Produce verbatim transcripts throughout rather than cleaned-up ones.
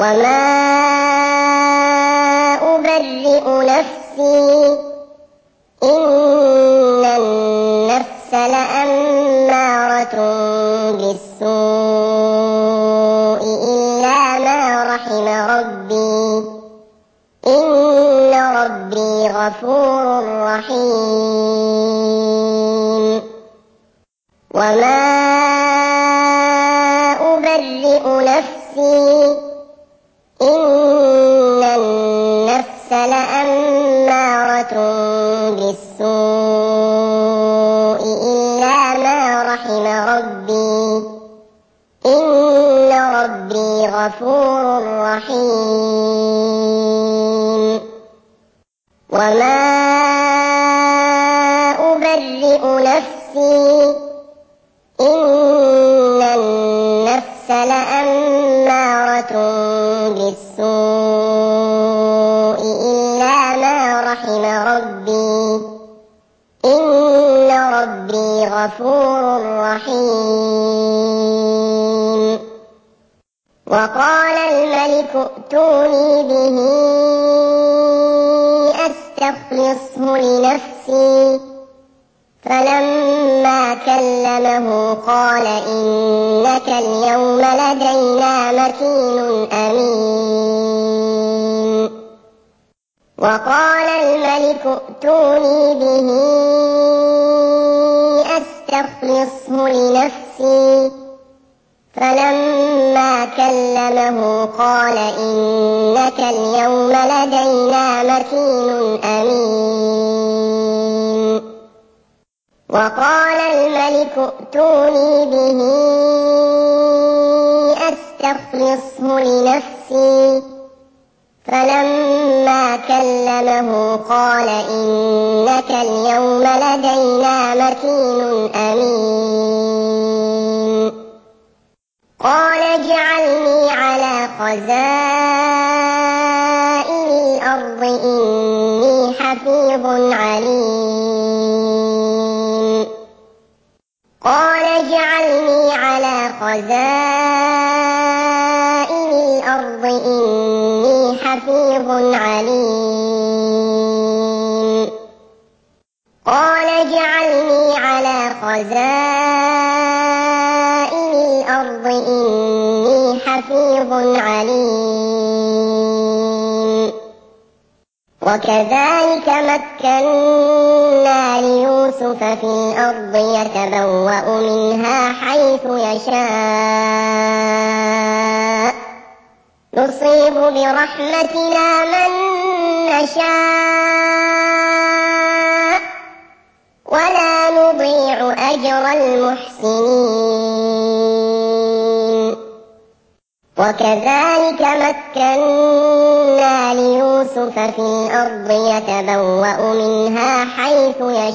وما أبرئ نفسي إن النفس لأمارة بالسوء إلا ما رحم ربي إن ربي غفور رحيم وما أبرئ نفسي إن النفس لأمارة بالسوء إلا ما رحم ربي إن ربي غفور رحيم وما أبرئ نفسي إن النفس لأمارة بالسوء إلا ما رحم ربي إن ربي غفور رحيم وقال الملك ائتوني به أستخلصه لنفسي فلما كلمه قال إنك اليوم لدينا مكين أمين وقال الملك ائتوني به أستخلصه لنفسي فلما كلمه قال إنك اليوم لدينا مكين أمين وقال الملك ائتوني به أستخلصه لنفسي فلما كلمه قال إنك اليوم لدينا مكين أمين قال اجعلني على خزائن الأرض إني حفيظ عليم قال اجعلني على خزائن الأرض إني حفيظ عليم قال اجعلني على خزائن الأرض إني حفيظ عليم وكذلك مكنا ليوسف في الأرض يتبوأ منها حيث يشاء نصيب برحمتنا من نشاء ولا نضيع أجر المحسنين وكذلك مكنا ليوسف في الأرض يتبوأ منها حيث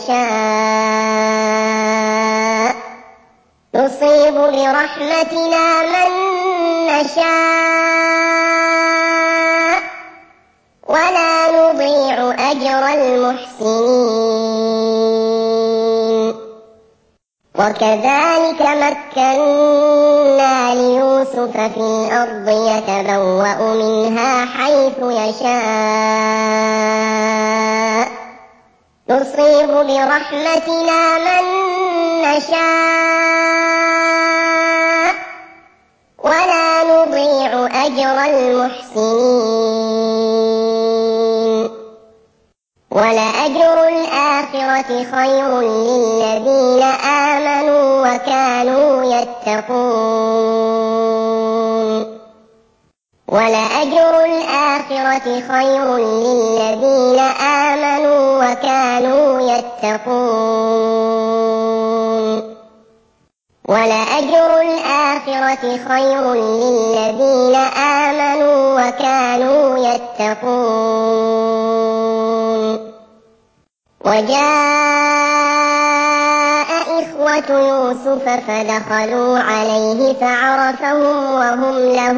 يشاء نصيب برحمتنا من نشاء ولا نضيع أجر المحسنين وكذلك مكنا ليوسف في الأرض يتبوأ منها حيث يشاء نصيب برحمتنا من نشاء ولا نضيع أجر المحسنين ولأجر الآخرة خير للذين آمنوا وكانوا يتقون ولأجر الآخرة خير للذين آمنوا وكانوا يتقون ولأجر الآخرة خير للذين آمنوا وكانوا يتقون وجاء إخوة يوسف فدخلوا عليه فعرفهم وهم له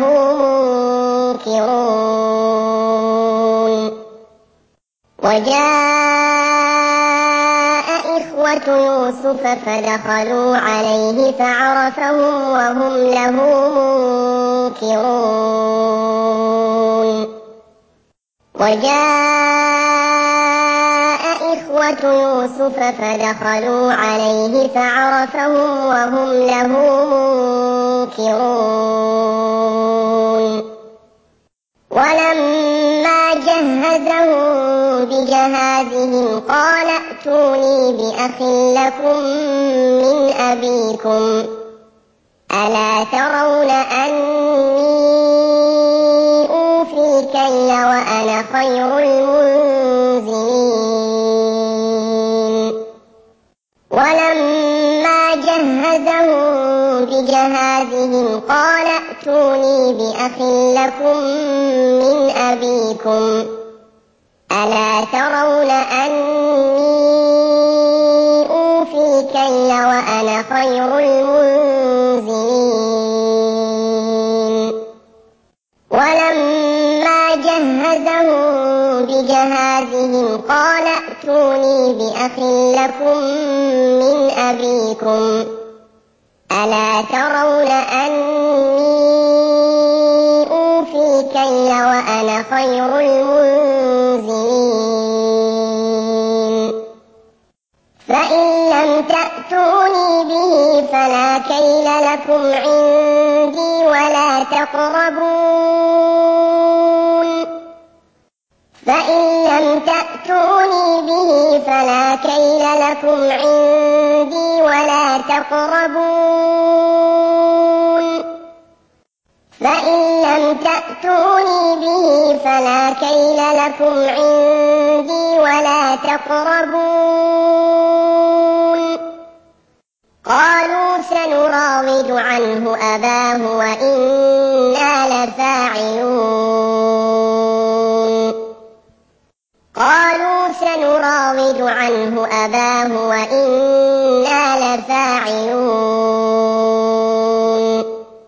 منكرون وجاء إخوة يوسف فدخلوا عليه فعرفهم وهم له منكرون وجاء إخوة يوسف فدخلوا عليه فعرفهم وهم له منكرون ولما جهزهم بجهازهم قال ائتوني بأخ لكم من أبيكم ألا ترون أني أوفي الكيل وأنا خير المنزلين ولما جهزهم بجهازهم قال ائتوني بأخ لكم من أبيكم ألا ترون أني أوفي الكيل وأنا خير المنزلين ولما جهزهم بجهازهم قال ائتوني بأخ لكم من أبيكم ألا ترون أني أوفي الكيل وأنا خير المنزلين فإن لم تأتوني به فلا كيل لكم عندي ولا تقربون فإن لم تأتوني به فلا كيل لكم عندي ولا تقربون فإن لم تأتوني به فلا كيل لكم عندي ولا تقربون قالوا سنراود عنه أباه وإنا لفاعلون قالوا سنراود عنه أباه وإنا لفاعلون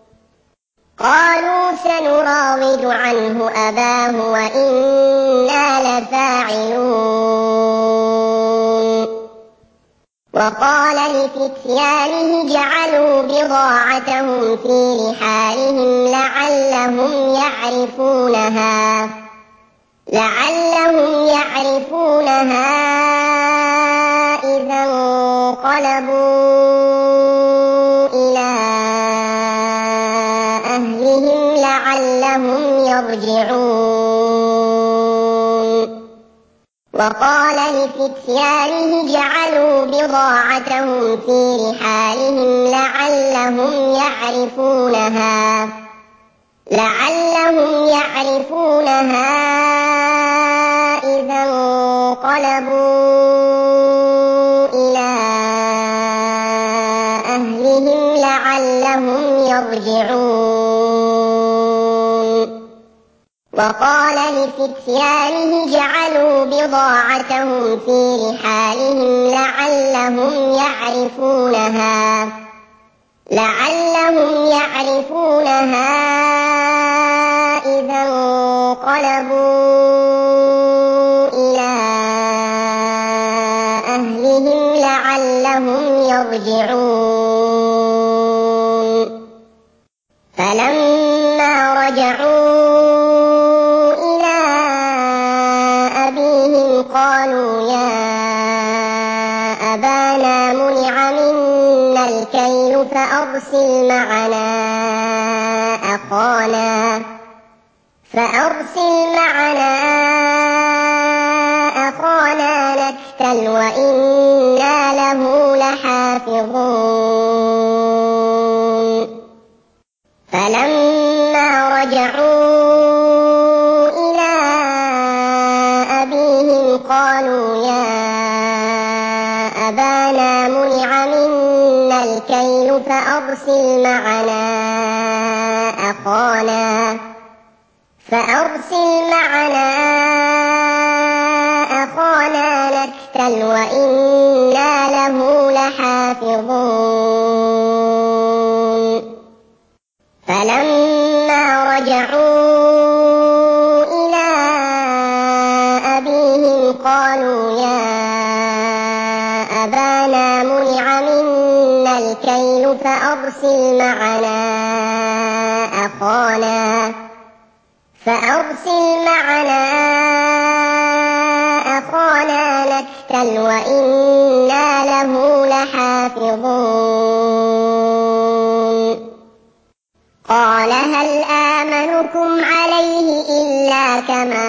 قالوا سنراود عنه أباه وإنا لفاعلون وقال لفتيانه جعلوا بضاعتهم في رحالهم لعلهم يعرفونها لعلهم يعرفونها إذا انقلبوا إلى أهلهم لعلهم يرجعون وقال لفتيانه جعلوا بضاعتهم في رحالهم لعلهم يعرفونها لعلهم يعرفونها إذا انقلبوا إلى أهلهم لعلهم يرجعون وقال لفتيانه جعلوا بضاعتهم في رحالهم لعلهم يعرفونها لعلهم يعرفونها إذا انقلبوا إلى أهلهم لعلهم يرجعون فلما رجعوا إلى أبيهم قالوا يا أبانا منع منا الكيل فأرسل معنا أخانا فأرسل معنا أخانا نكتل وإنا له لحافظون فلما رجعوا إلى أبيهم قالوا يا أبانا منع منا الكيل فأرسل معنا أخانا فأرسل معنا أخانا نكتل وإنا له لحافظون فلما رجعوا إلى أبيهم قالوا يا أبانا منع منا الكيل فأرسل معنا أخانا فأرسل معنا أخانا نكتل وإنا له لحافظون قال هل آمنكم عليه إلا كما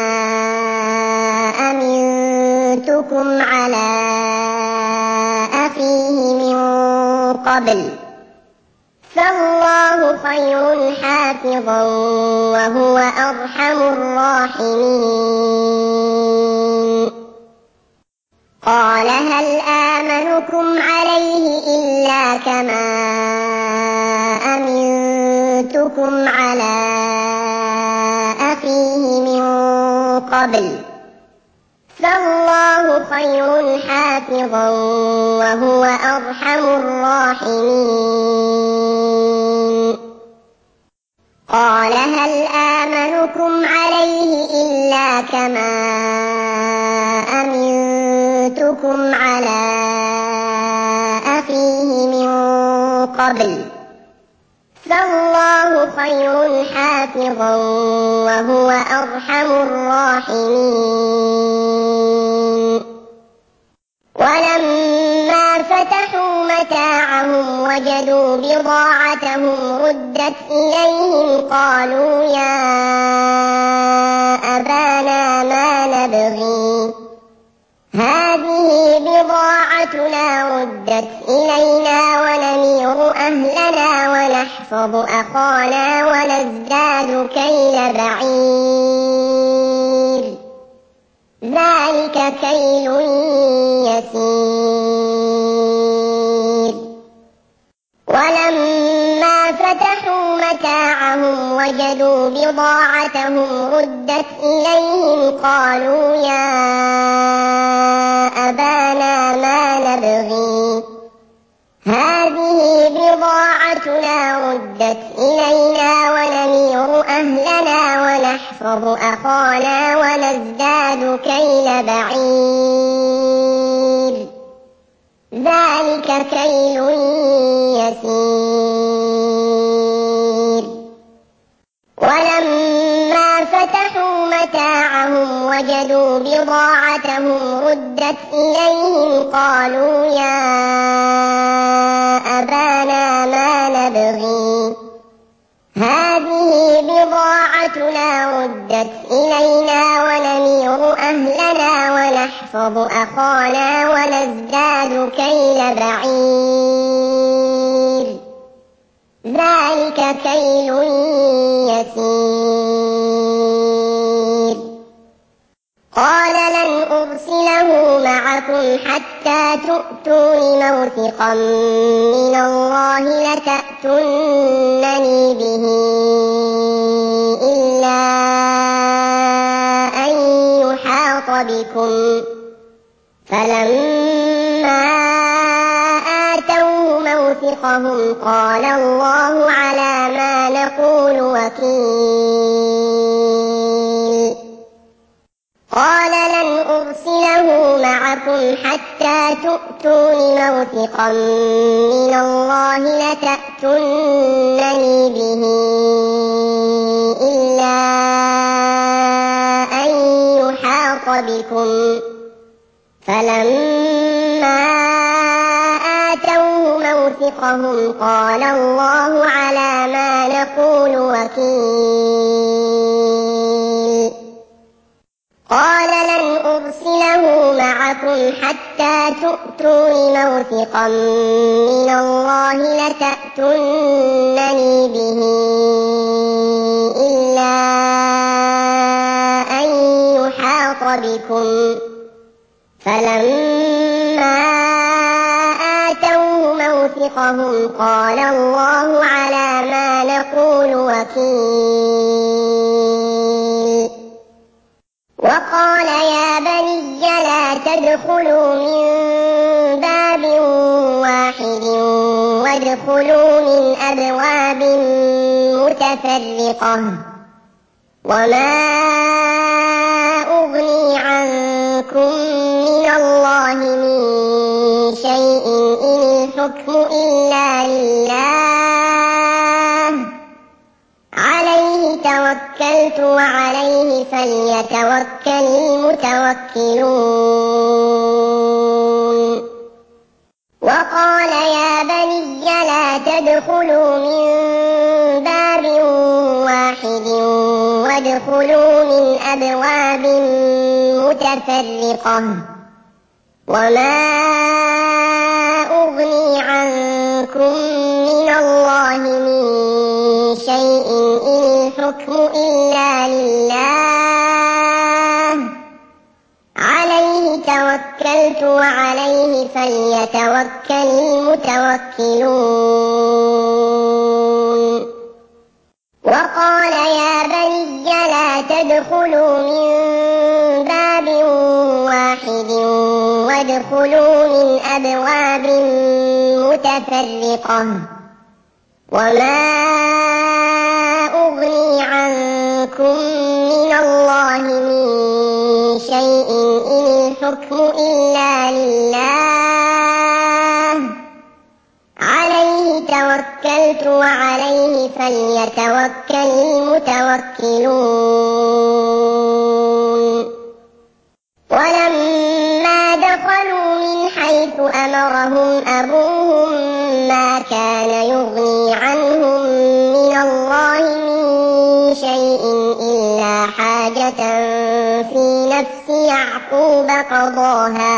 أمنتكم على أخيه من قبل فالله خير حافظا وهو أرحم الراحمين قال هل آمنكم عليه إلا كما أمنتكم على أخيه من قبل فالله خير حافظا وهو أرحم الراحمين قال هل آمنكم عليه إلا كما أمنتكم على أخيه من قبل فالله خير حافظا وهو أرحم الراحمين ولما فتحوا متاعهم وجدوا بضاعتهم ردت إليهم قالوا يا أبانا ما نبغي هذه بضاعتنا ردت إلينا ونمير أهلنا ونحفظ أخانا ونزداد كيل بعير ذلك كيل يسير ولما فتحوا متاعهم وجدوا بضاعتهم ردت إليهم قالوا يا أبانا ما نبغي هذه بضاعتنا ردت إلينا ونمير أهلنا ونحفظ أخانا ونزداد كيل بعير ذلك كيل يسير ولما فتحوا متاعهم وجدوا بضاعتهم ردت إليهم قالوا يا أبانا ما نبغي هذه بضاعتنا ردت إلينا ونمير أهلنا ونحفظ أخانا ونزداد كيل بعير ذلك كيل يسير قال لن أرسله معكم حتى تؤتون موثقا من الله لتأتونني به إلا أن يحاط بكم فلما آتوه موثقهم قال الله على ما نقول وكيل قال لن أرسله معكم حتى تؤتون موثقا من الله لتأتونني به إلا أن يحاط بكم فلما آتوه موثقهم قال الله على ما نقول وكيل قال لن أرسله معكم حتى تؤتون موثقا من الله لتأتونني به إلا أن يحاط بكم فلما آتوه موثقهم قال الله على ما نقول وكيل وقال يا بني لا تدخلوا من باب واحد وادخلوا من أبواب متفرقة وما أغني عنكم من الله من شيء إن الحكم إلا لله عليه توكلت وعليه فليتوكل المتوكلون وقال يا بني لا تدخلوا من باب واحد وادخلوا من أبواب متفرقة وما أغني عنكم من الله من شيء إن الحكم إلا لله عليه توكلت وعليه فليتوكل المتوكلون وقال يا بني لا تدخلوا من باب واحد وادخلوا من أبواب متفرقة وما أغني عنكم من الله من شيء إن الحكم إلا لله عليه توكلت وعليه فليتوكل المتوكلون ولما دخلوا من حيث أمرهم أبوهم ما كان يغني عنهم من الله من شيء إلا حاجة في نفس يعقوب قضاها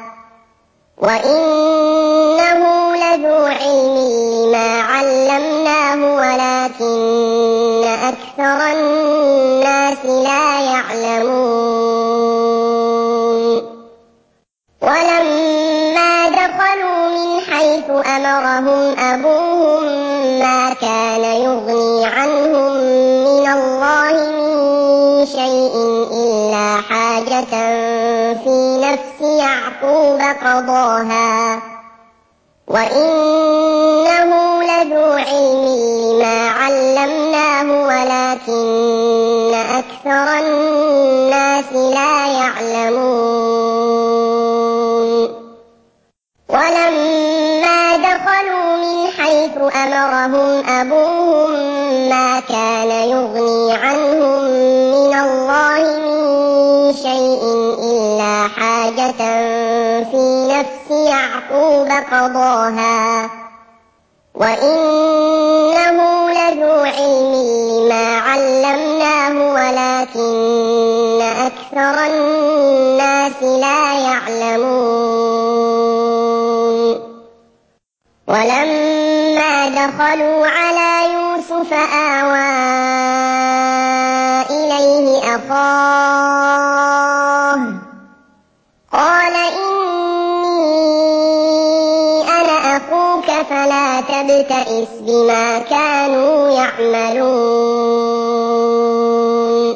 وإنه لذو علم لما علمناه ولكن أكثر الناس لا يعلمون ولما دخلوا من حيث أمرهم أبوهم ما كان يغني عنهم من الله من شيء إلا حاجة في نفس يعقوب قضاها وإنه لذو علم لما علمناه ولكن أكثر الناس لا يعلمون ولما دخلوا من حيث أمرهم أبوهم ما كان يغني عنهم من الله من شيء إلا حاجة في نفس يعقوب قضاها وإنه لذو علم لما علمناه ولكن أكثر الناس لا يعلمون ولما دخلوا على يوسف آوى إليه أخاه قال إني أنا أخوك فلا تبتئس بما كانوا يعملون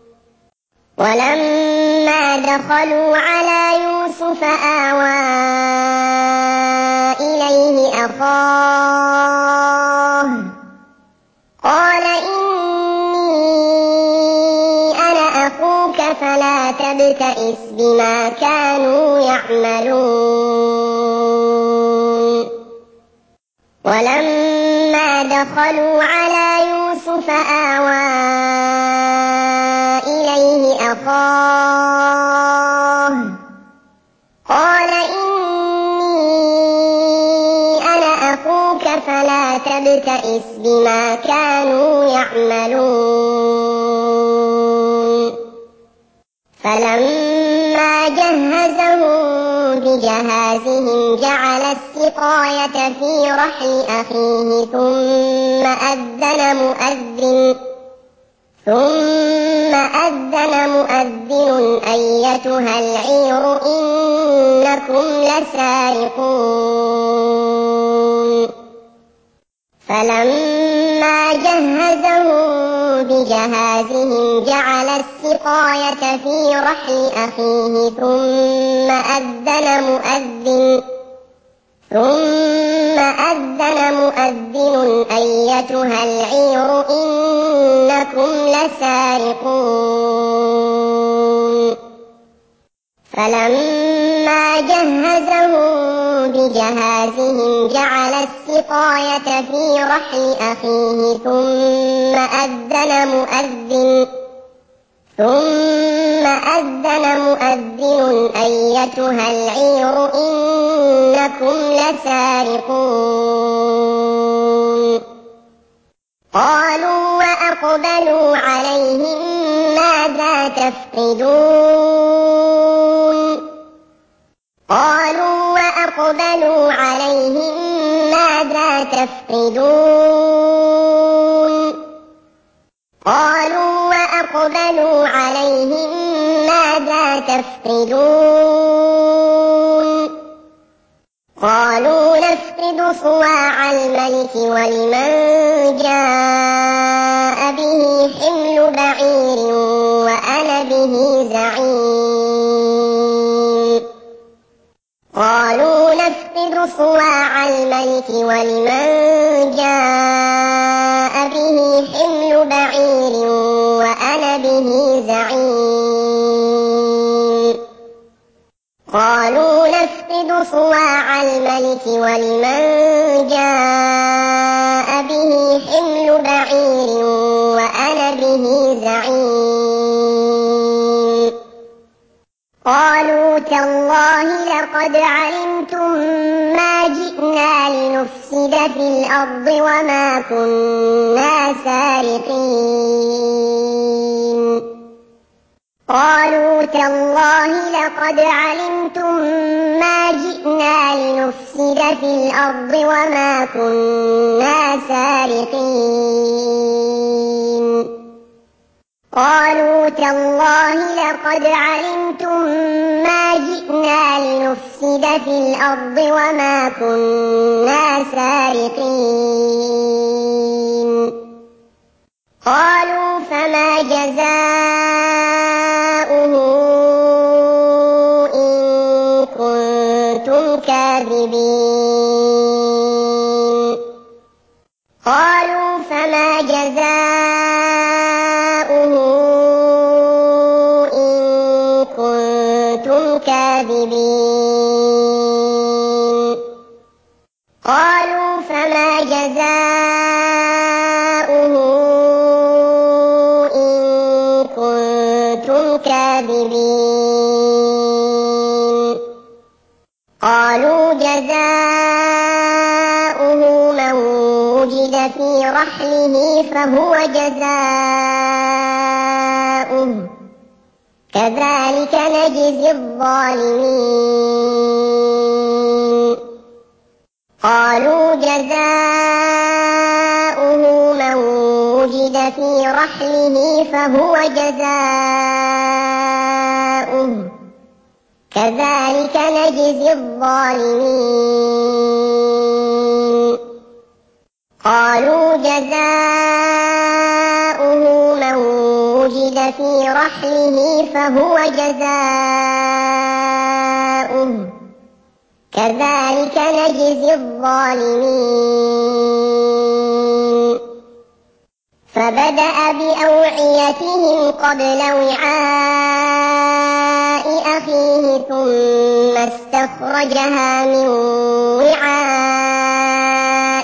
ولما دخلوا على يوسف آوى إليه أخاه قال إني أنا أخوك فلا تبتئس بما كانوا يعملون ولما دخلوا على يوسف آوى إليه أخاه قال إني أنا أخوك فلا تبتئس بما كانوا يعملون فلما جهزهم بجهازهم جعل السقاية في رحل أخيه ثم أذن مؤذن ثم أذن مؤذن أيتها العير إنكم لسارقون فلما جهزهم بجهازهم جعل السقاية في رحل أخيه ثم أذن مؤذن ثم أذن مؤذن أيتها العير إنكم لسارقون فلما جهزهم بجهازهم جعل السقاية في رحل أخيه ثم أذن مؤذن أيها العير إنكم لسارقون قالوا وأقبلوا عليهم ماذا تفقدون قالوا وأقبلوا عليهم ماذا تفقدون قالوا وأقبلوا عليهم ماذا تفقدون قالوا نفقد صواع الملك ولمن جاء به حمل بعير وأنا به زعيم قالوا نفقد صواع الملك ولمن جاء به حمل بعير وأنا به زعيم قالوا نفقد صواع الملك ولمن جاء به حمل بعير وأنا به زعيم قالوا تالله لقد علمتم ما جئنا لنفسد في الأرض وما كنا سارقين قالوا تالله لقد علمتم ما جئنا لنفسد في الأرض وما كنا سارقين قالوا تالله لقد علمتم ما جئنا لنفسد في الأرض وما كنا سارقين قالوا فما جزاؤه إن كنتم كاذبين قالوا فما جزاؤه إن كنتم كاذبين قالوا فما جزاؤه إن كنتم كاذبين قالوا جزاؤه من وجد في رحله فهو جزاؤه كذلك نجزي الظالمين قالوا جزاؤه من وجد في رحله فهو جزاؤه كذلك نجزي الظالمين قالوا جزاؤه من وجد في رحله فهو جزاؤه كذلك نجزي الظالمين فبدأ بأوعيتهم قبل وعاء أخيه ثم استخرجها من وعاء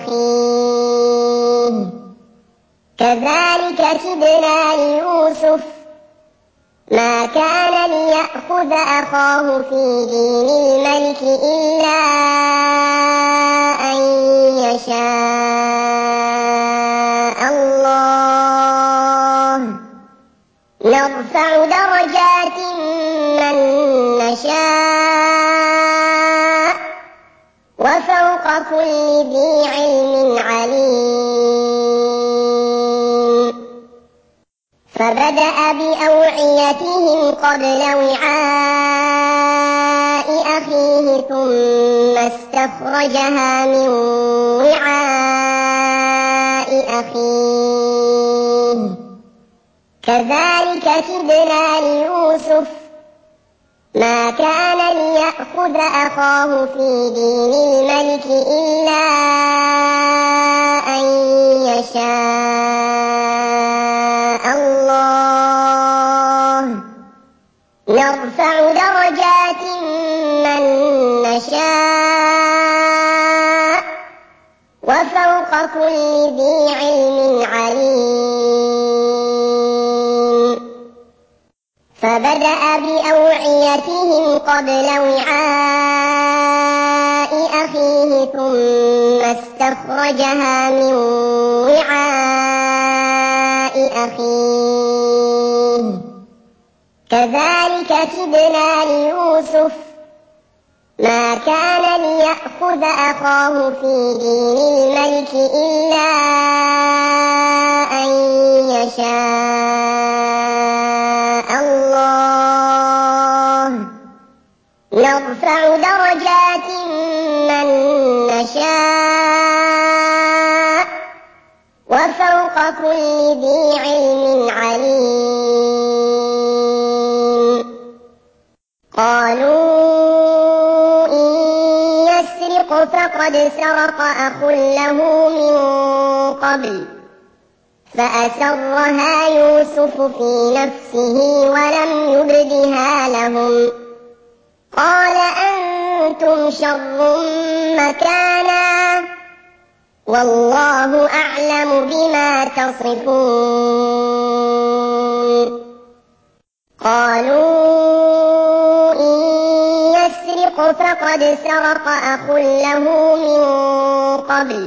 أخيه كذلك كدنا ليوسف ما كان ليأخذ أخاه في دين الملك إلا أن يشاء الله نرفع درجات من نشاء وفوق كل ذي علم عليم فبدأ بأوعيتهم قبل وعاء أخيه ثم استخرجها من وعاء أخيه كذلك كدنا ليوسف ما كان ليأخذ أخاه في دين الملك إلا أن يشاء الله نرفع درجات من نشاء وفوق كل ذي علم عليم فبدأ بأوعيتهم قبل وعاء أخيه ثم استخرجها من وعاء أخيه كذلك كدنا ليوسف ما كان ليأخذ أخاه في دين الملك إلا أن يشاء الله نرفع درجات من نشاء وفوق كل ذي علم عليم. قالوا فقد سرق أخ له من قبل فأسرها يوسف في نفسه ولم يبدها لهم قال أنتم شر مكانا والله أعلم بما تصفون. قالوا فقد سرق أخ له من قبل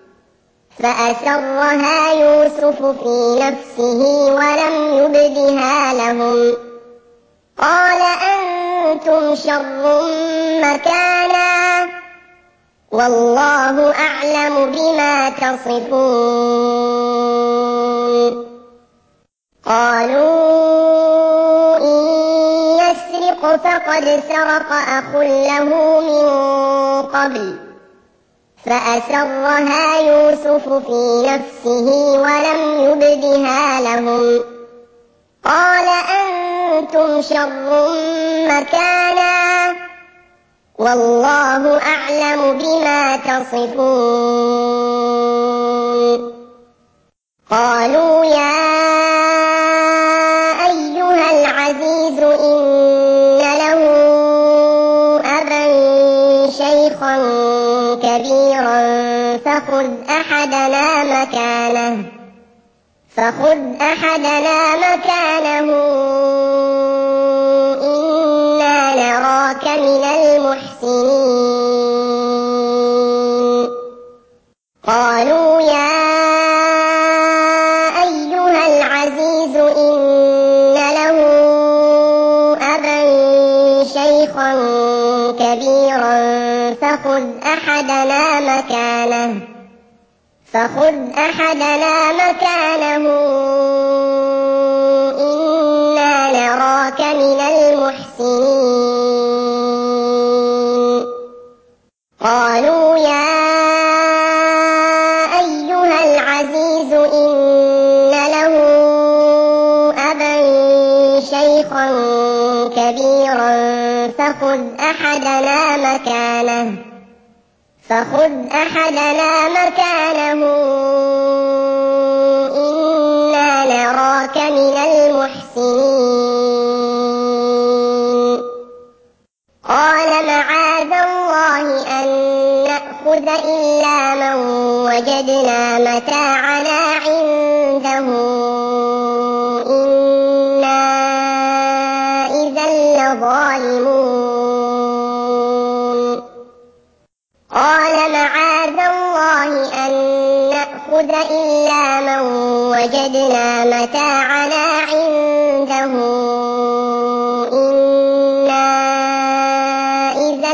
فأسرها يوسف في نفسه ولم يبدها لهم قال أنتم شر مكانا والله أعلم بما تصفون. قالوا فقد سرق أخ له من قبل فأسرها يوسف في نفسه ولم يبدها لهم قال أنتم شر مكانا والله أعلم بما تصفون. قالوا يا أيها العزيز إن كبيرا فخذ أحدنا مكانه فخذ أحدنا مكانه إنا نراك من المحسنين. قالوا يا أيها العزيز إن له أبا شيخا كبيرا فخذ أحدنا مكانه فخذ أحدنا مكانه إنا نراك من المحسنين. قالوا يا أيها العزيز إن له أبا شيخا كبيرا فخذ أحدنا مكانه فخذ أحدنا مكانه إنا نراك من المحسنين. قال معاذ الله أن نأخذ إلا من وجدنا متاعنا عنده إنا إذا لظالمون. قال معاذ الله أن نأخذ إلا من وجدنا متاعنا عنده إنا إذا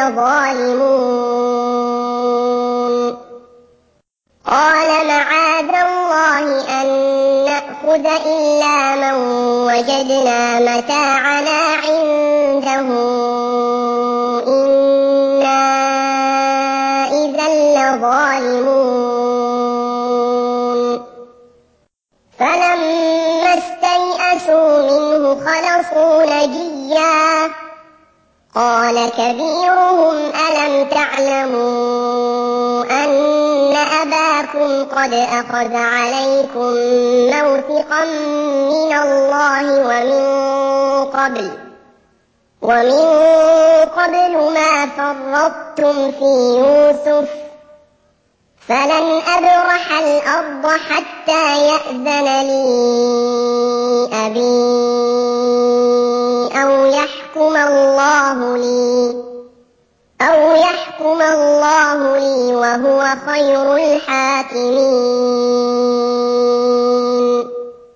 لظالمون. قال معاذ الله أن نأخذ إلا من وجدنا متاعنا عنده ظالمون. فلما استيئسوا منه خلصوا نجيا قال كبيرهم ألم تعلموا أن أباكم قد أخذ عليكم موثقا من الله ومن قبل ومن قبل ما فرطتم في يوسف فلن أبرح الأرض حتى يأذن لي أبي الله لي أو يحكم الله لي وهو خير الحاكمين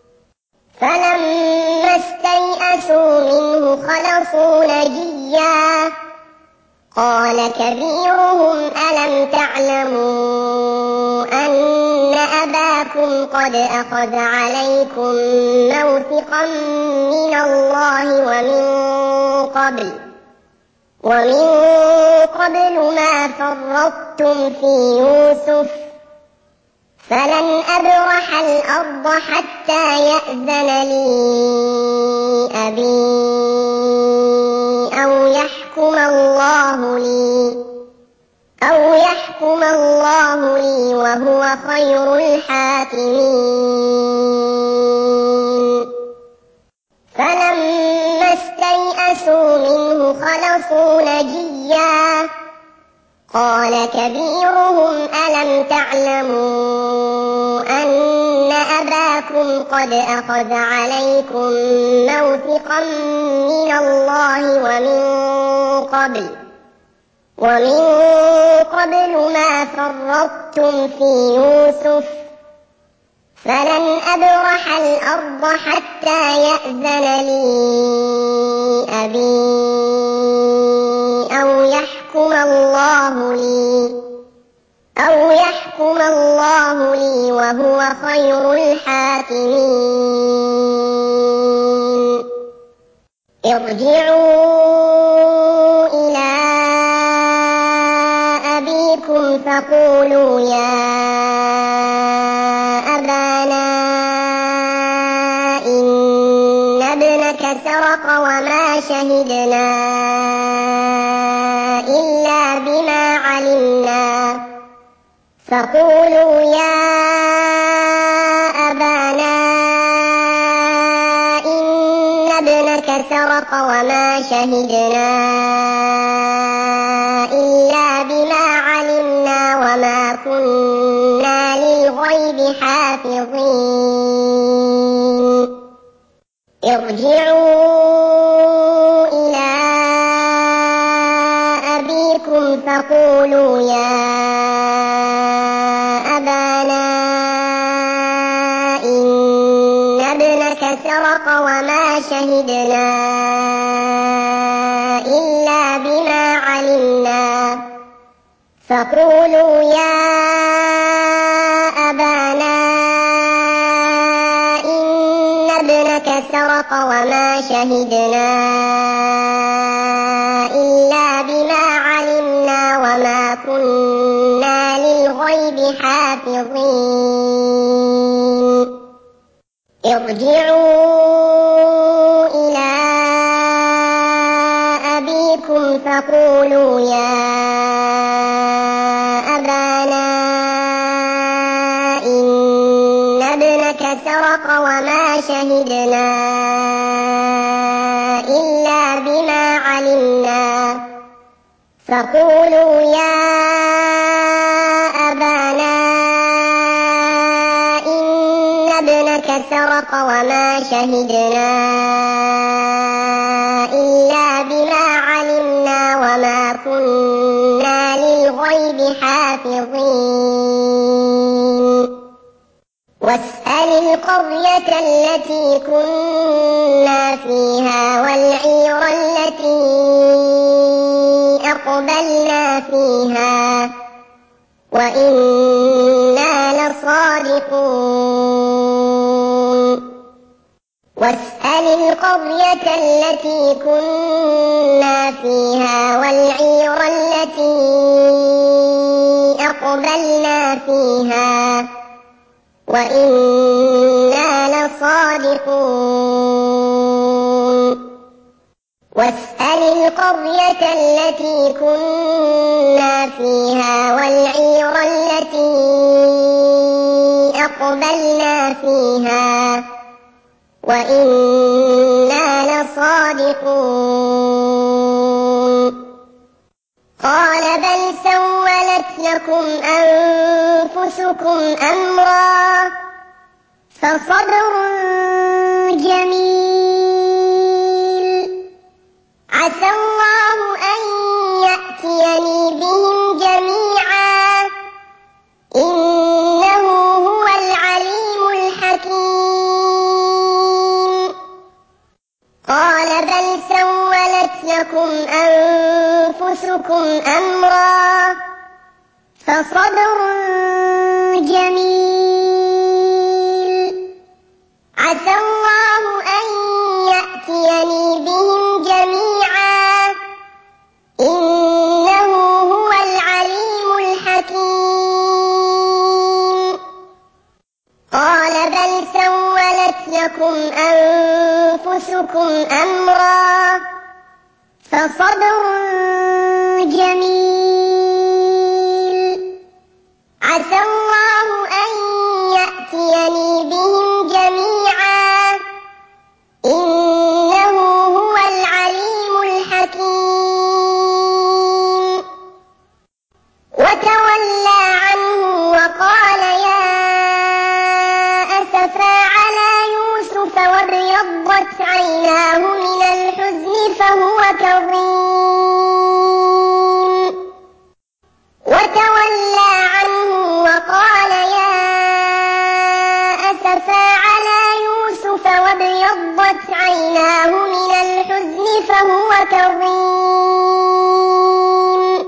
فلما استيئسوا منه خلصوا نجيا قال كبيرهم ألم تعلموا أن أباكم قد أخذ عليكم موثقا من الله ومن قبل ومن قبل ما فرطتم في يوسف فلن أبرح الأرض حتى يأذن لي أبي أو يحكم الله لي أو يحكم الله لي وهو خير الحاكمين فلما استيئسوا منه خلصوا نجيا قال كبيرهم ألم تعلموا أن أباكم قد أخذ عليكم موثقا من الله ومن قبل ومن قبل ما فرطتم في يوسف فلن أبرح الأرض حتى يأذن لي أبي أو يحكم الله لي أو يحكم الله لي وهو خير الحاكمين ارجعوا إلى أبيكم فقولوا يا أبانا إن ابنك سرق وما شهدنا إلا بما علمنا فقولوا يا أبانا إن ابنك سرق وما شهدنا إلا بما علمنا وما كنا للغيب حافظين ارجعوا إلى أبيكم فقولوا يا أبانا إن ابنك سرق وما شهدنا إلا بما علمنا فقولوا يا أبانا إن ابنك سرق وما شهدنا إلا بما علمنا وما كنا للغيب حافظين ارجعوا إلى أبيكم فقولوا يا أبانا إن ابنك سرق وما شهدنا إلا بما علمنا فقولوا يا أبانا إن ابنك سرق وما شهدنا إلا بما علمنا وما كنا للغيب حافظين واسأل القرية التي كنا فيها والعير التي أقبلنا فيها وإنا لصادقون واسأل القرية التي كنا فيها والعير التي أقبلنا فيها وإنا لصادقون واسأل القرية التي كنا فيها والعير التي أقبلنا فيها وإنا لصادقون قال بل سولت لكم أنفسكم أمرا فصبر جميل عسى الله بل سولت لكم أنفسكم أمرا فصبر جميل عسى الله أن يأتيني بهم جميعا إنه هو العليم الحكيم قال بل سولت لكم أنفسكم أمرا فصبر جميل عسى الله أن يأتيني بهم جميعا إنه هو العليم الحكيم وتولى عنه وقال يا أسفا على يوسف وابيضت عيناه من الحزن فهو كظيم وتولى عنه وقال يا أسفا على يوسف وابيضت عيناه من الحزن فهو كظيم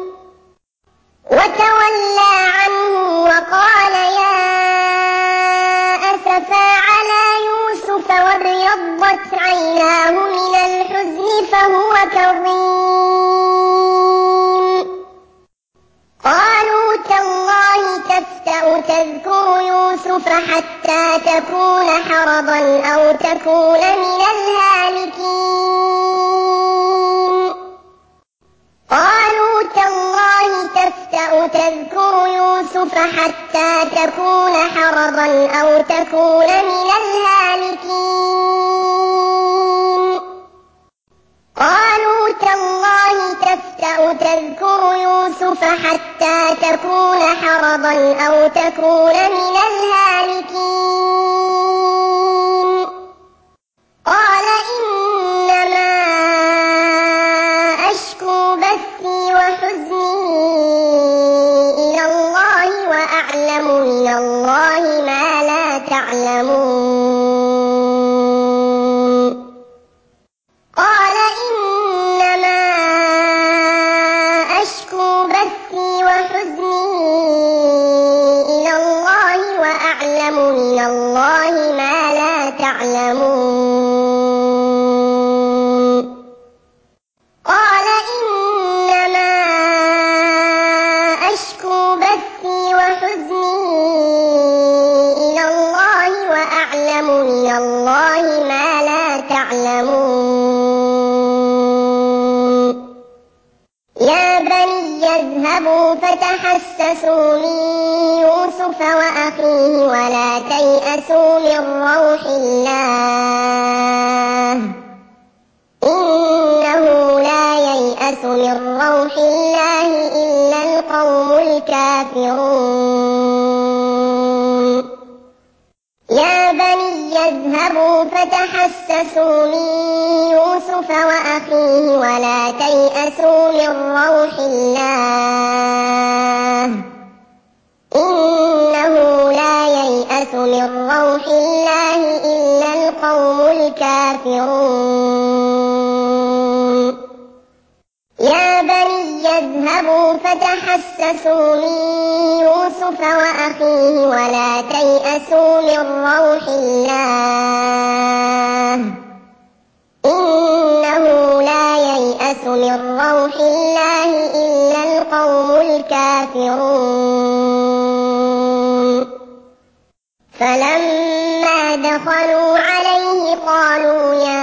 وتولى عنه وقال يا أسفا على يوسف وابيضت عيناه من الحزن فهو كظيم قالوا تالله تفتأ تذكر يوسف حتى تكون حرضا أو تكون من الهالكين قالوا تالله تفتأ تذكر يوسف حتى تكون حرضا أو تكون من الهالكين قالوا تالله تفتأ تذكر يوسف حتى تكون حرضا أو تكون من الهالكين قال إنما أشكو بثي وحزني إلى الله وأعلم من الله ما لا تعلمون قال إنما أشكو بثي وحزني إلى الله وأعلم من الله ما لا تعلمون قال إنما أشكو بثي وحزني إلى الله وأعلم من الله ما لا تعلمون يا بني اذهبوا فتحسسوا من يوسف وأخيه ولا تيأسوا من روح الله إنه لا ييأس من روح الله إلا القوم الكافرون يا بني اذهبوا فتحسسوا من يوسف وأخيه ولا تيأسوا من روح الله إنه لا ييأس من روح الله إلا القوم الكافرون يا بني اذهبوا فتحسسوا من يوسف وأخيه ولا تيأسوا من روح الله إنه لا ييأس من روح الله إلا القوم الكافرون فلما دخلوا عليه قالوا يا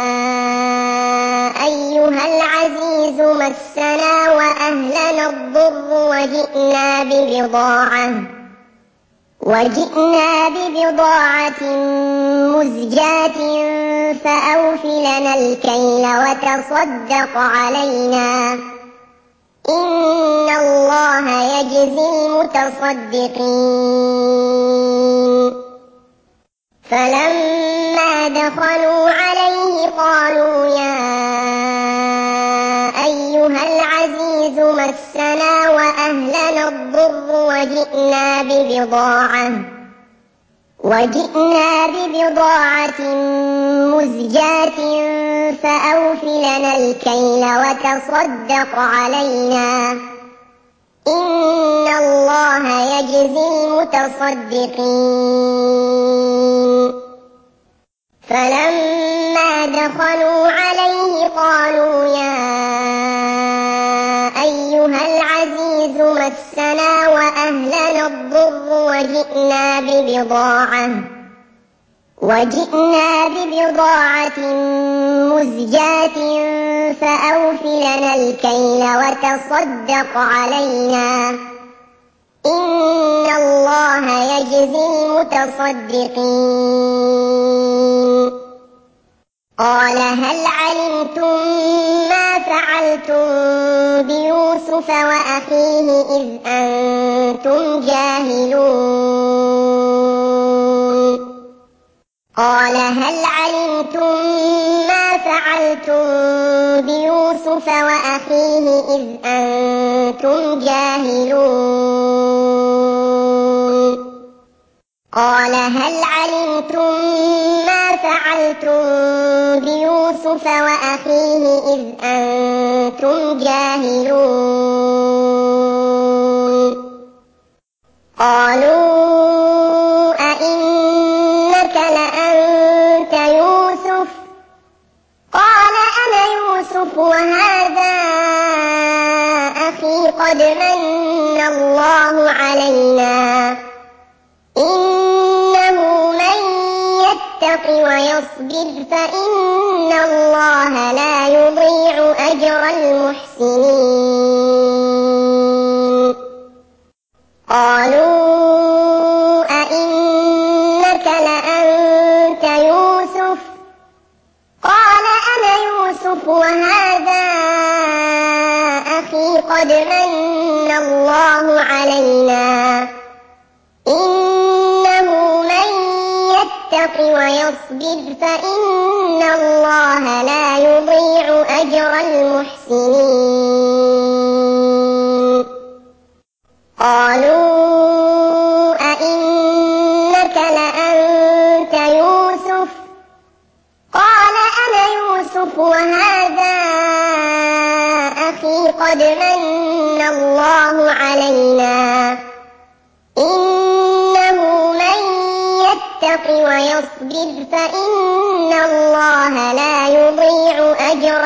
أيها العزيز مسنا وأهلنا الضر وجئنا ببضاعة وجئنا ببضاعة مزجاة فأوف لنا الكيل وتصدق علينا إن الله يجزي المتصدقين فلما دخلوا عليه قالوا يا أيها العزيز مسنا وأهلنا الضر وجئنا ببضاعة وجئنا ببضاعة مزجاة فأوف لنا الكيل وتصدق علينا إن الله يجزي المتصدقين. فلما دخلوا عليه قالوا يا أيها العزيز مسنا وأهلنا الضر وجئنا ببضاعة وجئنا ببضاعة مزجاة فأوف لنا الكيل وتصدق علينا إن الله يجزي المتصدقين. قال هل علمتم ما فعلتم بيوسف وأخيه إذ أنتم جاهلون قال هل علمتم ما فعلتم بيوسف وأخيه إذ أنتم جاهلون قال هل علمتم ما فعلتم بيوسف وأخيه إذ أنتم جاهلون قالوا أئنك لأنت يوسف قال أنا يوسف وهذا أخي قد من الله علينا إنه من يتق ويصبر فإن الله لا يضيع أجر المحسنين. قالوا أئنك لأنت يوسف قال أنا يوسف وهذا أخي قد من الله علينا إنه من يتق ويصبر فإن الله لا يضيع أجر المحسنين. قالوا أئنك لأنت يوسف قال أنا يوسف وهذا أخي قد من الله علينا إنه من يتق ويصبر فإن الله لا يضيع أجر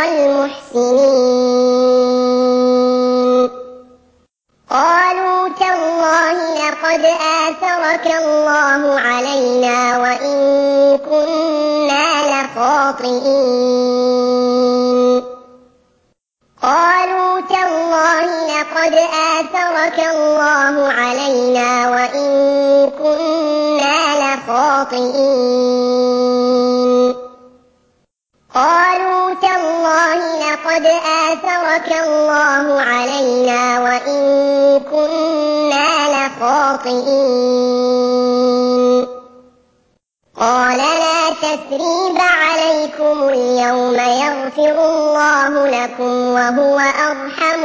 المحسنين. قالوا تالله لقد آثرك الله علينا وإن كنا لخاطئين قالوا تالله لقد آثرك الله علينا وإن كنا لخاطئين قالوا تالله لقد آثرك الله علينا وإن كنا لخاطئين قال لا تثريب عليكم اليوم يغفر الله لكم وهو أرحم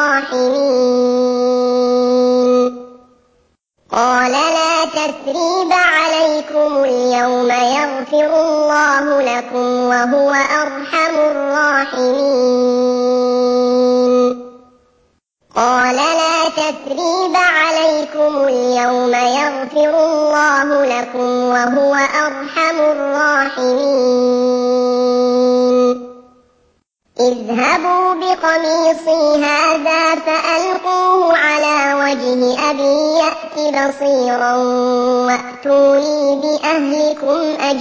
الراحمين. قال لا تثريب عليكم اليوم يغفر الله لكم وهو أرحم الراحمين. قال لا تثريب عليكم اليوم يغفر الله لكم وهو أرحم الراحمين. اذهبوا بقميصي هذا فألقوه على وجه أبي يأت بصيرا وأتوني بأهلكم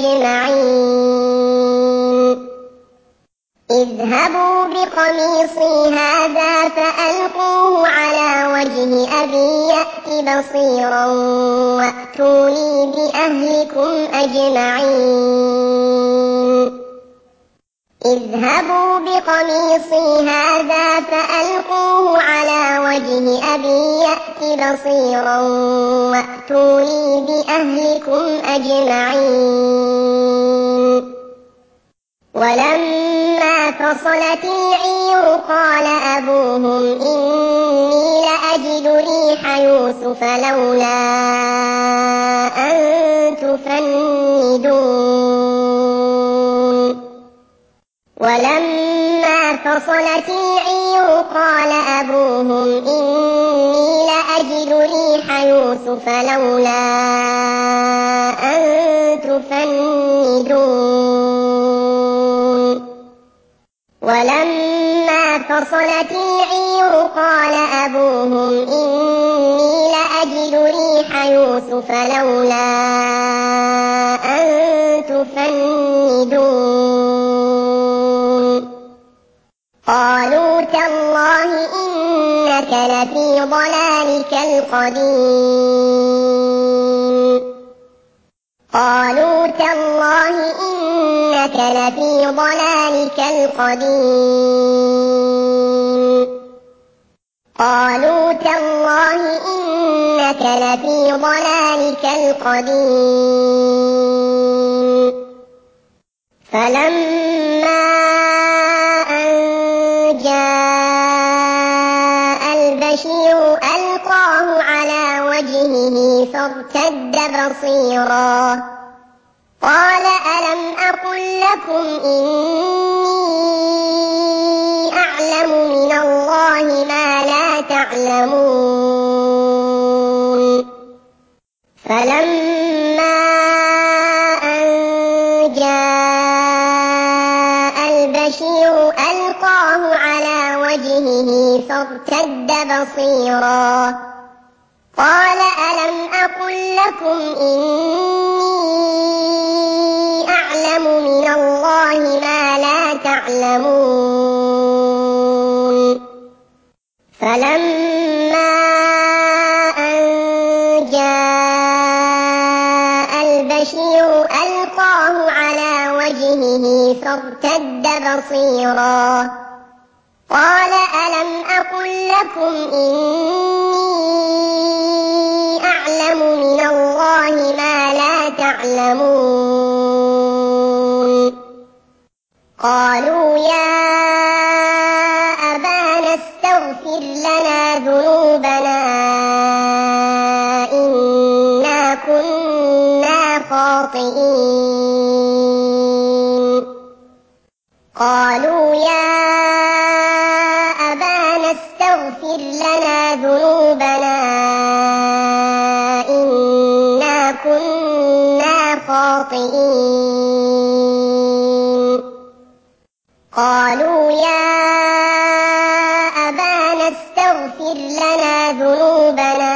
أجمعين. اذهبوا بقميصي هذا فألقوه على وجه أبي يأت بصيرا وأتوني بأهلكم أجمعين. اذهبوا بقميصي هذا فألقوه على وجه أبي يأت بصيرا وأتوني بأهلكم أجمعين. ولما فصلت العير قال أبوهم إني لأجد ريح يوسف لولا أن تفندون ولما فصلت العير قال أبوهم إني لأجد ريح يوسف لولا أن تفندون ولما فصلت العير قال أبوهم إني لأجد ريح يوسف لولا أن تفندون قالوا تالله إنك لفي ضلالك القديم قالوا تالله إنك لفي ضلالك القديم قالوا تالله إنك لفي ضلالك القديم فلما أن جاء البشير ألقاه على وجهه فارتد بصيرا قال ألم أقل لكم إني أعلم من الله ما لا تعلمون فلما أن جاء البشير ألقاه على وجهه فارتد بصيرا قال ألم أقل لكم إني أعلم من الله ما لا تعلمون فلما أن جاء البشير ألقاه على وجهه فارتد بصيرا قال ألم أقل لكم إني أعلم من الله ما لا تعلمون قالوا يا أبانا استغفر لنا ذنوبنا إنا كنا خاطئين قالوا يا أبانا استغفر لنا ذنوبنا إنا كنا خاطئين قالوا يا أبانا استغفر لنا ذنوبنا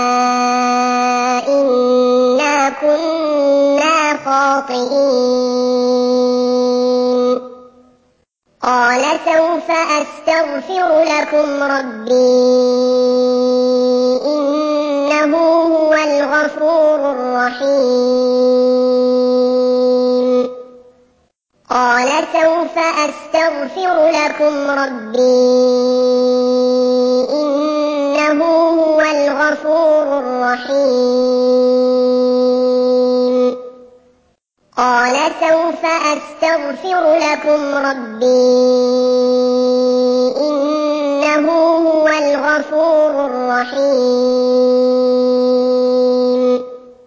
إنا كنا خاطئين قال سوف أستغفر لكم ربي إنه هو الغفور الرحيم قال سوف أستغفر لكم ربي إنه هو الغفور الرحيم قال سوف أستغفر لكم ربي إنه هو الغفور الرحيم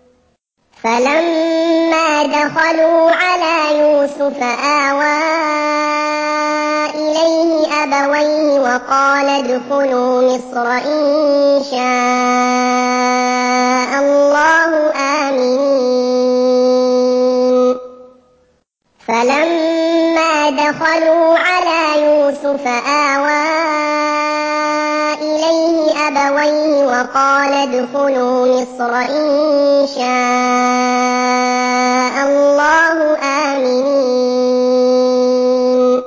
فلما دخلوا على يوسف آوى إليه أبويه وقال ادخلوا مصر إن شاء الله آمنين فلما دخلوا على يوسف آوى إليه أبويه وقال ادخلوا مصر إن شاء الله آمنين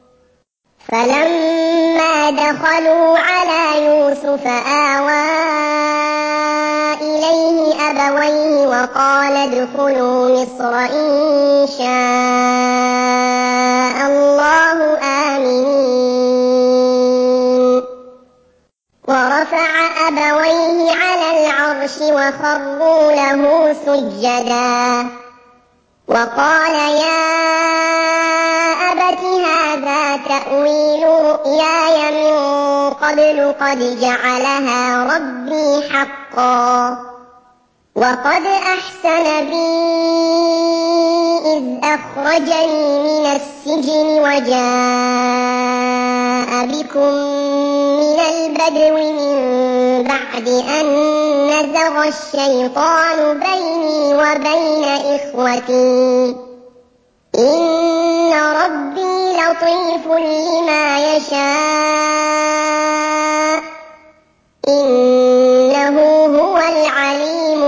فلما دخلوا على يوسف آوى إليه أبويه وقال ادخلوا مصر إن شاء الله آمنين ورفع أبويه على العرش وخروا له سجدا وقال يا أبت هذا تأويل رؤياي من قبل قد جعلها ربي حقا وقد أحسن بي إذ أخرجني من السجن وجاء بكم من البدو من بعد أن نزغ الشيطان بيني وبين إخوتي إن ربي لطيف لما يشاء إنه هو العليم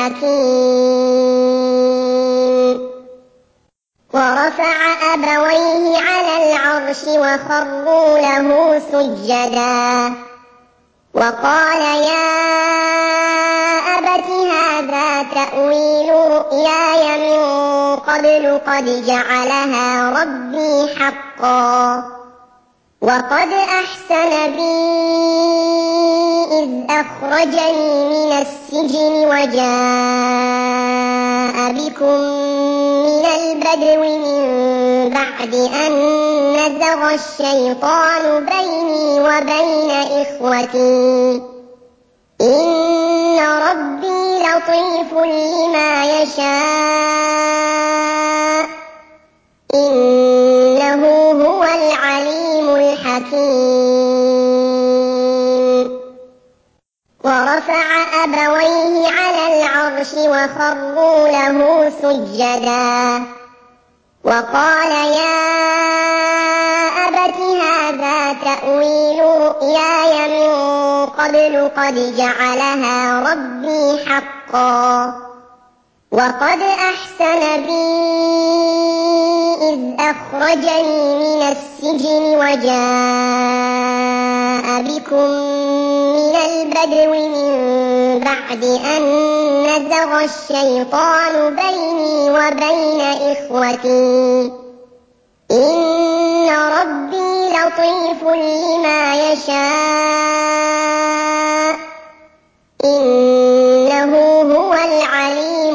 الحكيم ورفع أبويه على العرش وخروا له سجدا وقال يا أبت هذا تأويل رؤياي من قبل قد جعلها ربي حقا وقد أحسن بي إذ أخرجني من السجن وجاء بكم من البدو من بعد أن نزغ الشيطان بيني وبين إخوتي إن ربي لطيف لما يشاء إنه هو العليم الحكيم ورفع أبويه على العرش وخروا له سجدا وقال يا أبت هذا تأويل رؤياي من قبل قد جعلها ربي حقا وقد أحسن بي إذ أخرجني من السجن وجاء بكم من البدو من بعد أن نزغ الشيطان بيني وبين إخوتي إن ربي لطيف لما يشاء إنه هو العليم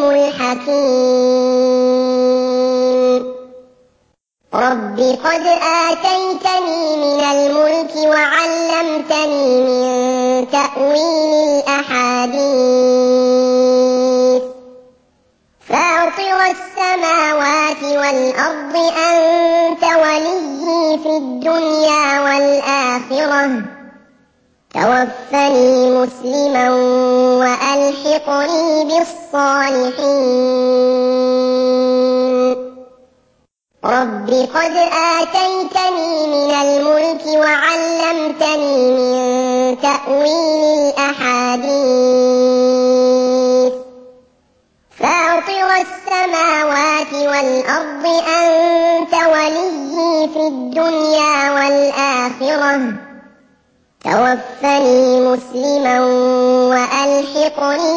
الحكيم رب قد آتيتني من الملك وعلمتني من تأويل الأحاديث فاطر السماوات والأرض أنت وليي في الدنيا والآخرة توفني مسلما وألحقني بالصالحين رب قد آتيتني من الملك وعلمتني من تأويل الأحاديث فاطر السماوات والأرض أنت وليي في الدنيا والآخرة توفني مسلما وألحقني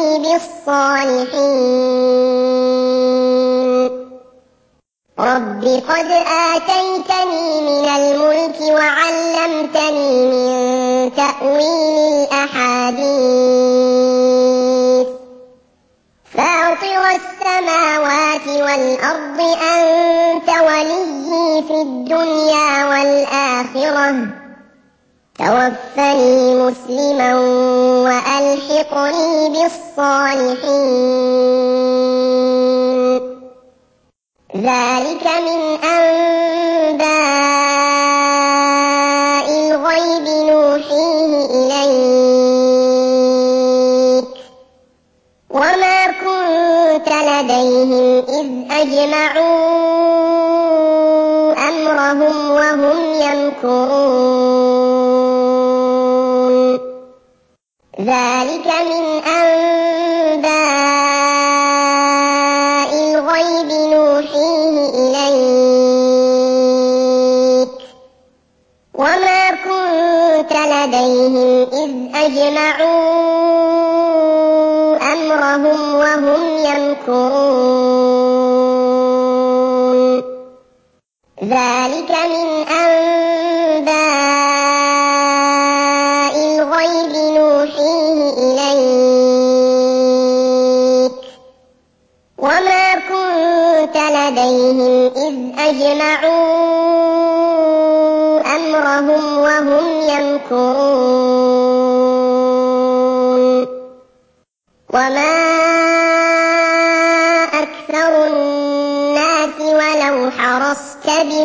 بالصالحين رب قد آتيتني من الملك وعلمتني من تأويل الأحاديث فاطر السماوات والأرض أنت وليي في الدنيا والآخرة توفني مسلما وألحقني بالصالحين ذلك من أنباء الغيب نوحيه إليك وما كنت لديهم إذ أجمعوا أمرهم وهم يمكرون ذلك من أنباء الغيب نوحيه إليك وما كنت لديهم إذ أجمعوا أمرهم وهم يمكرون ذلك من أنباء الغيب نوحيه إليك وما كنت لديهم إذ أجمعوا أمرهم وهم يمكرون وما أكثر الناس حرصت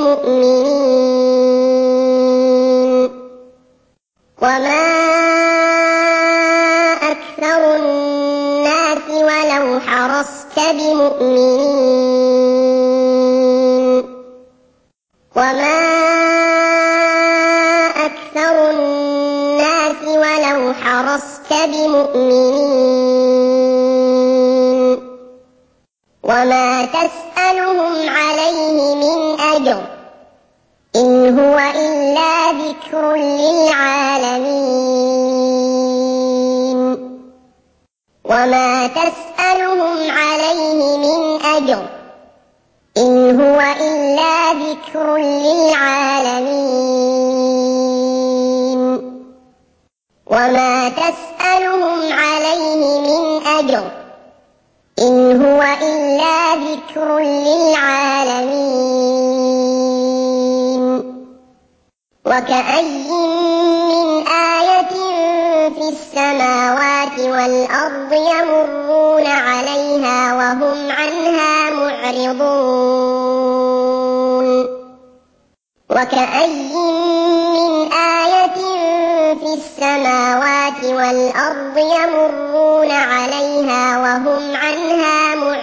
بمؤمنين وما أكثر الناس ولو حرصت بمؤمنين وما أكثر الناس ولو حرصت بمؤمنين وما تسألهم عليه من أجر إن هو إلا ذكر للعالمين وما تسألهم عليه من أجر إن هو إلا ذكر للعالمين وما تسألهم عليه من أجر إن هو إلا ذكر للعالمين وكأي من آية في السماوات والأرض يمرون عليها وهم عنها معرضون وكأي من آية في السماوات والأرض يمرون عليها وهم عنها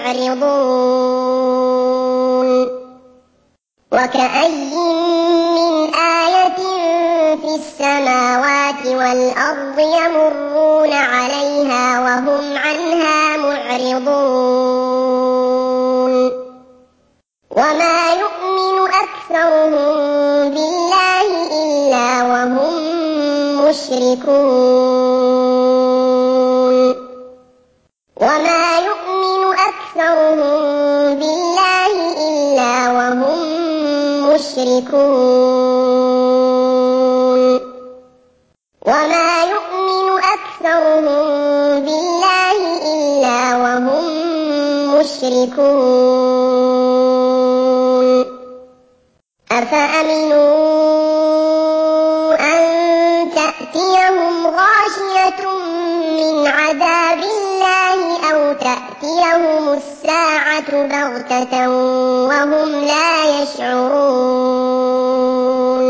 معرضون وكأي من آية في السماوات والأرض يمرون عليها وهم عنها معرضون وما يؤمن أكثرهم بالله إلا وهم مشركون وما يؤمن أكثرهم بالله إلا وهم مشركون وما يؤمن أكثرهم بالله إلا وهم مشركون أفأمنوا أن تأتيهم غاشية من عذاب الله أو تأتيهم الساعة بغتة وهم لا يشعرون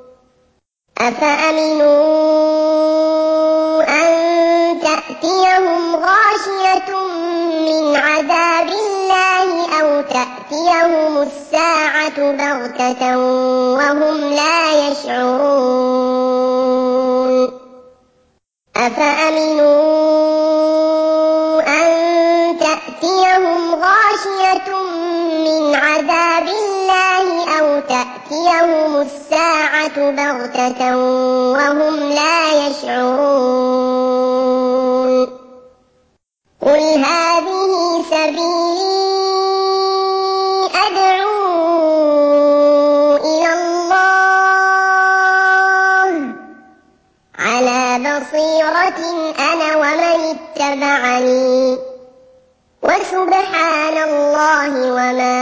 أفأمنوا أن تأتيهم غاشية من عذاب الله أو تأتيهم الساعة بغتة وهم لا يشعرون أفأمنوا أن تأتيهم غاشية من عذاب الله أو تأتيهم الساعة بغتة وهم لا يشعرون قل هذه سبيلي أدعو إلى الله على بصيرة أنا ومن اتبعني وسبحان الله وما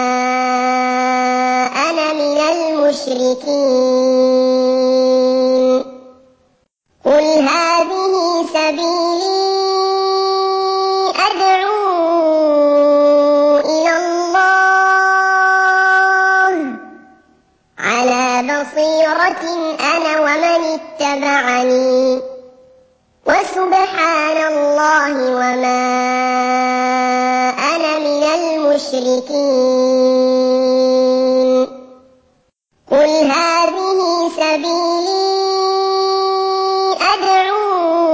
أنا من المشركين قل هذه سبيلي أدعو إلى الله على بصيرة أنا ومن اتبعني وسبحان الله وما أنا من المشركين قل هذه سبيلي أدعو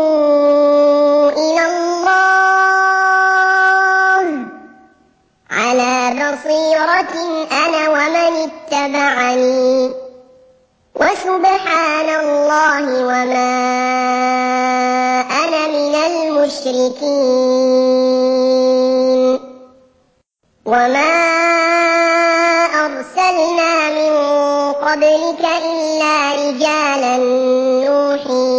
إلى الله على بصيرة أنا ومن اتبعني وسبحان الله وما أنا من المشركين وما أرسلنا من قبلك إلا رجالا نوحي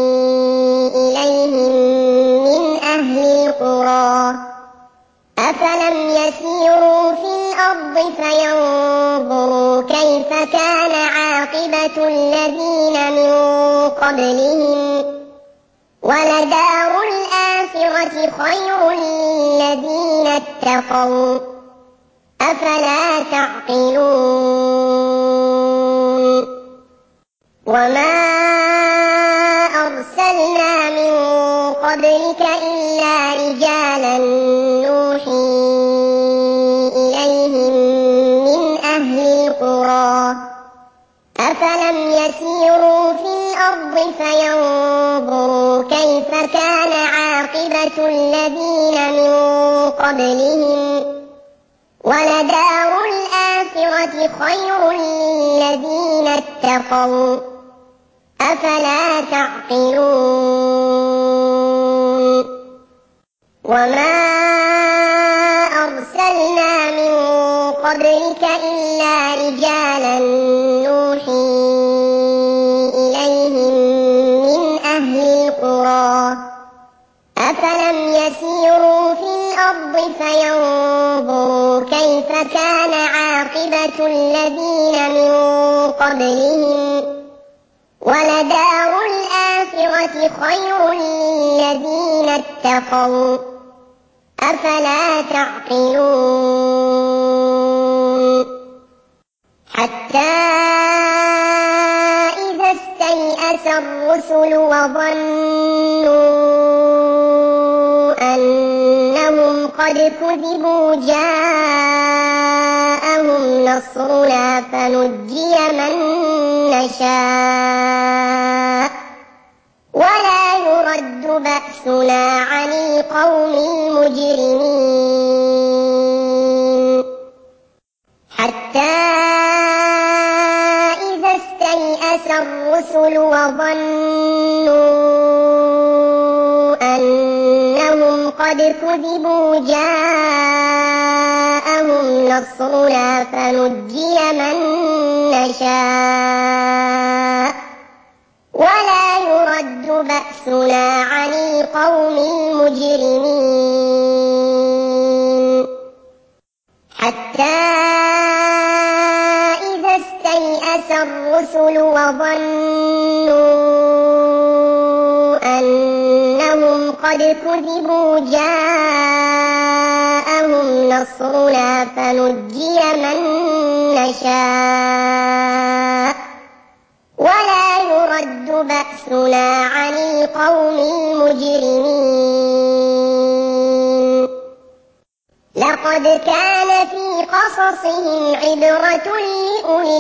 إليهم من أهل القرى أفلم يسيروا في الأرض فينظروا كيف كان عاقبة الذين من قبلهم ولدار الآخرة خير للذين اتقوا أفلا تعقلون وما أرسلنا من قبلك إلا رجالا نوحي إليهم من أهل القرى أفلم يسيروا في الأرض فينظروا كيف كان عاقبة الذين من قبلهم ولدار الآخرة خير للذين اتقوا أفلا تعقلون وما أرسلنا من قبلك إلا رجالا نوحي إليهم من أهل القرى أفلم يسيروا في الأرض فينظروا كيف كان عاقبة الذين من قبلهم ولدار الآخرة خير للذين اتقوا أفلا تعقلون حتى إذا استيأس الرسل وظنوا أنهم قد كذبوا جاءهم نصرنا فنجي من نشاء ولا يرد بأسنا عن القوم المجرمين حتى إذا استيأس الرسل وظنوا أنهم قد كذبوا جاءهم نصرنا فنجي من نشاء ولا يرد بأسنا عن القوم المجرمين حتى إذا استيأس الرسل وظنوا أنهم قد كذبوا جاءهم نصرنا فنجي من نشاء ولا يرد بأسنا عن القوم المجرمين لقد كان في قصصهم عبرة لأولي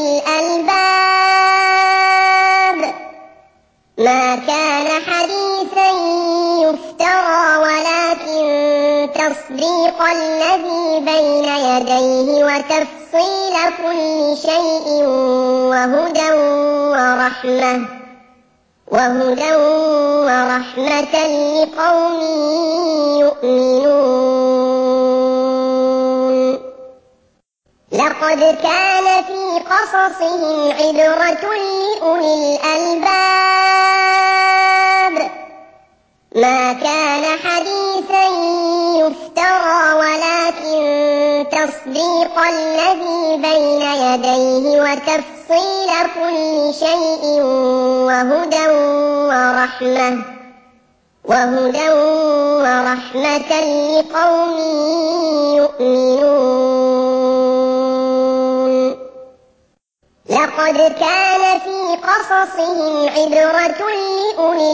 الألباب ما كان حديثا يفترى ولكن تصديق الذي بين يديه وتفصيل كل شيء وهدى ورحمة وهدى ورحمة لقوم يؤمنون لقد كان في قصصهم عبرة لأولي الألباب ما كان حديثا يفترى ولكن تصديق الذي بين يديه وتفصيل كل شيء وهدى ورحمة وهدى ورحمة لقوم يؤمنون لقد كان في قصصهم عبرة لأولي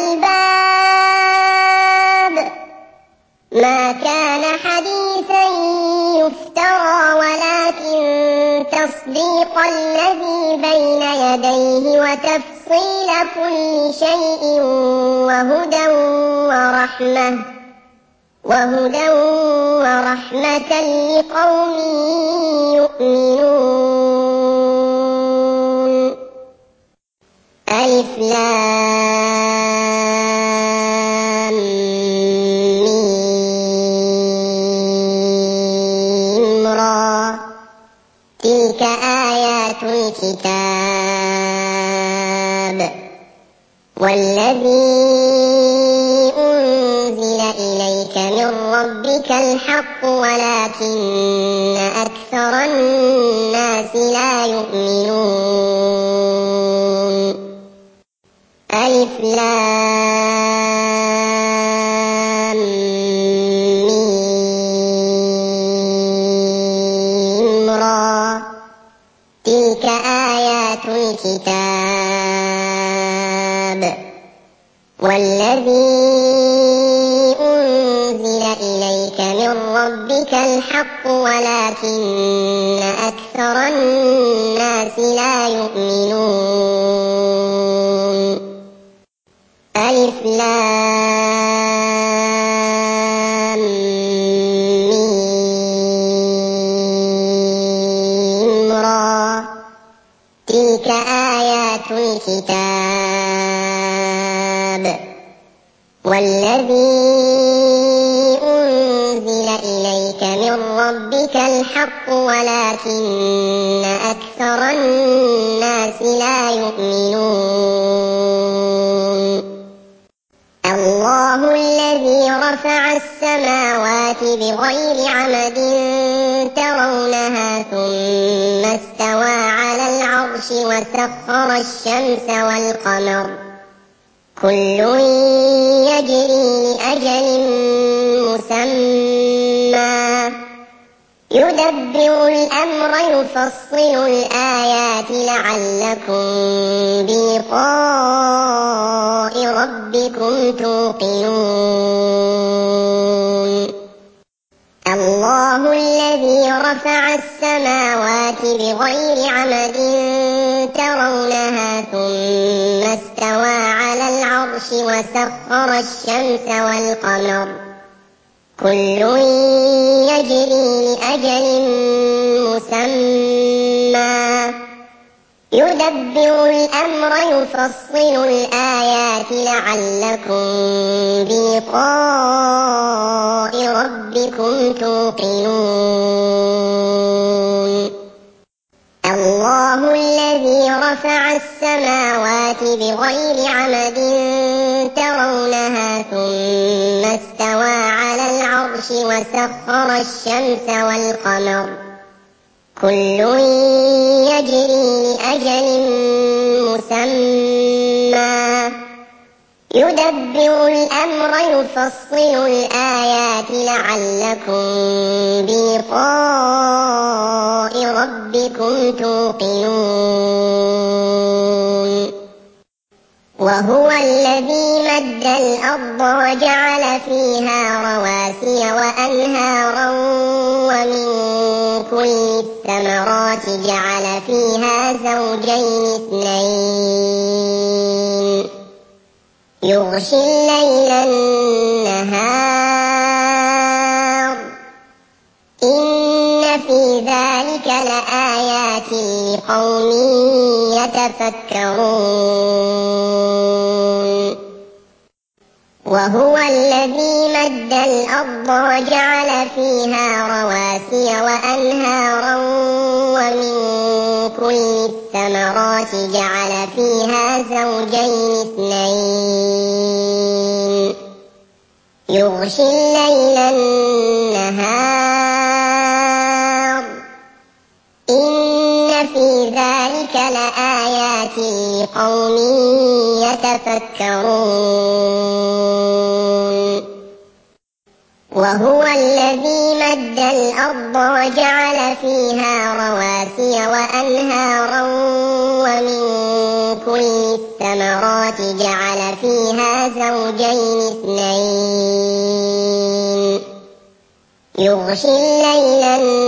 الألباب ما كان حديثا يفترى ولكن تصديق الذي بين يديه وتفصيل كل شيء وهدى ورحمة وهدى ورحمة لقوم يؤمنون ألف لام ميم را تلك آيات الكتاب والذي أنزل إليك من ربك الحق ولكن أكثر الناس لا يؤمنون ألف لام ميم آيات الكتاب والذي أنزل إليك من ربك الحق ولكن أكثر الناس لا يؤمنون. ألف لام ميم را تلك آيات الكتاب والذي أنزل إليك من ربك الحق ولكن أكثر الناس لا يؤمنون. الله الذي رفع السماوات بغير عمد ترونها ثم استوى على العرش وسخر الشمس والقمر كل يجري لأجل مسمى يدبر الأمر يفصل الآيات لعلكم بلقاء ربكم توقنون. الله الذي رفع السماوات بغير عمد ترونها ثم استوى على العرش وسخر الشمس والقمر كل يجري لأجل مسمى يدبر الأمر يفصل الآيات لعلكم بلقاء ربكم توقنون. الله الذي رفع السماوات بغير عمد ترونها ثم استوى على العرش وسخر الشمس والقمر كل يجري لأجل مسمى يدبر الأمر يفصل الآيات لعلكم بلقاء ربكم توقنون. وهو الذي مد الأرض وجعل فيها رواسي وأنهارا ومن كل الثمرات جعل فيها زوجين اثنين يغشي الليل النهار إن في ذلك لآيات لقوم يتفكرون. وهو الذي مد الأرض وجعل فيها رواسي وأنهارا ومن كل الثمرات جعل فيها زوجين اثنين يغشي الليل النهار إن في ذلك لآيات لقوم يتفكرون. وهو الذي مد الأرض وجعل فيها رواسي وأنهارا ومن كل الثمرات جعل فيها زوجين اثنين يغشي الليل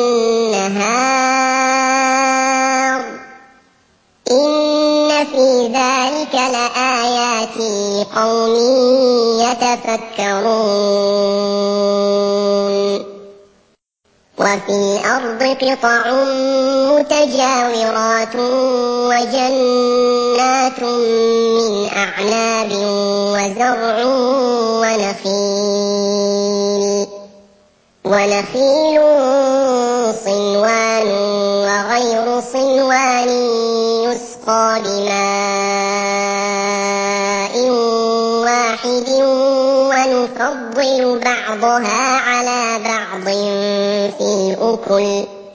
النهار إن في ذلك لآيات لقوم يتفكرون. وفي الأرض قطع متجاورات وجنات من أعناب وزرع ونخيل ونخيل صنوان وغير صنوان يسقى بماء واحد ونفضل بعضها على بعض في الأكل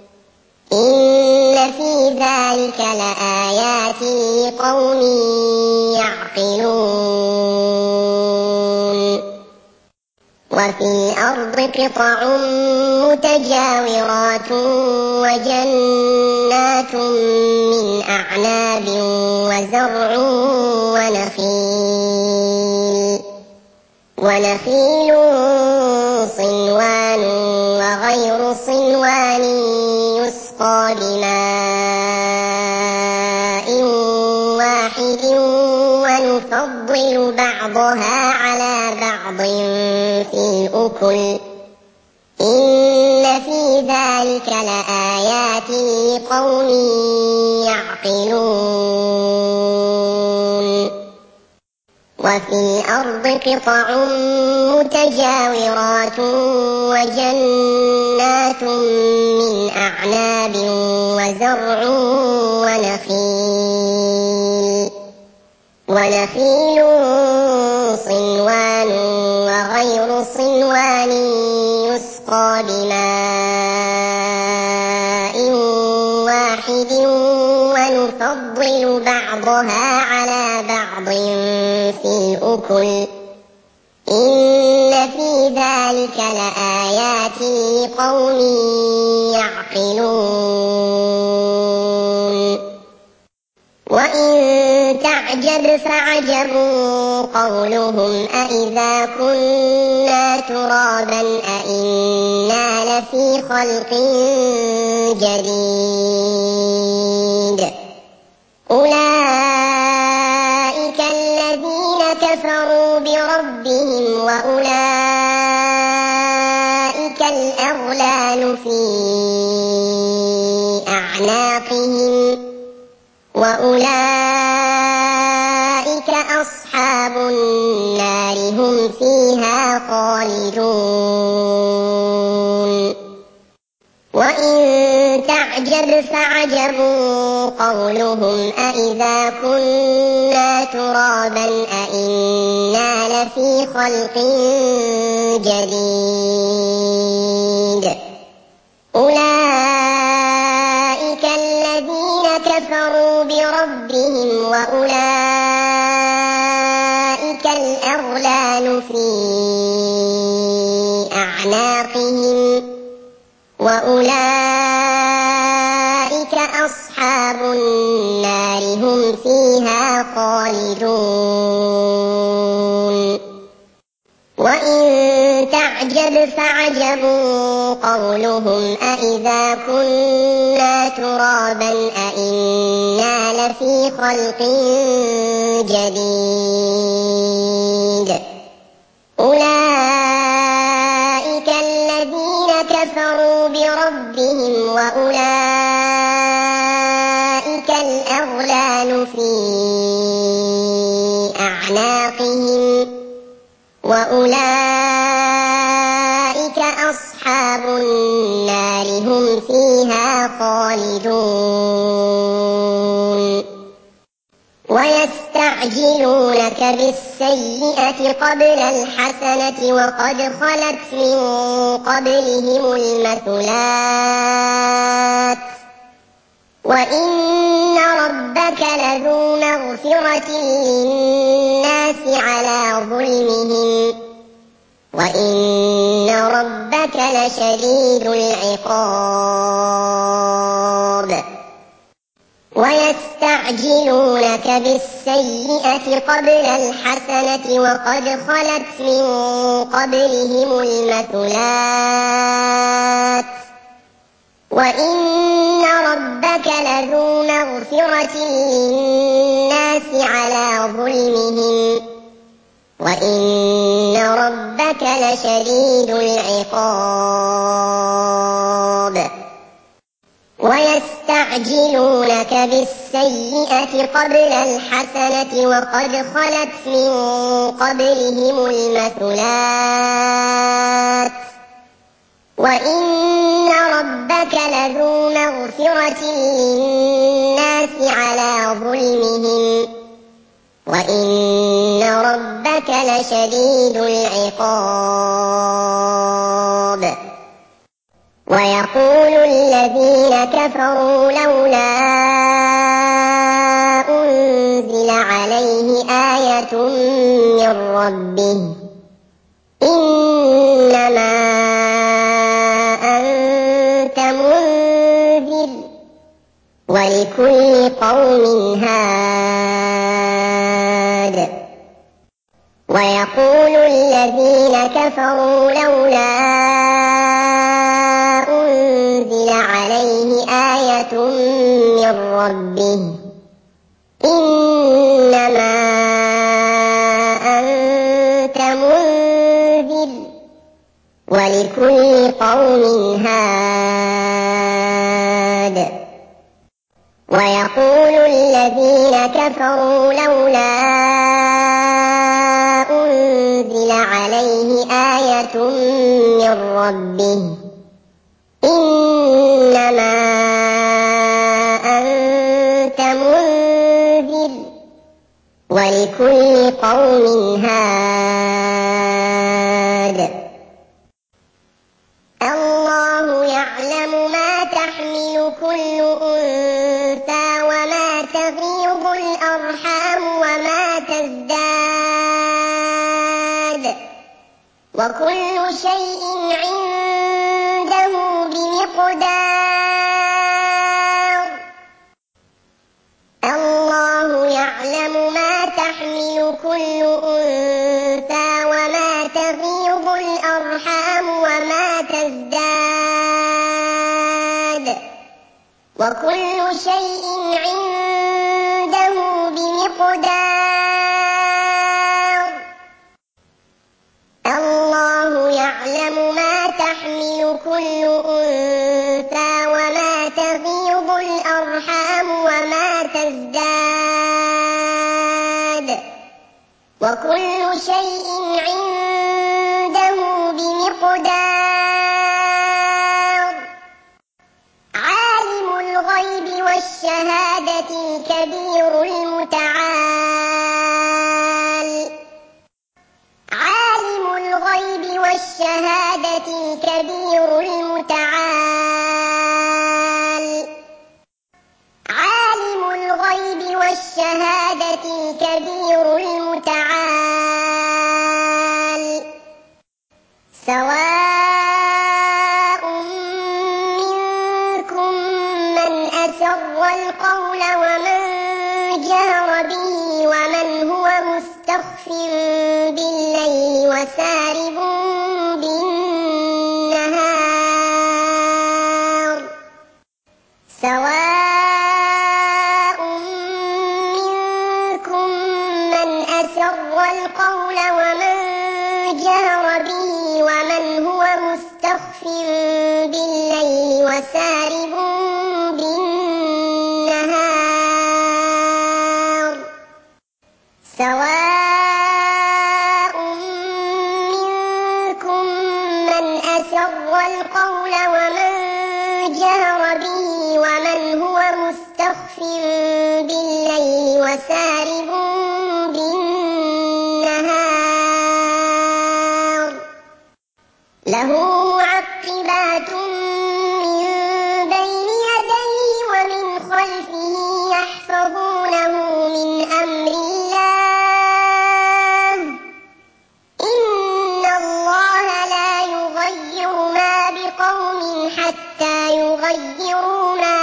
إن في ذلك لآيات لقوم يعقلون. وفي الأرض قطع متجاورات وجنات من أعناب وزرع ونخيل ونخيل صنوان وغير صنوان يسقى بماء واحد ونفضل بعضها على بعض في الأكل إن في ذلك لآيات لقوم يعقلون وفي الأرض قطع متجاورات وجنات من أعناب وزرع ونخيل ونخيل صنوان وغير صنوان يسقى بماء واحد ونفضل بعضها على بعض في الأكل إن في ذلك لآيات لقوم يعقلون وإن تعجب فعجب قولهم أإذا كنا ترابا أإنا لفي خلق جديد أولئك الذين كفروا بربهم وأولئك الأغلال في أعناقهم وأولئك أصحاب النار هم فيها خالدون وإن تعجب فعجب قولهم أإذا كنا ترابا أإنا لفي خلق جديد أولئك الذين كفروا بربهم وأولئك الأغلال في أعناقهم وأولئك أصحاب النار هم فيها خالدون وإن تعجب فعجب قولهم أإذا كنا ترابا أإنا لفي خلق جديد أولئك الذين كفروا بربهم وأولئك الأغلال في أعناقهم وأولئك أصحاب النار هم فيها خالدون ويستعجلونك بالسيئة قبل الحسنة وقد خلت من قبلهم المثلات وإن ربك لذو مغفرة للناس على ظلمهم وإن ربك لشديد العقاب ويستعجلونك بالسيئة قبل الحسنة وقد خلت من قبلهم المثلات وإن ربك لذو مغفرة للناس على ظلمهم وإن ربك لشديد العقاب ويستعجلونك بالسيئة قبل الحسنة وقد خلت من قبلهم المثلات وإن ربك لذو مغفرة للناس على ظلمهم وإن ربك لشديد العقاب ويقول الذين كفروا لولا أنزل عليه آية من ربه إن إنما أنت منذر ولكل قوم هاد. ويقول الذين كفروا لولا أنزل عليه آية من ربه إنما أنت منذر ولكل قوم هاد. ويقول الذين كفروا لولا أنزل عليه آية من ربه إنما أنت منذر ولكل قوم هاد. الله يعلم ما تحمل كل أنثى وما تغيض الأرحام وما تزداد وكل شيء عنده بمقدار. الله يعلم ما تحمل كل أنثى وما تغيض الأرحام وما تزداد وكل شيء عنده بمقدار. الله يعلم ما تحمل كل أنثى وما تغيض الأرحام وما تزداد وكل شيء عنده بمقدار. عالم الغيب والشهادة الكبير المتعال عالم الغيب والشهادة الكبير المتعال عالم الغيب والشهادة الكبير المتعال. سواء منكم من أسر القول ومن جهر به ومن هو مستخف بالليل وسارب بالنهار. سواء منكم من أسر القول ومن جهر به ومن هو مستخف بالليل وسارب بالنهار. سواء منكم من أسر القول ومن جهر به ومن هو مستخف بالليل وسارب بالنهار. له معقبات من بين يديه ومن خلفه يحفظونه من أمر الله إن الله لا يغير ما بقوم حتى يغيروا ما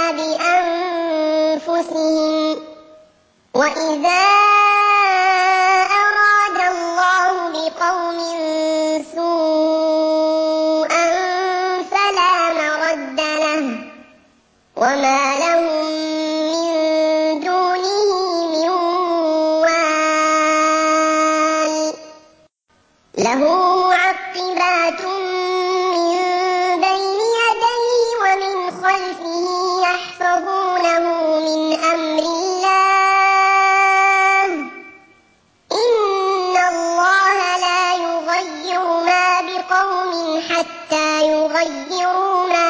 بأنفسهم. وإذا أراد الله بقوم سوءا فلا مرد له وما لهم من دونه من وال. له معقبات من بين يديه ومن خلفه يحفظونه من أمر الله إن الله لا يغير ما بقوم حتى يغيروا ما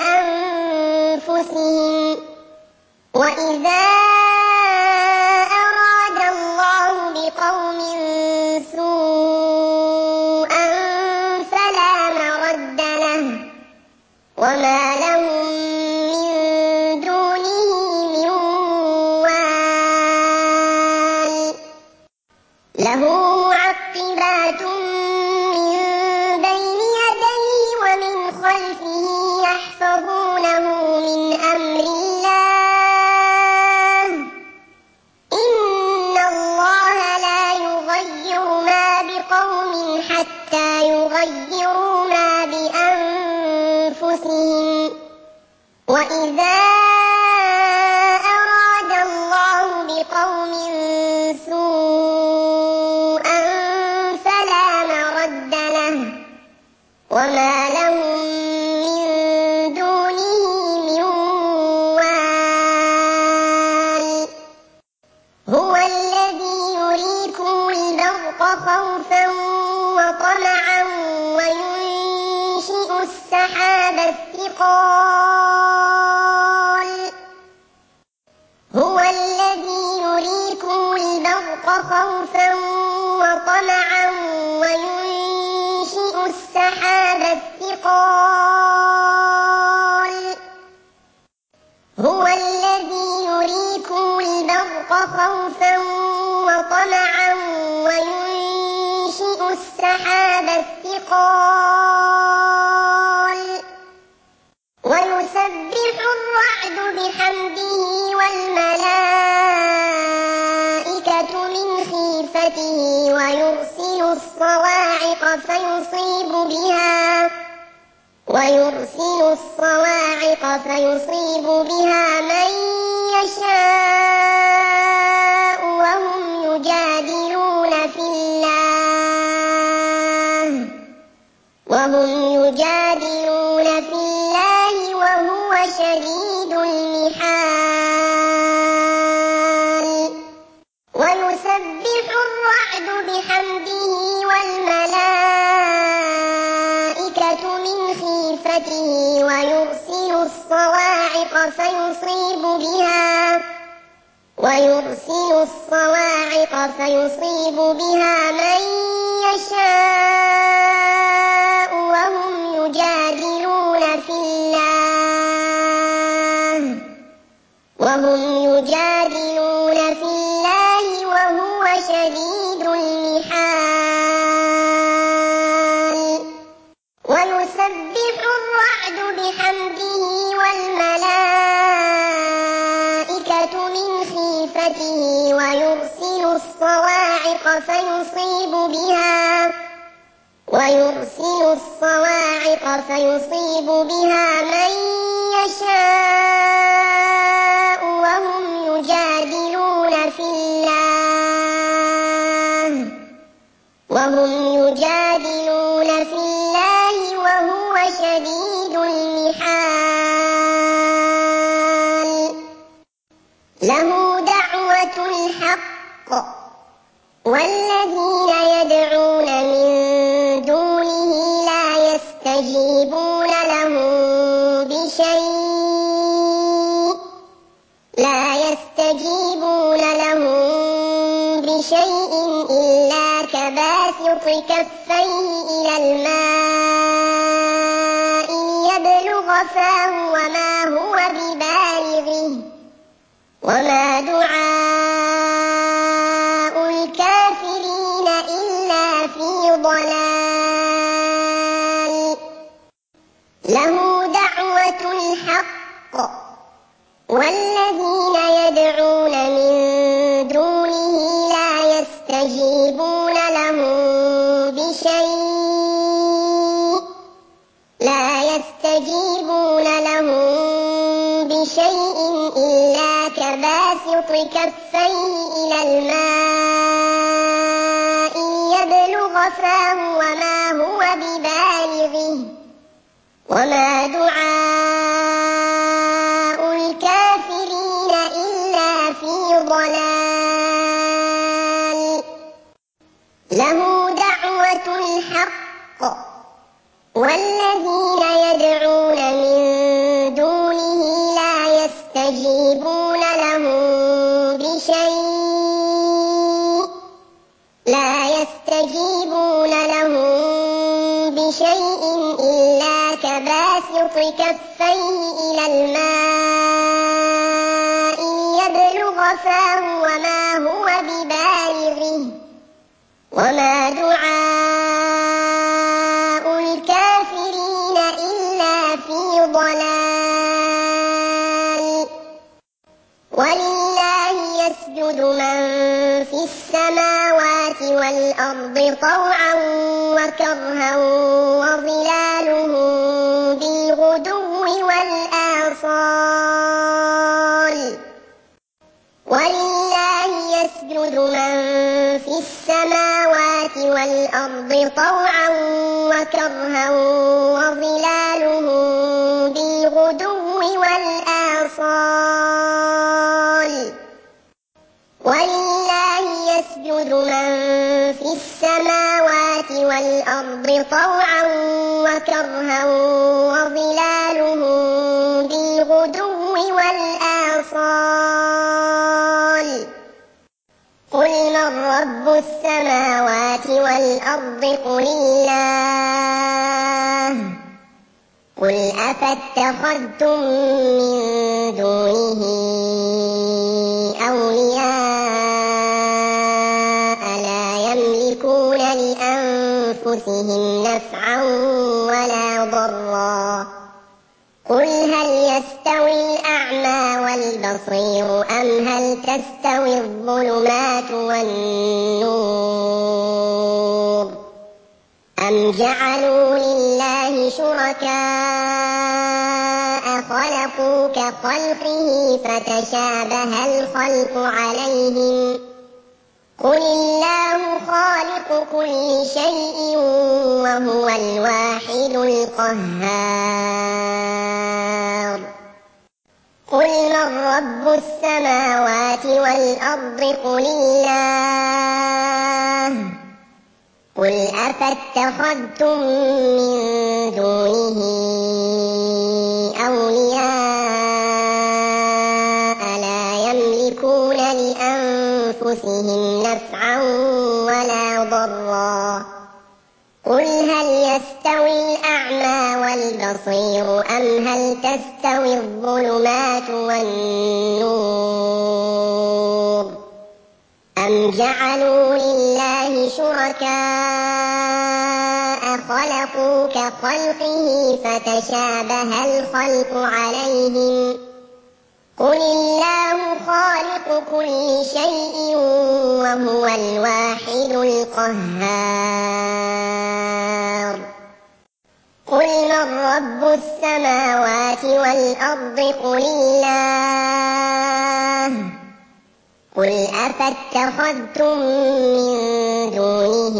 بأنفسهم. وإذا أراد الله بقوم سوءا فلا مرد له وما لهم من دونه من وال. له معقبات من بين خوفا وطمعا وينشئ السحاب الثقال هو الذي يريكم البرق خوفا وطمعا وينشئ السحاب الثقال هو الذي يريكم البرق خوفا وطمعا وينشئ السحاب الثقال ويسبح الرعد بحمده والملائكة من خيفته ويرسل الصواعق فيصيب بها ويرسل الصواعق فيصيب بها من يشاء وهم يجادلون في الله وهم يجادلون في الله وهو شديد المحال ويسبح الرعد بحمده والملائكة من خيفته ويرسل الصواعق فيصيب بها ويرسل الصواعق فيصيب بها من يشاء وهم يجادلون في الله وهم يجادلون في الله وهو شديد المحال ويسبح الرعد بحمده والملائكة من خيفته ويرسل الصواعق فيصيب بها ويرسل الصواعق فيصيب بها من يشاء وهم يجادلون في الله وهم يجادلون في الله وهو شديد المحال له دعوة الحق والذين يدعون من دونه لا يستجيبون لهم بشيء لا يستجيبون لهم بشيء إلا كباسط كفيه إلى الماء ليبلغ فاه وما هو ببالغه وما دعاء الكافرين إلا في ضلال له دعوة الحق والذين يدعون من دونه لا يستجيبون لهم بشيء لا يستجيبون لهم بشيء إلا كباسط كفيه إلى الماء ليبلغ فاه وما هو ببالغه وما دعاء الكافرين إلا في ضلال له دعوة الحق والذين يدعون من دونه لا يستجيبون لهم بشيء لا يستجيبون لهم بشيء إلا كباسط كفيه إلى الماء ليبلغ فاه وما هو ببالغه وما دعاء الكافرين إلا في ضلال ولله يسجد من في السماوات والأرض طوعا وكرها وظلالهم بالغدو والآصال ولله يسجد من في السماوات والأرض طوعا وكرها وظلالهم بالغدو والآصال ولله يسجد من في السماوات والأرض طوعا وكرها وظلالهم بالغدو والآصال قل من رب السماوات والأرض قل الله قل أفاتخذتم من دونه أولياء لا يملكون لأنفسهم نفعا ولا ضرا قل هل يستوي الأعمى والبصير أم هل تستوي الظلمات والنور أم جعلوا لله شركاء خلقوا كخلقه فتشابه الخلق عليهم قل الله خالق كل شيء وهو الواحد القهار قل من رب السماوات والأرض قل الله قل أفاتخذتم من دونه أولياء لا يملكون لأنفسهم نفعا ولا ضرا قل هل يستوي الأعمى والبصير أم هل تستوي الظلمات والنور أم جعلوا لله شركاء خلقوا كخلقه فتشابه الخلق عليهم قل الله خالق كل شيء وهو الواحد القهار قل من رب السماوات والأرض قل الله قل أفاتخذتم من دونه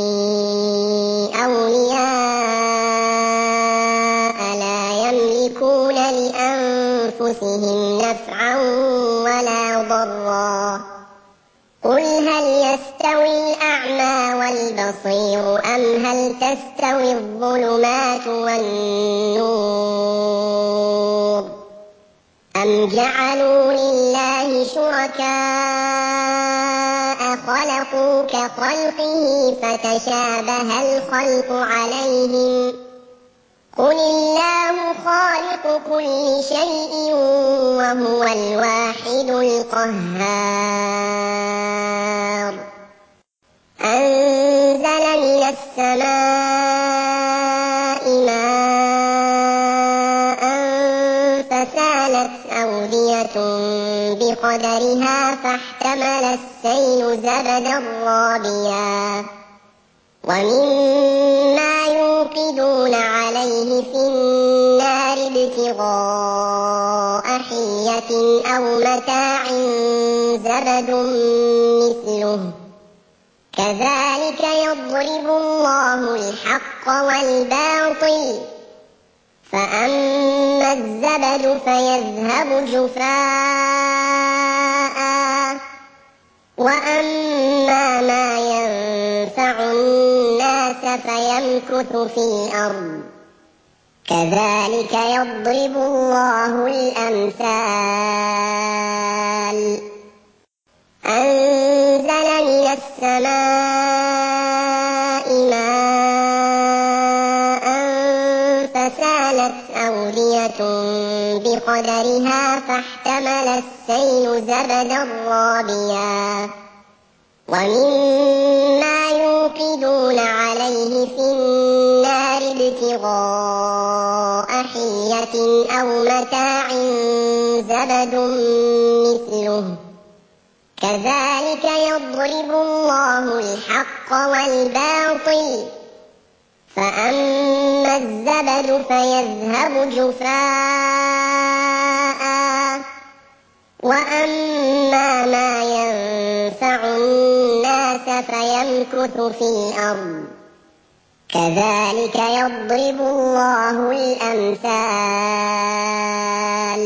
أولياء لا يملكون لأنفسهم نفعا ولا ضرا قل هل يستوي الأعمى والبصير أم هل تستوي الظلمات والنور أم جعلوا لله شركاء خلقوا كخلقه فتشابه الخلق عليهم قل الله خالق كل شيء وهو الواحد القهار أنزل من السماء ماء فسالت أودية بقدرها فاحتمل السيل زبدا رابيا ومما يوقدون عليه في النار ابتغاء حلية أو متاع زبد مثله كذلك يضرب الله الحق والباطل فأما الزبد فيذهب جفاء وأما ما ينفع الناس فيمكث في الأرض كذلك يضرب الله الأمثال أنزل من السماء ماء فسالت أودية بقدرها فاحتمل السيل زبدا رابيا ومما يوقدون عليه في النار ابتغاء حلية أو متاع زبد مثله كذلك يضرب الله الحق والباطل فأما الزبد فيذهب جفاء وأما ما ينفع الناس فيمكث في الأرض كذلك يضرب الله الأمثال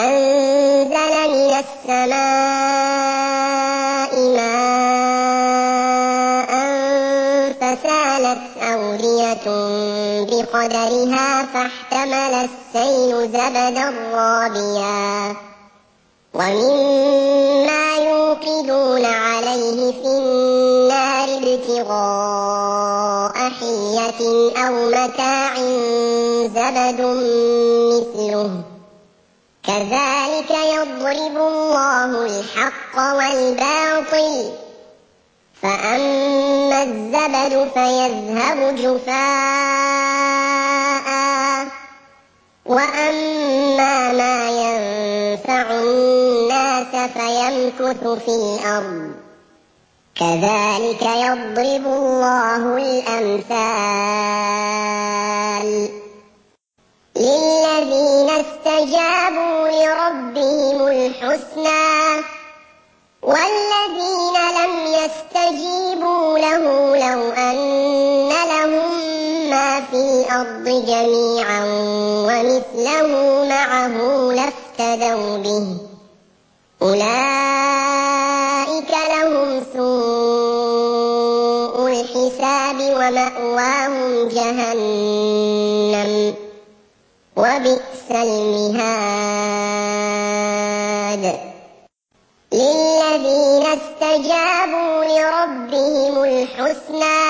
أنزل من السماء ماء كانت أودية بقدرها فاحتمل السيل زبدا رابيا ومما يوقدون عليه في النار ابتغاء حية أو متاع زبد مثله كذلك يضرب الله الحق والباطل فأما الزبد فيذهب جفاء وأما ما ينفع الناس فيمكث في الأرض كذلك يضرب الله الأمثال للذين استجابوا لربهم الحسنى والذين لم يستجيبوا له لو أن لهم ما في الأرض جميعا ومثله معه لافتدوا به أولئك لهم سوء الحساب ومأواهم جهنم وبئس المهاد للذين استجابوا لربهم الحسنى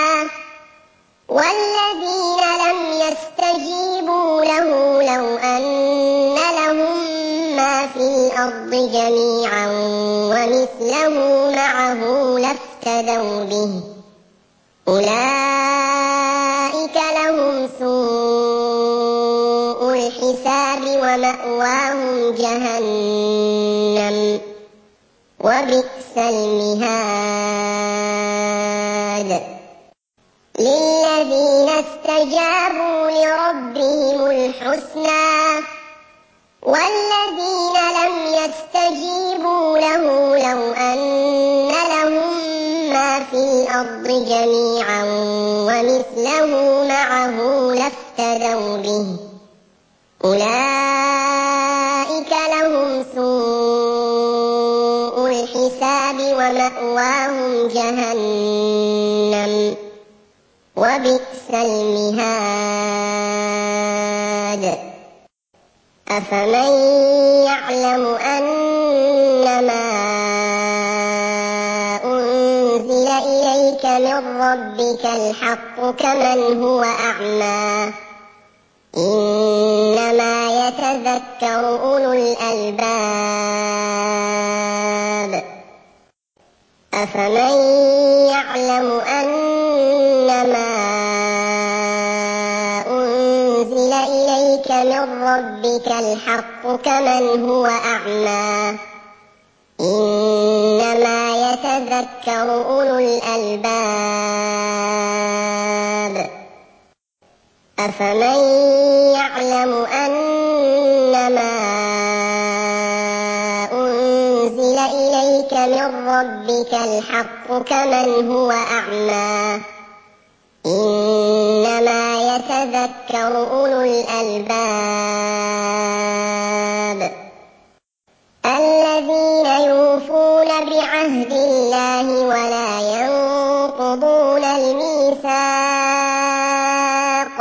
والذين لم يستجيبوا له لو أن لهم ما في الأرض جميعا ومثله معه لافتدوا به أولئك لهم سوء الحساب ومأواهم جهنم وبئس المهاد للذين استجابوا لربهم الحسنى والذين لم يستجيبوا له لو أن لهم ما في الأرض جميعا ومثله معه لافتدوا به أولئك لهم سوء الحساب ومأواهم جهنم وبئس المهاد أفمن يعلم أنما أنزل إليك من ربك الحق كمن هو أعمى إنما يتذكر أولو الألباب أفمن يعلم أنما أنزل إليك من ربك الحق كمن هو أعمى إنما يتذكر أولو الألباب أفمن يعلم أنما أنزل إليك من ربك الحق كمن هو أعمى إنما يتذكر أولو الألباب الذين يوفون بعهد الله ولا ينقضون الميثاق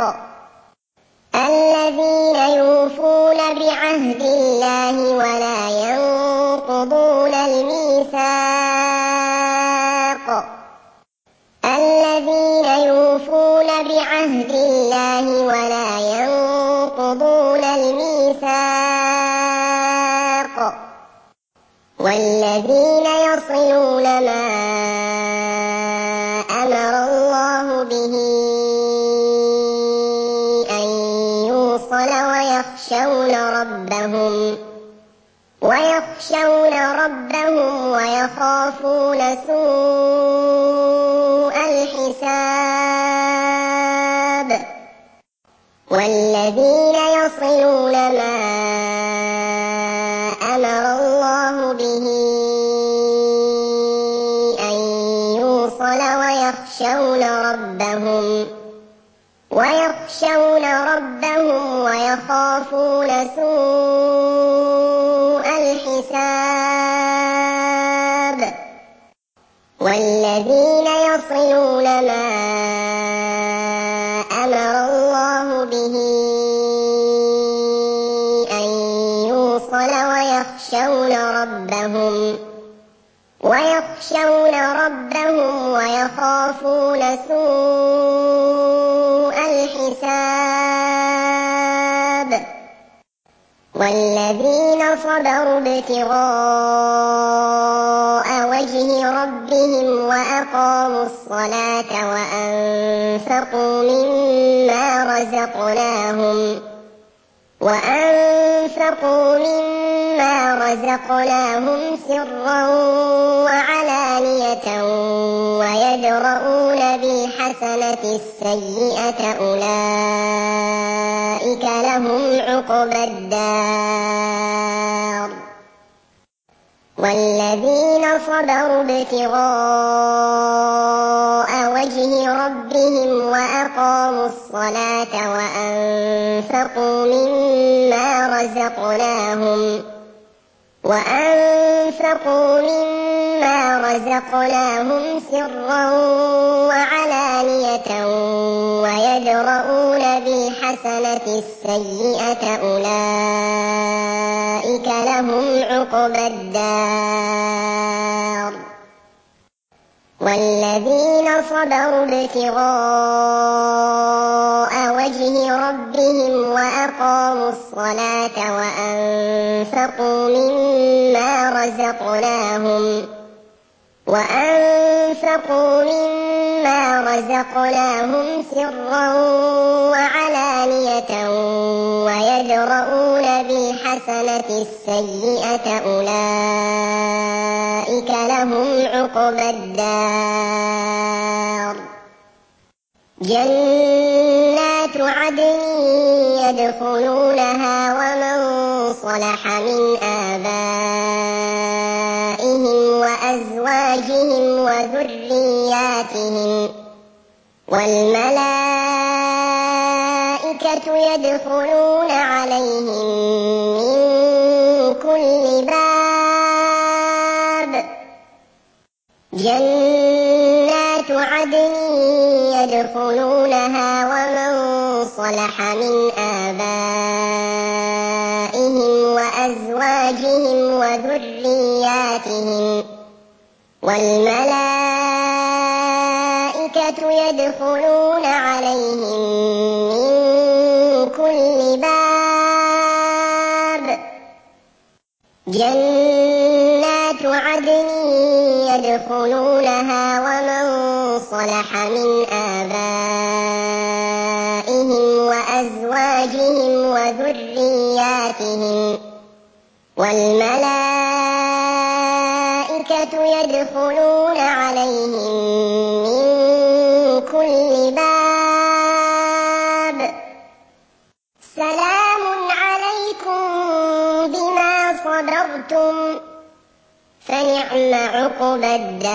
الذين يوفون بعهد الله ولا ينقضون الميثاق الذين يوفون بعهد الله ولا ينقضون الميثاق والذين يصلون ما أمر الله به أن يوصل ويخشون ربهم ويخشون ربهم ويخافون سوء الحساب والذين يصلون ما أمر الله به أن يوصل ويخشون ربهم ويخشون ربهم ويخافون سوء الحساب والذين يصلون ما ويخشون ربهم ويخشون ربهم ويخافون سوء الحساب والذين صبروا ابتغاء وجه ربهم وأقاموا الصلاة وأنفقوا مما رزقناهم وأنفقوا مما رزقناهم سرا وعلانية ويدرؤون بالحسنة السيئة أولئك لهم عقبى الدار والذين صبروا ابتغاء وجه ربهم وأقاموا الصلاة وأنفقوا مما رزقناهم وأنفقوا مما رزقناهم سرا وعلانية ويدرؤون بالحسنة السيئة أولئك لهم عقبى الدار والذين صبروا ابتغاء وجه ربهم وأقاموا الصلاة وأنفقوا مما رزقناهم وأنفقوا مما رزقناهم سرا وعلانية ويدرؤون بالحسنة السيئة أولئك لهم عقبى الدار جنات عدن يدخلونها ومن صلح من آبائهم وأزواجهم وذرياتهم والملائكة يدخلون عليهم من كل باب جنات عدن يدخلونها ومن صلح من آبائهم وأزواجهم وذرياتهم والملائكة يدخلون عليهم من كل باب جنات عدن يدخلونها ومن صلح من آبائهم وأزواجهم وذرياتهم والملائكة يدخلون عليهم من كل باب سلام عليكم بما صبرتم فنعم عقبى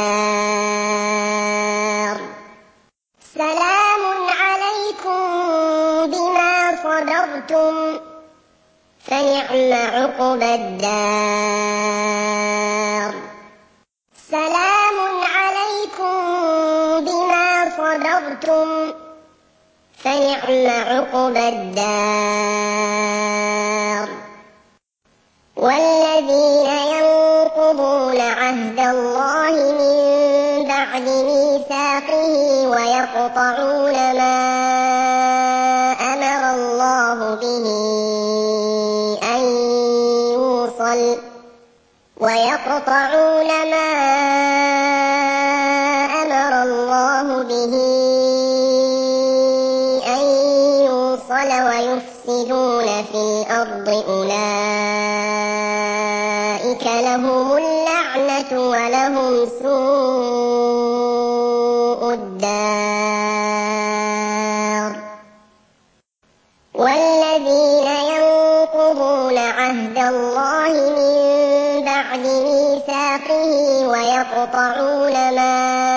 الدار سلام عليكم بما صبرتم فنعم عقبى الدار سلام عليكم بما صبرتم فنعم عقبى الدار والذين ينقضون عهد الله من بعد ميثاقه ويقطعون ما أمر الله به أن يوصل ويقطعون ما أمر الله به أن يوصل ويفسدون في الأرض أولئك لهم اللعنة ولهم سوء الدار والذين ينقضون عهد الله من بعد ميثاقه ويقطعون ما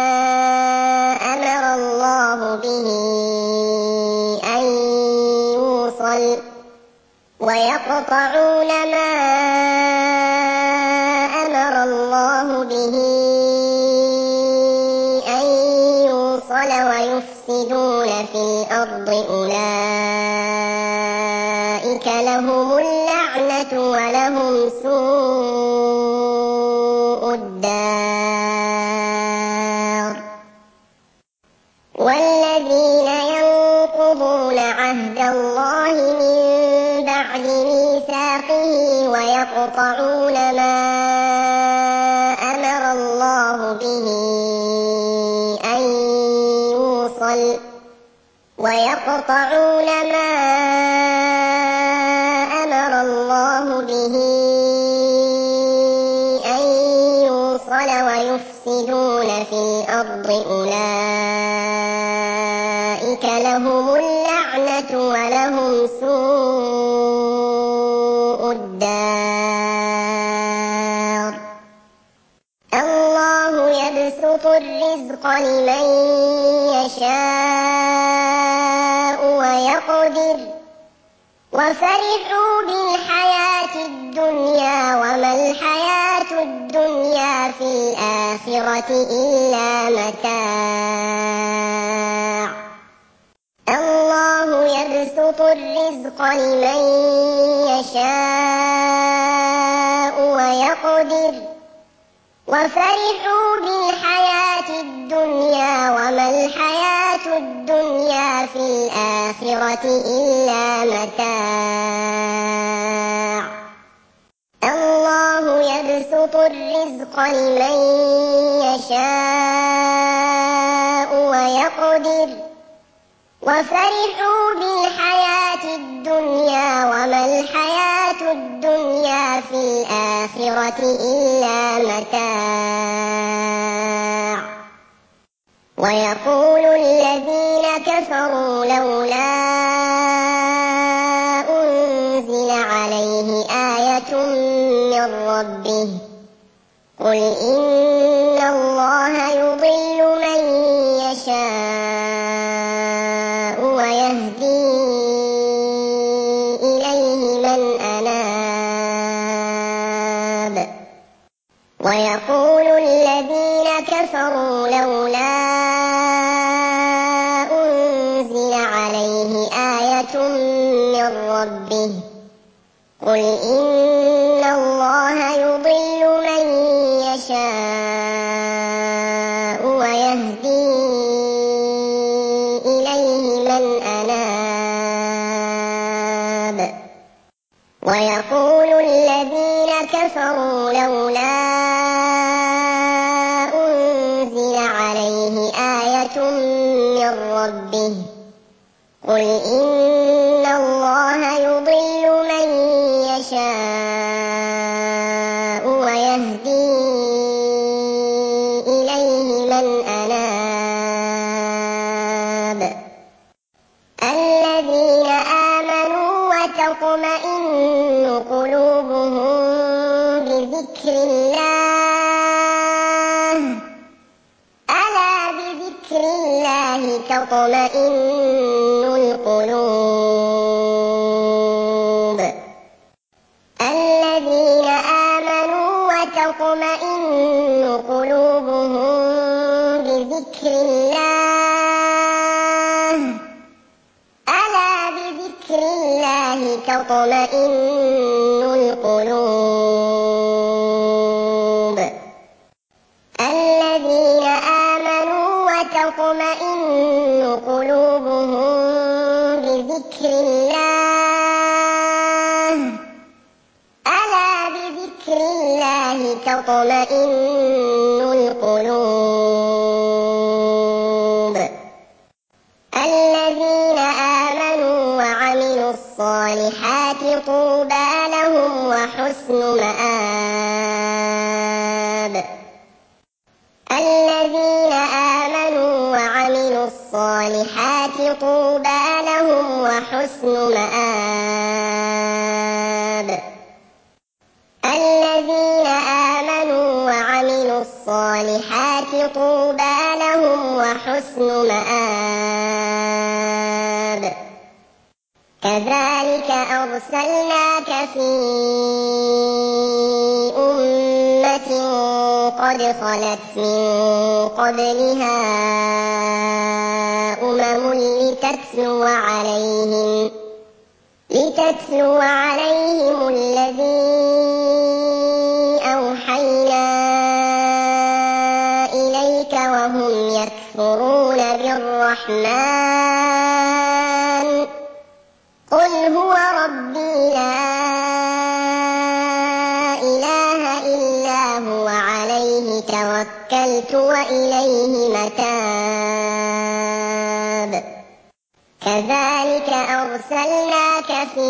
أمر الله به أن يوصل ويقطعون ما أمر الله به أن يوصل ويفسدون في الأرض أولئك لهم اللعنة ولهم سوء عهد الله من بعد ميثاقه ويقطعون ما أمر الله به أن يوصل ويقطعون ما أمر الله به أن يوصل ويفسدون في الأرض أولئك لهم اللعنة ولهم سوء الدار. الله يبسط الرزق لمن يشاء ويقدر وفرحوا بالحياة الدنيا وما الحياة الدنيا في الآخرة إلا متاع. الله يبسط الرزق لمن يشاء ويقدر وفرحوا بالحياة الدنيا وما الحياة الدنيا في الآخرة إلا متاع. الله يبسط الرزق لمن يشاء ويقدر وفرحوا بالحياة الدنيا وما الحياة الدنيا في الآخرة إلا متاع. ويقول الذين كفروا لولا أنزل عليه آية من ربه قل إن الله يضل من يشاء ويهدي إليه من أناب. ويقول الذين كفروا لولا أنزل عليه آية من ربه قل إن الله يضل من يشاء ويهدي إليه من أناب. ويقول الذين كفروا لولا أنزل عليه آية من ربه قل إن الله يضل من يشاء ويهدي إليه من أناب. الذين آمنوا وتطمئن قلوبهم بذكر الله ألا بذكر الله تطمئن القلوب. الذين آمنوا وتطمئن قلوبهم بذكر الله ألا بذكر الله تطمئن القلوب. الذين آمنوا وتطمئن قلوبهم بذكر الله ألا بذكر الله تطمئن القلوب. الذين آمنوا وعملوا الصالحات طوبى لهم وحسن مآب. الذين آمنوا وعملوا الصالحات طوبى لهم وحسن مآب. الذين آمنوا وعملوا الصالحات طوبى لهم وحسن مآب. كذلك أرسلناك في أمة قد خلت من قبلها أمم لتتلو عليهم لتتلو عليهم الذي أوحينا إليك وهم يكفرون بالرحمن قل هو ربي لا إله إلا هو عليه توكلت وإليه متاب كذلك أرسلناك في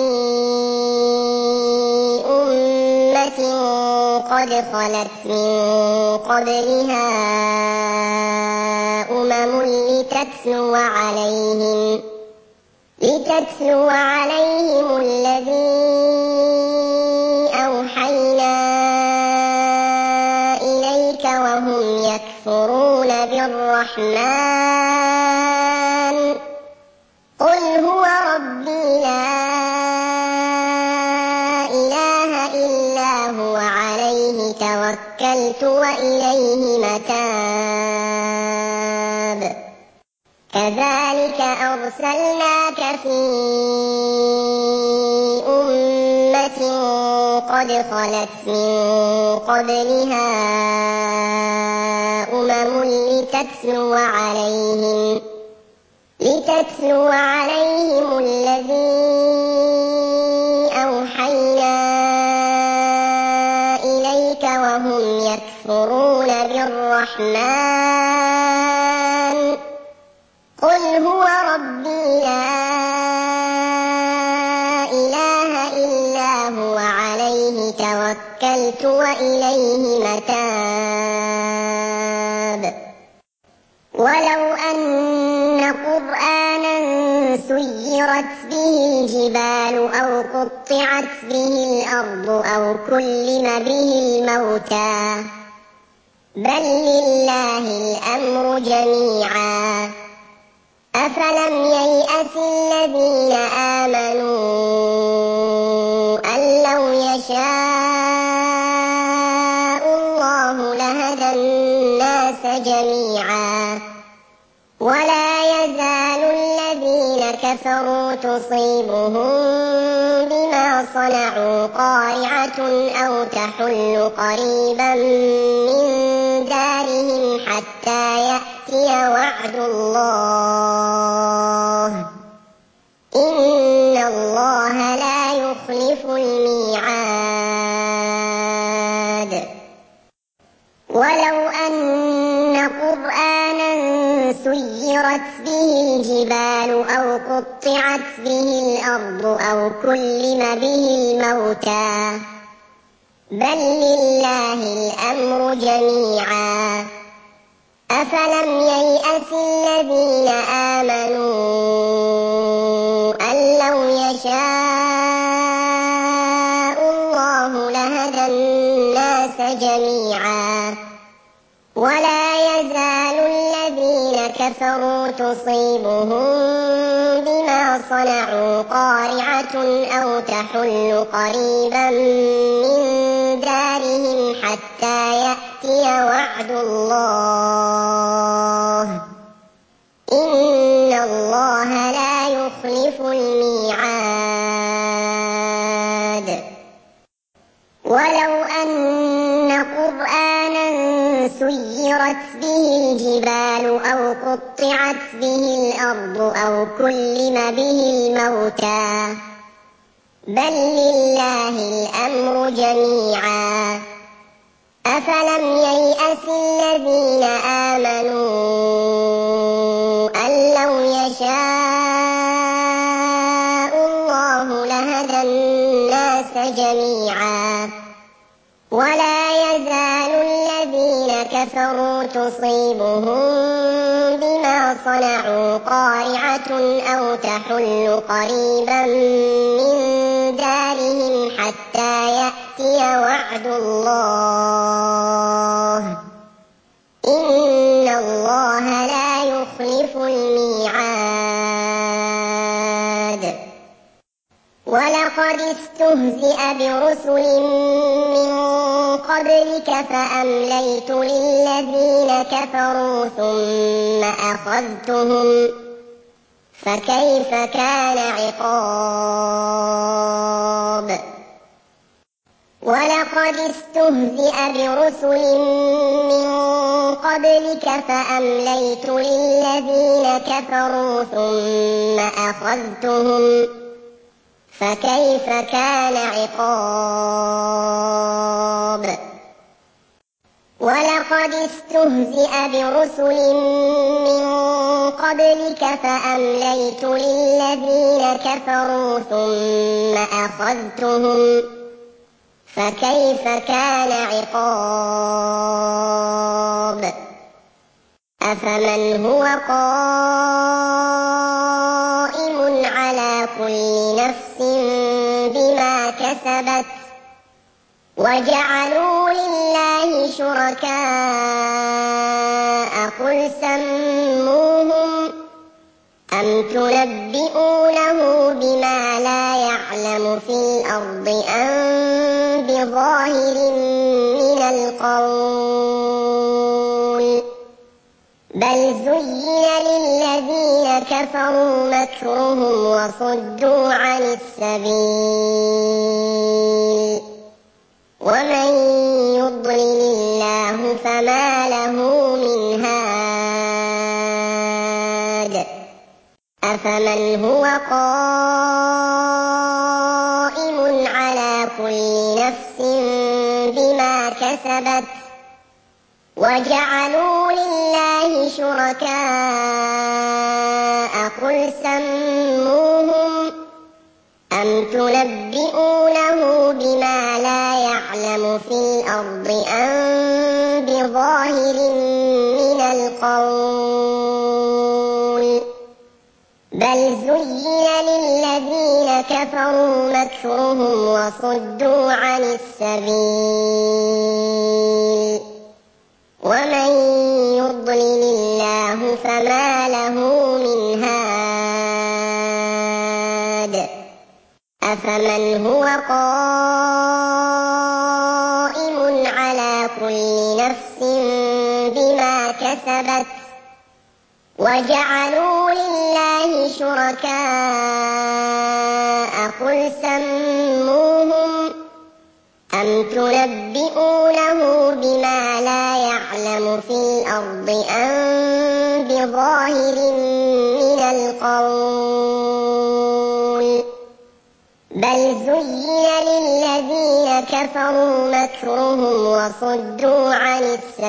أمة قد خلت من قبلها أمم لتتلو عليهم لتتلو عليهم الذي أوحينا إليك وهم يكفرون بالرحمن قل هو ربي لا إله إلا هو عليه توكلت وإليه متاب كذلك أرسلناك في أمة قد خلت من قبلها أمم لتتلو عليهم لتتلو عليهم الذي أوحينا إليك وهم يكفرون بالرحمن قل هو ربي لا إله إلا هو عليه توكلت وإليه متاب ولو أن قرآنا سيرت به الجبال أو قطعت به الأرض أو كلم به الموتى بل لله الأمر جميعا أفلم ييأس الذين آمنوا أن لو يشاء الله لهدى الناس جميعا ولا يزال الذين كفروا تصيبهم بما صنعوا قارعة أو تحل قريبا من دارهم حتى يأتي وعد الله إن الله لا يخلف الميعاد ولو أن قرآنا سيرت به الجبال أو قطعت به الأرض أو كلم به الموتى بل لله الأمر جميعا أفلم ييأس الذين آمنوا أن لو يشاء الله لهدى الناس جميعا ولا يزال الذين كفروا تصيبهم بما صنعوا قارعة أو تحل قريبا من دارهم حتى يأتي وعد الله إن الله لا يخلف الميعاد ولو أن قرآنا سيرت به الجبال أو قطعت به الأرض أو كلم به الموتى بل لله الأمر جميعا أفلم ييأس الذين آمنوا أن لو يشاء الله لهدى الناس جميعا ولا يزال الذين كفروا تصيبهم بما صنعوا قارعة أو تحل قريبا من دارهم حتى يأتي وعد الله إن الله لا يخلف الميعاد ولقد استهزئ برسل من قبلك فأمليت للذين كفروا ثم أخذتهم فكيف كان عقاب ولقد استهزئ برسل من قبلك فأمليت للذين كفروا ثم أخذتهم فكيف كان عقاب ولقد استهزئ برسل من قبلك فأمليت للذين كفروا ثم أخذتهم فكيف كان عقاب أفمن هو قائم على كل نفس بما كسبت وجعلوا لله شركاء قل سموهم أم تنبئونه بما لا يعلم في الأرض أم بظاهر من القول بل زين للذين كفروا مكرهم وصدوا عن السبيل ومن يضلل الله فما له من هاد أفمن هو قائم على كل نفس بما كسبت وجعلوا لله شركاء قل سموهم أم تنبئونه بما لا يعلم في الأرض أم بظاهر من القول بل زين للذين كفروا مكرهم وصدوا عن السبيل ومن يضلل الله فما له من هاد أفمن هو قائم على كل نفس بما كسبت وجعلوا لله شركاء قل سموهم أم تنبئونه بما لا يعلم في الأرض أم بظاهر من القول بل زين للذين كفروا مكرهم وصدوا عن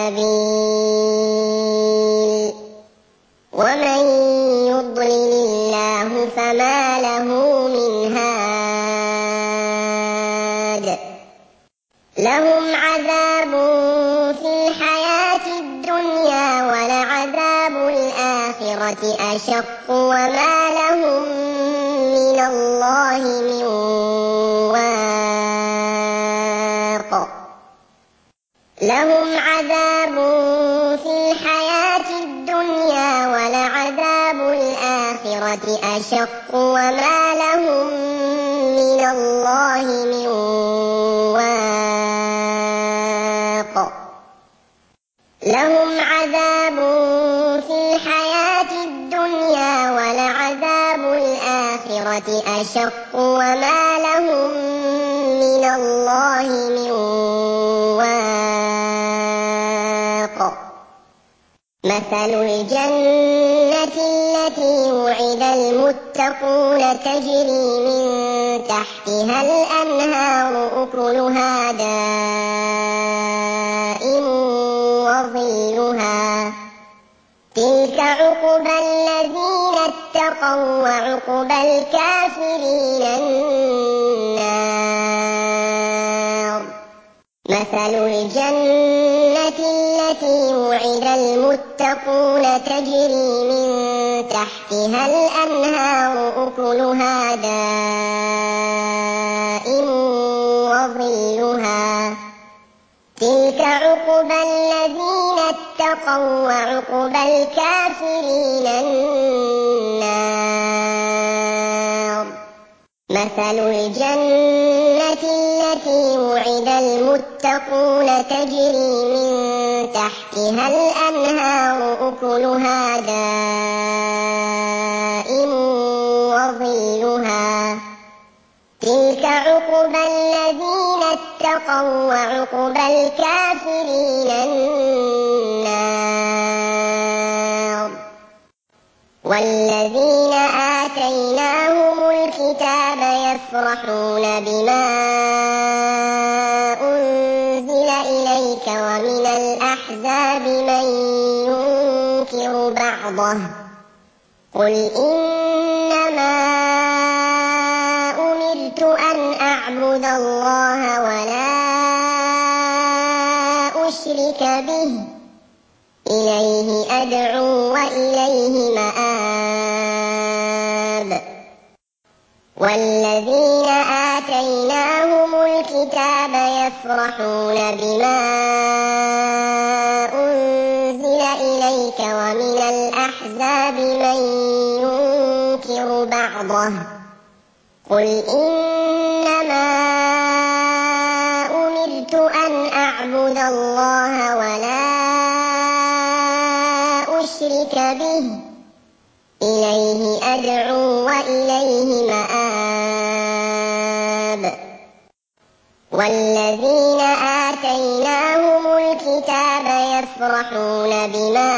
السبيل ومن يضلل الله فما له من هاد لهم عذاب في الحياة الدنيا ولعذاب الآخرة أشق وما لهم من الله من واق لهم عذاب في الحياة الدنيا ولعذاب الآخرة أشق وما لهم من الله من واق لهم عذاب في الحياة الدنيا ولعذاب الآخرة أشق وما لهم من الله من واق مثل الجنة التي وعد المتقون تجري من تحتها الأنهار أكلها دائم وظلها تلك عقبى الذين اتقوا وعقبى الكافرين النار مثل الجنة التي وعد المتقون تجري من تحتها الأنهار أكلها دائم وظلها تلك عقبى الذين اتقوا وعقبى الكافرين النار مثل الجنة التي وعد المتقون تجري من تحتها الأنهار أكلها دائم وظلها تلك عقبى الذين اتقوا وعقبى الكافرين النار والذين آتيناهم الكتاب يفعلون يفرحون بما أنزل إليك ومن الأحزاب من ينكر بعضه قل إنما أمرت أن أعبد الله ولا أشرك به إليه أدعو وإليه مآب والذين آتيناهم الكتاب يفرحون بما أنزل إليك ومن الأحزاب من ينكر بعضه قل إنما أمرت أن أعبد الله ولا أشرك به إليه أدعو وإليه مآب والذين آتيناهم الكتاب يفرحون بما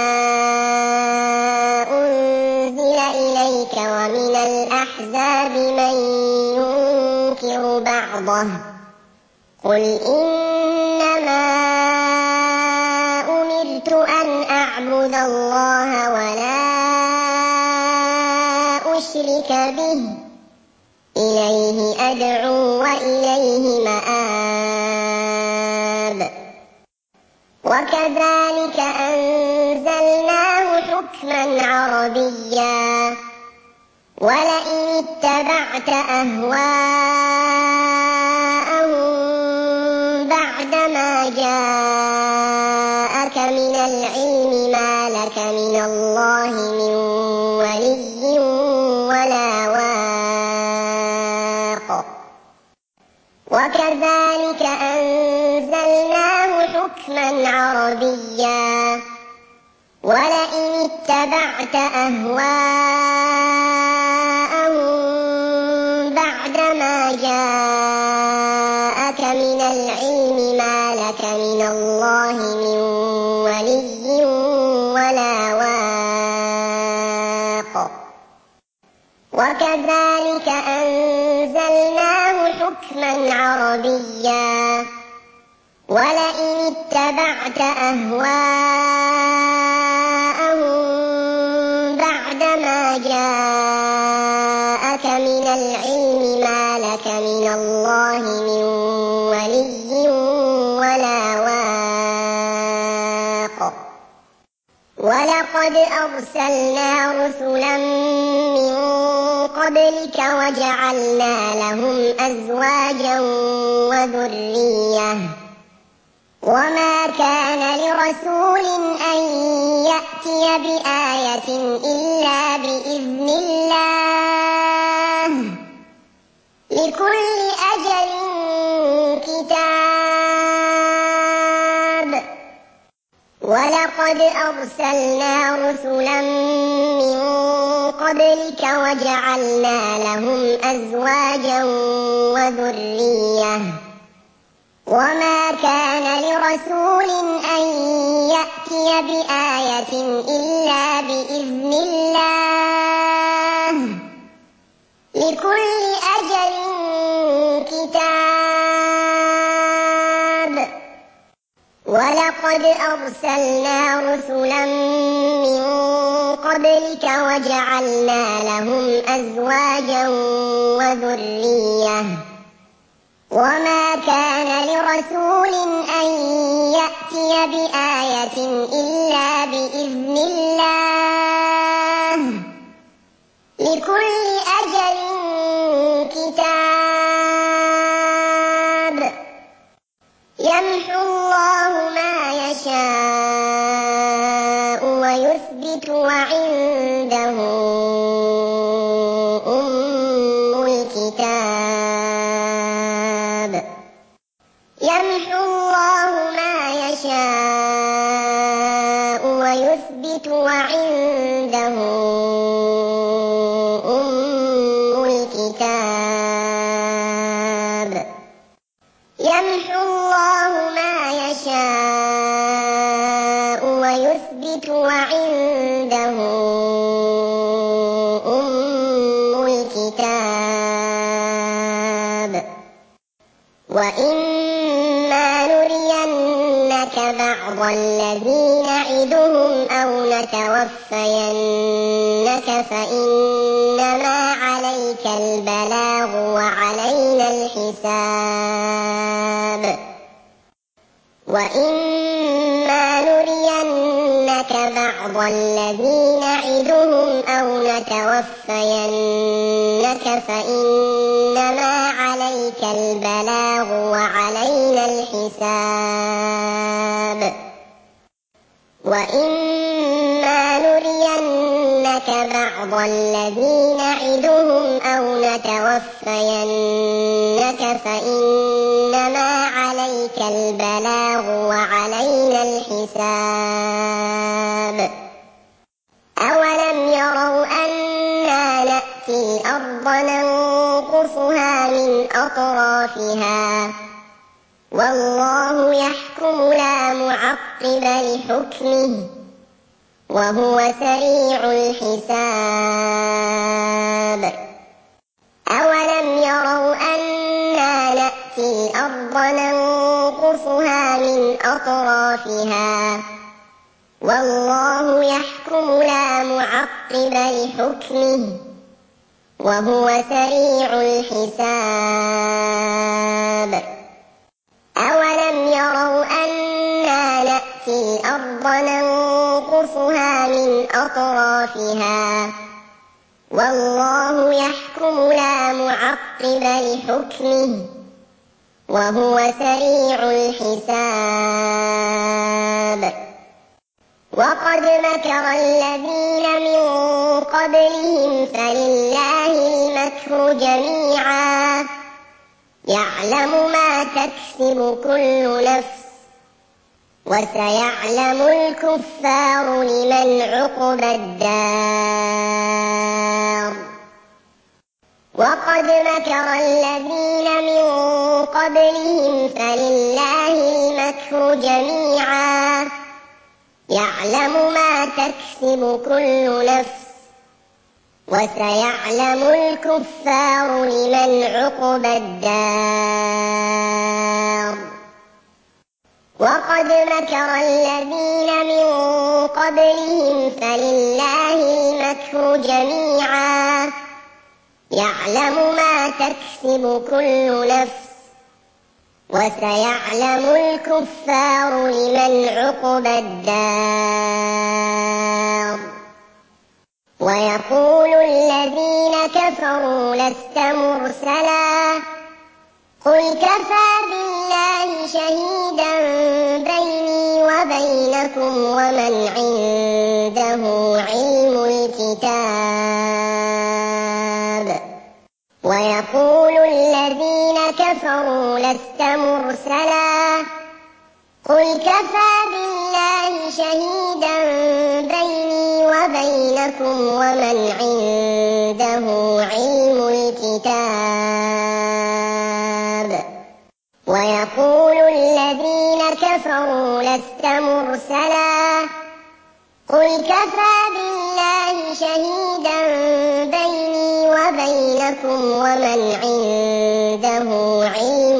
أنزل إليك ومن الأحزاب من ينكر بعضه قل إنما أمرت أن أعبد الله ولا أشرك به إليه أدعو وإليه مآب وكذلك أنزلناه حكما عربيا ولئن اتبعت أهواءهم بعدما جاءك من العلم ما لك من الله من ولي ولا واق وكذلك أنزلناه حكما عربيا ولئن اتبعت أهواءهم بعدما جاءك من العلم ما لك من الله من ولي ولا واق وكذلك أنزلناه حكما عربيا ولئن اتبعت أهواءهم بعدما جاءك من العلم ما لك من الله من ولي ولا واق ولقد أرسلنا رسلا من قبلك وجعلنا لهم أزواجا وذرية وما كان لرسول أن يأتي بآية إلا بإذن الله لكل أجل كتاب ولقد أرسلنا رسلا من قبلك وجعلنا لهم أزواجا وذرية وما كان لرسول أن يأتي بآية إلا بإذن الله لكل أجل كتاب ولقد أرسلنا رسلا من قبلك وجعلنا لهم أزواجا وذرية وما كان لرسول أن يأتي بآية إلا بإذن الله لكل أجل كتاب يمحو الله ما يشاء ويثبت وعنده أم الكتاب يمحو الله ما يشاء ويثبت وعنده أم الكتاب يمحو الله ما يشاء ويثبت وعنده أم الكتاب بعض الذي نعدهم أو نتوفينك فإنما عليك البلاغ وعلينا الحساب وإما نرينك بعض الذي نعدهم أو نتوفينك فإنما عليك البلاغ وعلينا الحساب وإما نرينك بعض الذي نعدهم أو نتوفينك فإنما عليك البلاغ وعلينا الحساب أولم يروا أنا نأتي الأرض ننقصها من أطرافها والله يحكم لا معقب لحكمه وهو سريع الحساب أولم يروا أنا نأتي الأرض ننقصها من أطرافها والله يحكم لا معقب لحكمه وهو سريع الحساب أولم يروا أنا نأتي الأرض ننقصها من أطرافها والله يحكم لا معقب لحكمه وهو سريع الحساب وقد مكر الذين من قبلهم فلله المكر جميعا يعلم ما تكسب كل نفس وسيعلم الكفار لمن عقبى الدار وقد مكر الذين من قبلهم فلله المكر جميعا يعلم ما تكسب كل نفس وسيعلم الكفار لمن عقبى الدار وقد مكر الذين من قبلهم فلله المكر جميعا يعلم ما تكسب كل نفس وسيعلم الكفار لمن عقبى الدار ويقول الذين كفروا لست مرسلا قل كفى بالله شهيدا بيني وبينكم ومن عنده علم الكتاب ويقول الذين كفروا لست مرسلا قل كفى بالله شهيدا بيني وبينكم ومن عنده علم الكتاب ويقول الذين كفروا لست مرسلا قل كفى بالله شهيدا بيني وبينكم ومن عنده علم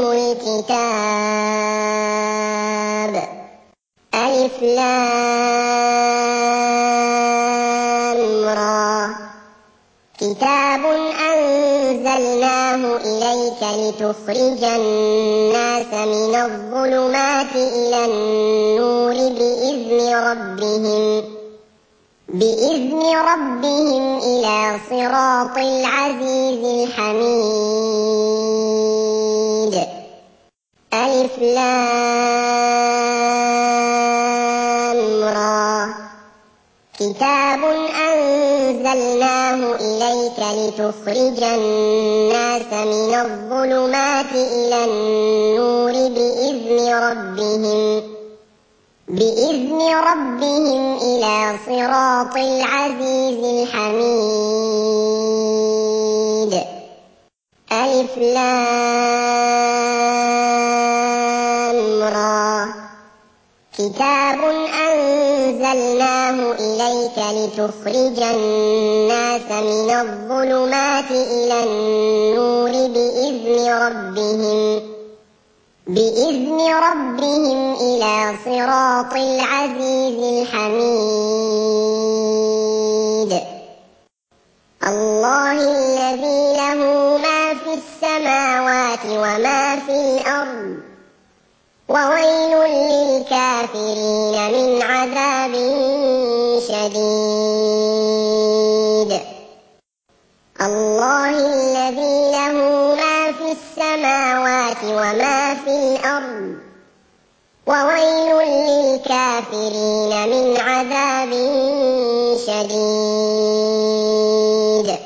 الكتاب ألف لام را كتاب أنزلناه إليك لتخرج الناس من الظلمات إلى النور بإذن ربهم بإذن ربهم إلى صراط العزيز الحميد ألف لام را كتاب أنزلناه إليك لتخرج الناس من الظلمات إلى النور بإذن ربهم بإذن ربهم إلى صراط العزيز الحميد ألف لام را كتاب أنزلناه إليك لتخرج الناس من الظلمات إلى النور بإذن ربهم بإذن ربهم إلى صراط العزيز الحميد. الله الذي له ما في السماوات وما في الأرض، وويل للكافرين من عذاب شديد. الله الذي له ما في السماوات وما في الأرض، وويل للكافرين من عذاب شديد.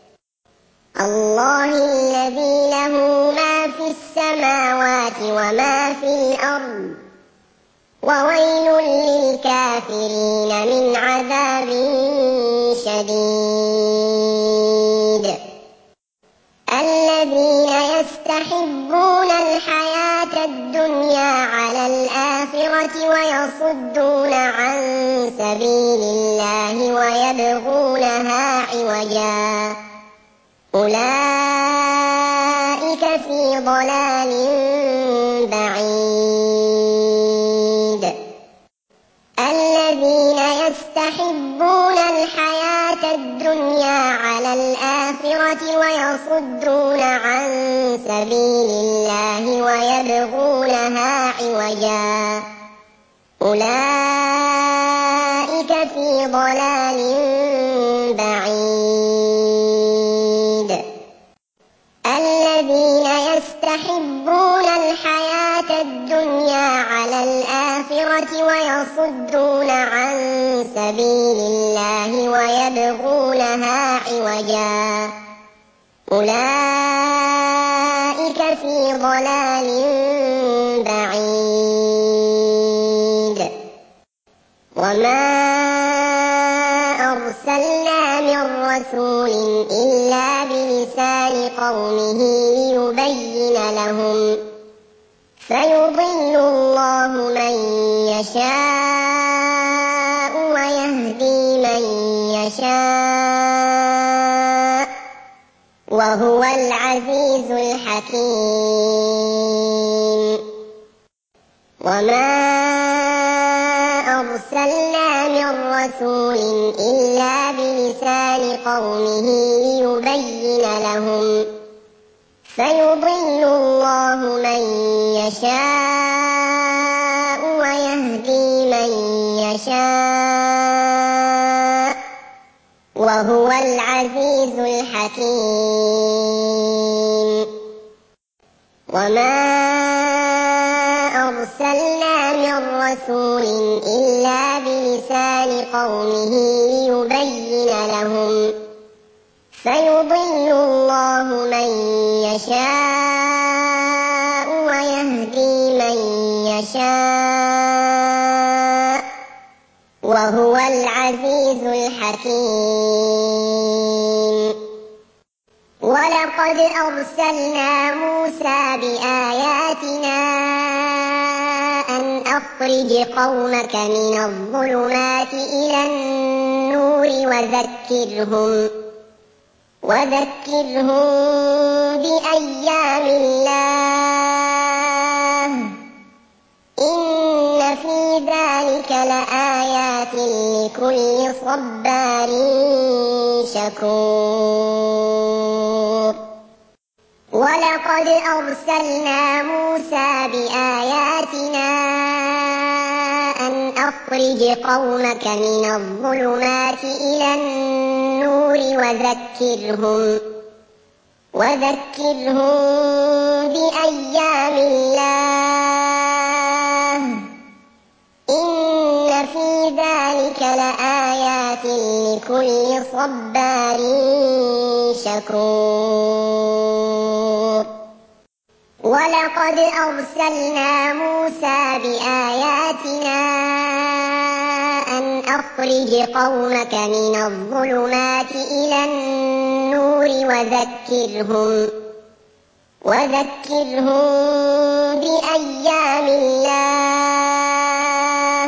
الله الذي له ما في السماوات وما في الأرض، وويل للكافرين من عذاب شديد. الذين يستحبون الحياة الدنيا على الآخرة ويصدون عن سبيل الله ويبغونها عوجا، أولئك في ضلال بعيد. الذين يستحبون الحياة الدنيا على الآخرة ويصدون عن سبيل الله ويبغونها عوجا، أولئك في ضلال بعيد. الذين يستحبون الحياة الدنيا على الآخرة ويصدون عن سبيل الله ويبغونها عوجا، أولئك في ضلال بعيد. وما أرسلنا من رسول إلا بلسان قومه ليبين لهم، فيضل الله من يشاء ويهدي من يشاء، وهو العزيز الحكيم. وما أرسلنا من رسول إلا بلسان قومه ليبين لهم، فيضل الله من يشاء ويهدي من يشاء، وهو العزيز الحكيم. وما أرسلنا من رسول إلا بلسان قومه ليبين لهم، فيضل الله من يشاء ويهدي من يشاء، وهو العزيز الحكيم. ولقد أرسلنا موسى بآياتنا أن أخرج قومك من الظلمات إلى النور وذكرهم وذكرهم بأيام الله، إن في ذلك لآيات لكل صبار شكور. ولقد أرسلنا موسى بآياتنا أن أخرج قومك من الظلمات إلى النور وذكرهم وذكرهم بأيام الله، إن في ذلك لآيات لكل صبار شكور. ولقد أرسلنا موسى بآياتنا أن أخرج قومك من الظلمات إلى النور وذكرهم وذكرهم بأيام الله،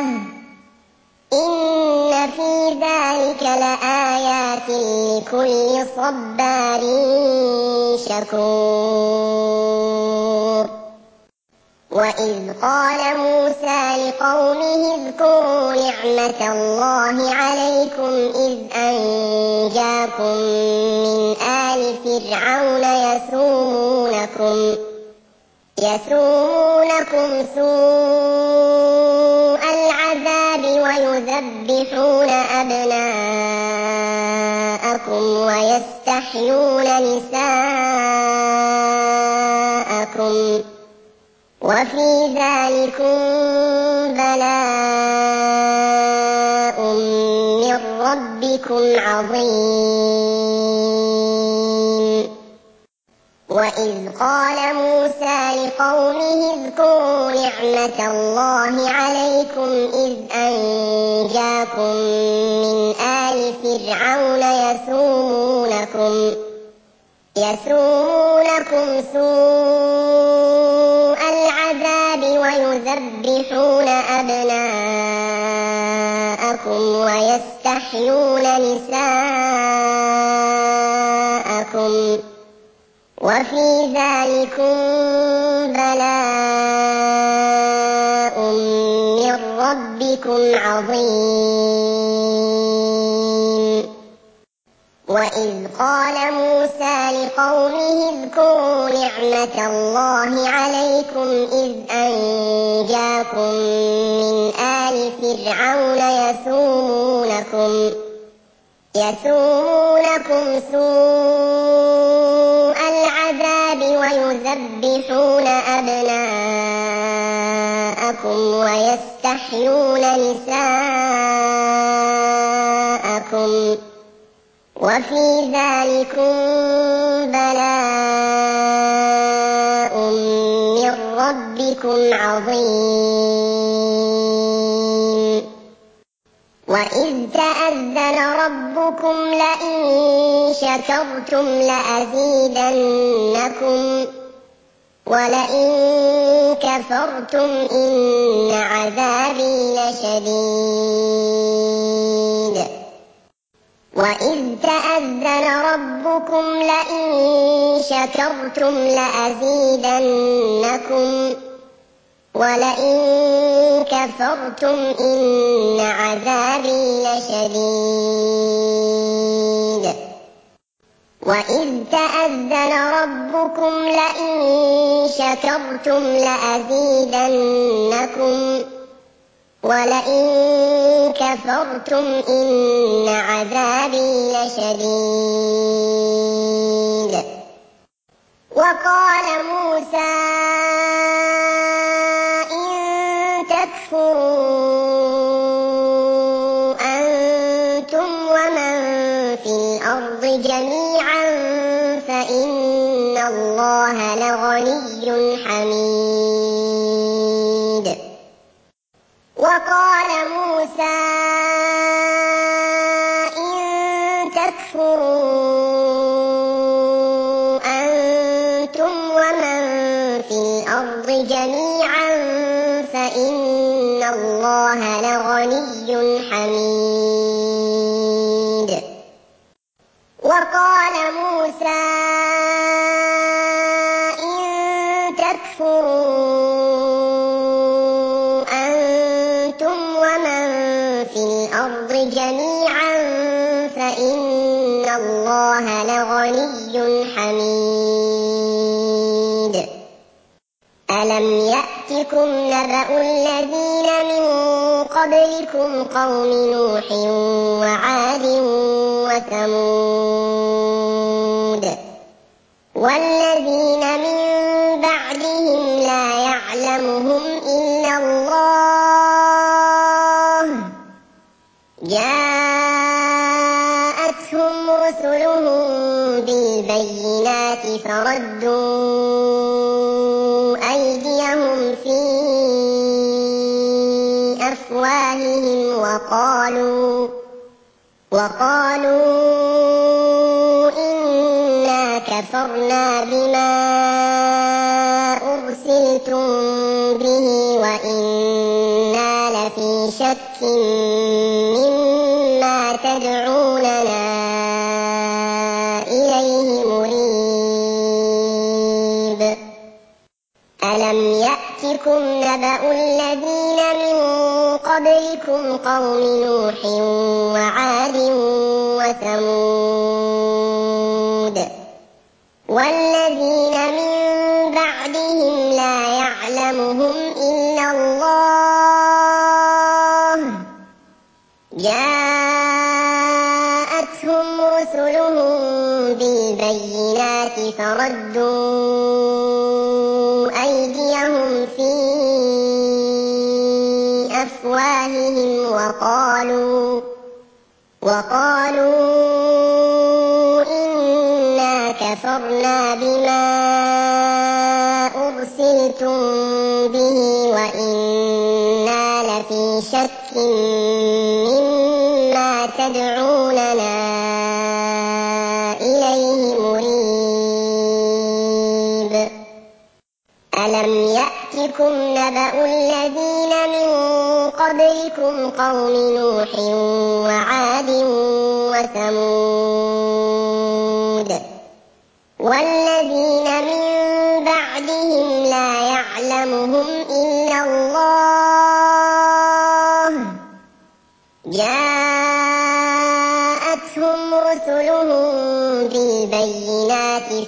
إن في ذلك لآيات لكل صبار شكور. وإذ قال موسى لقومه اذكروا نعمة الله عليكم إذ أنجاكم من آل فرعون يسومونكم يسومونكم سوء العذاب ويذبحون أبناءكم ويستحيون نساءكم وفي ذلكم بلاء من ربكم عظيم. وإذ قال موسى لقومه اذكروا نعمة الله عليكم إذ أنجاكم من آل فرعون يسومونكم يسومونكم سوء العذاب ويذبحون أبناءكم ويستحيون نساءكم وفي ذلكم بلاء من ربكم عظيم. وإذ قال موسى لقومه اذكروا نعمة الله عليكم إذ أنجاكم من آل فرعون يسومونكم يسومونكم سوء العذاب ويذبحون أبناءكم ويستحيون نساءكم وفي ذلكم بلاء من ربكم عظيم. وإذ تأذن ربكم لئن شكرتم لأزيدنكم ولئن كفرتم إن عذابي لشديد. وإذ تأذن ربكم لئن شكرتم لأزيدنكم ولئن كفرتم إن عذابي لشديد. وإذ تأذن ربكم لئن شكرتم لأزيدنكم ولئن كفرتم إن عذابي لشديد. وقال موسى إن تكفروا أنتم ومن في الأرض جميعا فإن الله لغني حميد. وقال موسى إن تكفروا أنتم ومن في الأرض جميعا فإن الله لغني حميد. وقال موسى إن تكفروا أنتم ومن في الأرض جميعا فإن الله لغني حميد. ألم يأتكم نبأ الذين من قبلكم قوم نوح وعاد وثمود والذين من بعدهم لا يعلمهم إلا الله جاءتهم رسلهم بالبينات فردوا أيديهم في أفواههم وقالوا وقالوا إنا كفرنا بما أرسلتم به وإنا لفي شك مما تدعوننا إليه مريب. ألم يأتكم يأتكم نبأ الذين من قبلكم قوم نوح وعاد وثمود والذين من بعدهم لا يعلمهم إلا الله جاءتهم رسلهم بالبينات فردوا أيديهم في أفواههم وقالوا وقالوا إنا كفرنا بما أرسلتم به وإنا لفي شك مما تدعوننا إليه مريب ألم يأتكم نبأ الذين من قبلكم قوم نوح وعاد وثمود والذين من بعدهم لا يعلمهم إلا الله جاءتهم رسلهم بالبينات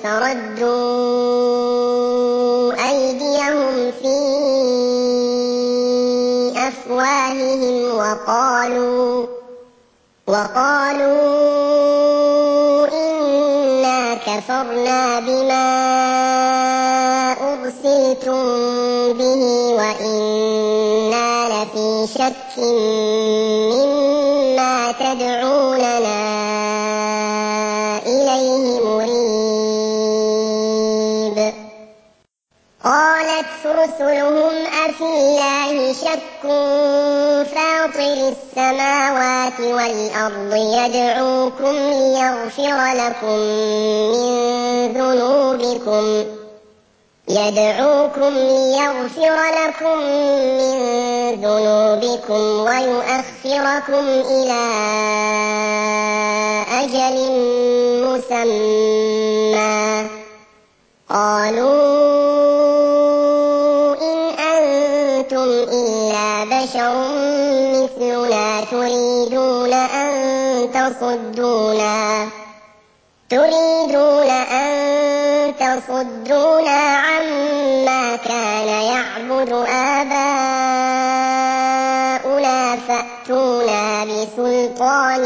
فردوا أيديهم في أفواههم وقالوا وقالوا إنا كفرنا بما أرسلتم به وإنا لفي شك مما تدعوننا إليه مريب قالت رسلهم أفي الله شك فاطر السماوات والأرض يدعوكم ليغفر لكم من ذنوبكم يدعوكم ليغفر لكم من ذنوبكم ويؤخركم إلى أجل مسمى قالوا إن أنتم إلا بشر مثلنا تريدون أن تصدونا تريدون أن تصدونا عما كان يعبد آباؤنا فأتونا بسلطان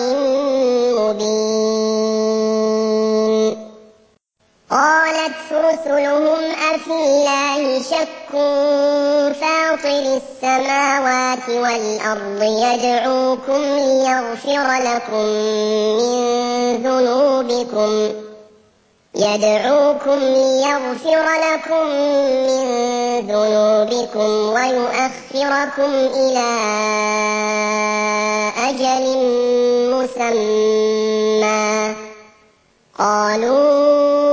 مبين قالت رسلهم أفي الله شك فاطر السماوات والأرض يدعوكم ليغفر لكم من ذنوبكم يدعوكم ليغفر لكم من ذنوبكم ويؤخركم إلى أجل مسمى قالوا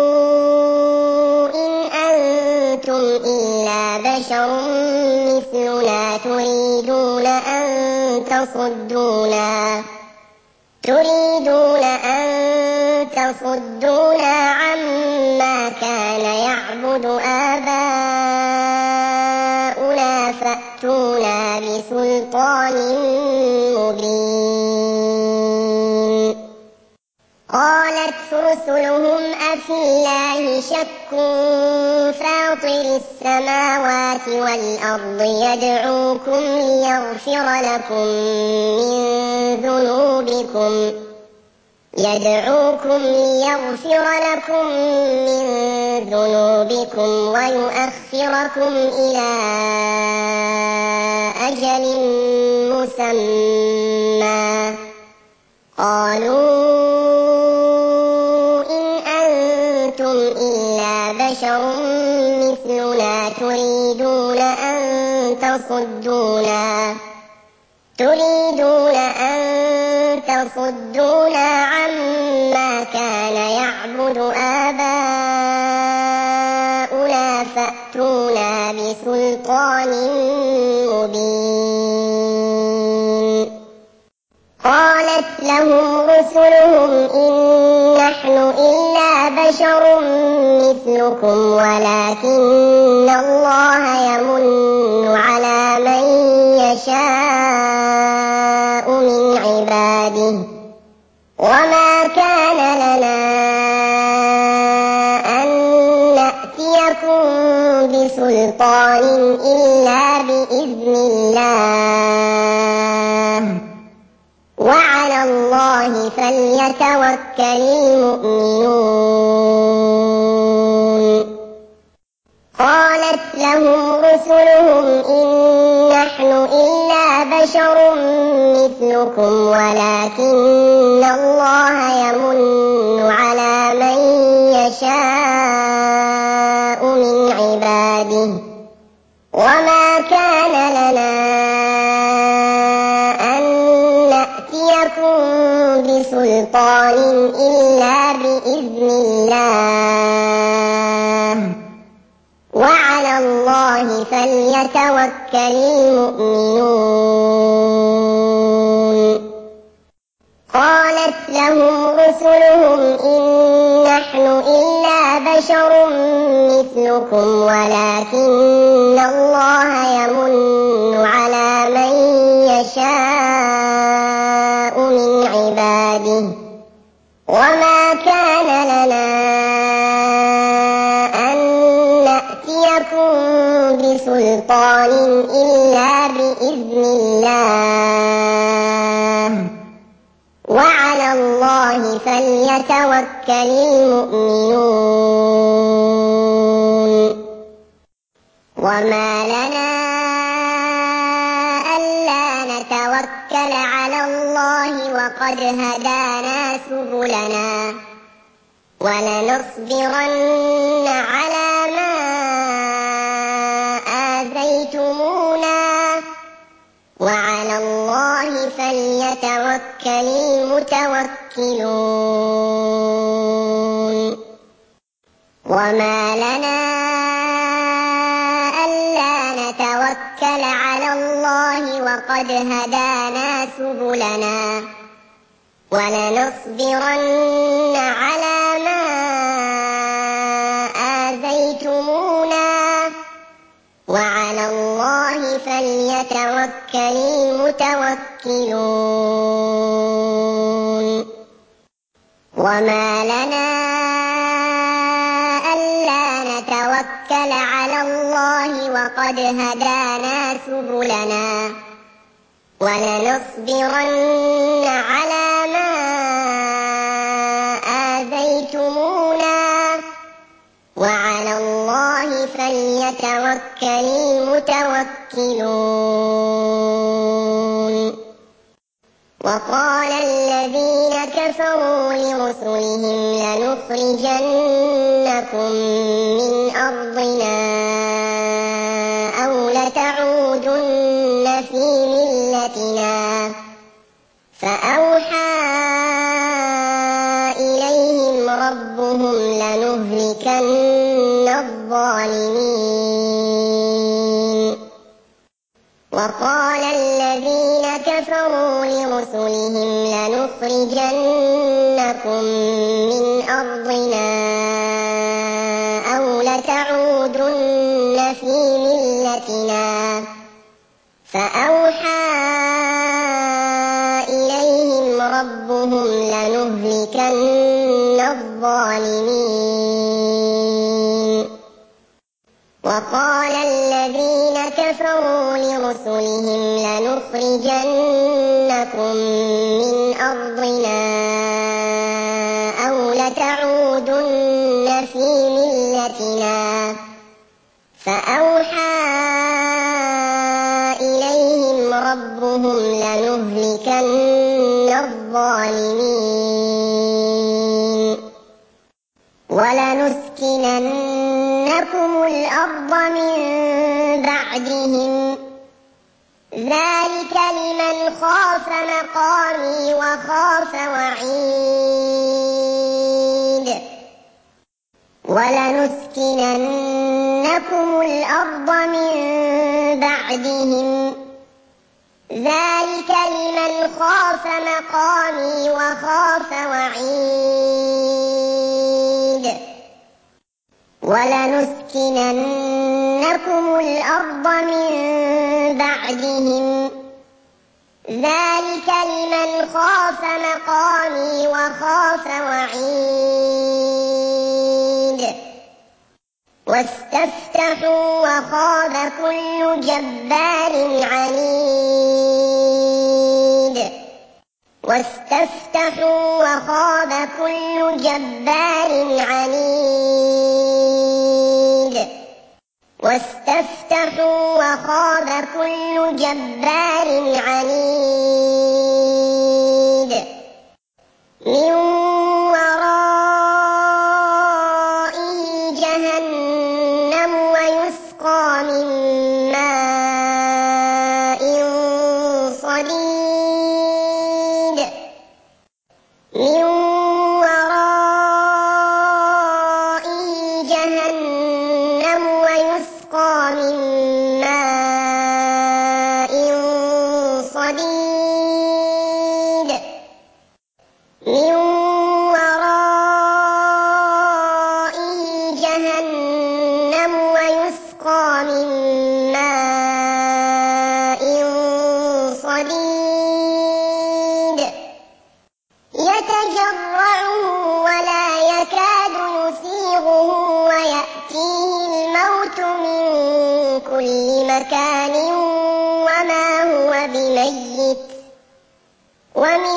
إن أنتم إلا بشر مثلنا تريدون أن تصدونا تريدون أن تصدونا عما كان يعبد آباؤنا فأتونا بسلطان مبين قالت رسلهم أفي الله شك فاطر السماوات والأرض يدعوكم ليغفر لكم من ذنوبكم يدعوكم ليغفر لكم من ذنوبكم ويؤخركم إلى أجل مسمى قالوا إن أنتم إلا بشر مثلنا تريدون أن تصدونا تريدون أن تصدونا عما كان يعبد آباؤنا فأتونا بسلطان مبين قالت لهم رسلهم إن نحن إلا بشر مثلكم ولكن الله يمن على من يشاء من عباده وما كان لنا أن نأتيكم بسلطان إلا بإذن الله وعلى الله فليتوكل المؤمنون قالت لهم رسلهم إن نحن إلا بشر مثلكم ولكن الله يمن على من يشاء من عباده وما كان لنا أن نأتيكم بسلطان إلا بإذن الله وعلى الله فليتوكل المؤمنون قالت لهم رسلهم إن نحن إلا بشر مثلكم ولكن الله يمن على من يشاء من عباده وما كان لنا أن نأتيكم بسلطان إلا بإذن الله وعلى الله فليتوكل المؤمنون وما لنا ألا نتوكل على الله وقد هدانا سبلنا ولنصبرن على ما آذيتمونا وعلى الله فليتوكل المتوكلون وما لنا ألا نتوكل على الله وقد هدانا سبلنا ولنصبرن على ما آذيتمونا وعلى الله فليتوكل المتوكلون وما لنا ألا نتوكل على الله وقد هدانا سبلنا ولنصبرن على ما آذيتمونا وعلى الله فليتوكل المتوكلون وقال الذين كفروا لرسلهم لنخرجنكم من أرضنا أو لتعودن في ملتنا فأوحى إليهم ربهم لنهلكن الظالمين وقال الذين كفروا لرسلهم لنخرجنكم من أرضنا أو لتعودن في ملتنا فأوحى إليهم ربهم لنهلكن الظالمين وقال الذين كفروا لرسلهم لنخرجنكم من أرضنا أو لتعودن في ملتنا فأوحى إليهم ربهم لنهلكن الظالمين ولنسكننكم الأرض من بعدهم ذلك لمن خاف مقامي وخاف وعيد ولنسكننكم الأرض من بعدهم ذلك لمن خاف مقامي وخاف وعيد وَلَنُسْكِنَنَّكُمُ الْأَرْضَ مِن بَعْدِهِمْ ۚ ذَٰلِكَ لِمَنْ خَافَ مَقَامِي وَخَافَ وَعِيدِ وَاسْتَفْتَحُوا وَخَابَ كُلُّ جَبَّارٍ عَنِيدٍ وَاسْتَفْتَحُوا وَخَابَ كُلُّ جَبَّارٍ عَنِيدٍ وَاسْتَفْتَحُوا وَخَابَ كُلُّ جَبَّارٍ عَنِيدٍ مِّن وَرَائِهِ جَهَنَّمُ وَيُسْقَىٰ مِن مَّاءٍ صَدِيدٍ مِّن وَرَائِهِ جَهَنَّمُ وَيُسْقَىٰ مِن مَّاءٍ صَدِيدٍ مِّن وَرَائِهِ جَهَنَّمُ وَيُسْقَىٰ مِن مَّاءٍ صَدِيدٍ يَتَجَرَّعُهُ وَلَا يَكَادُ يُسِيغُهُ وَيَأْتِيهِ الْمَوْتُ مِن كُلِّ مَكَانٍ وَمَا هُوَ بِمَيِّتٍ وَمِن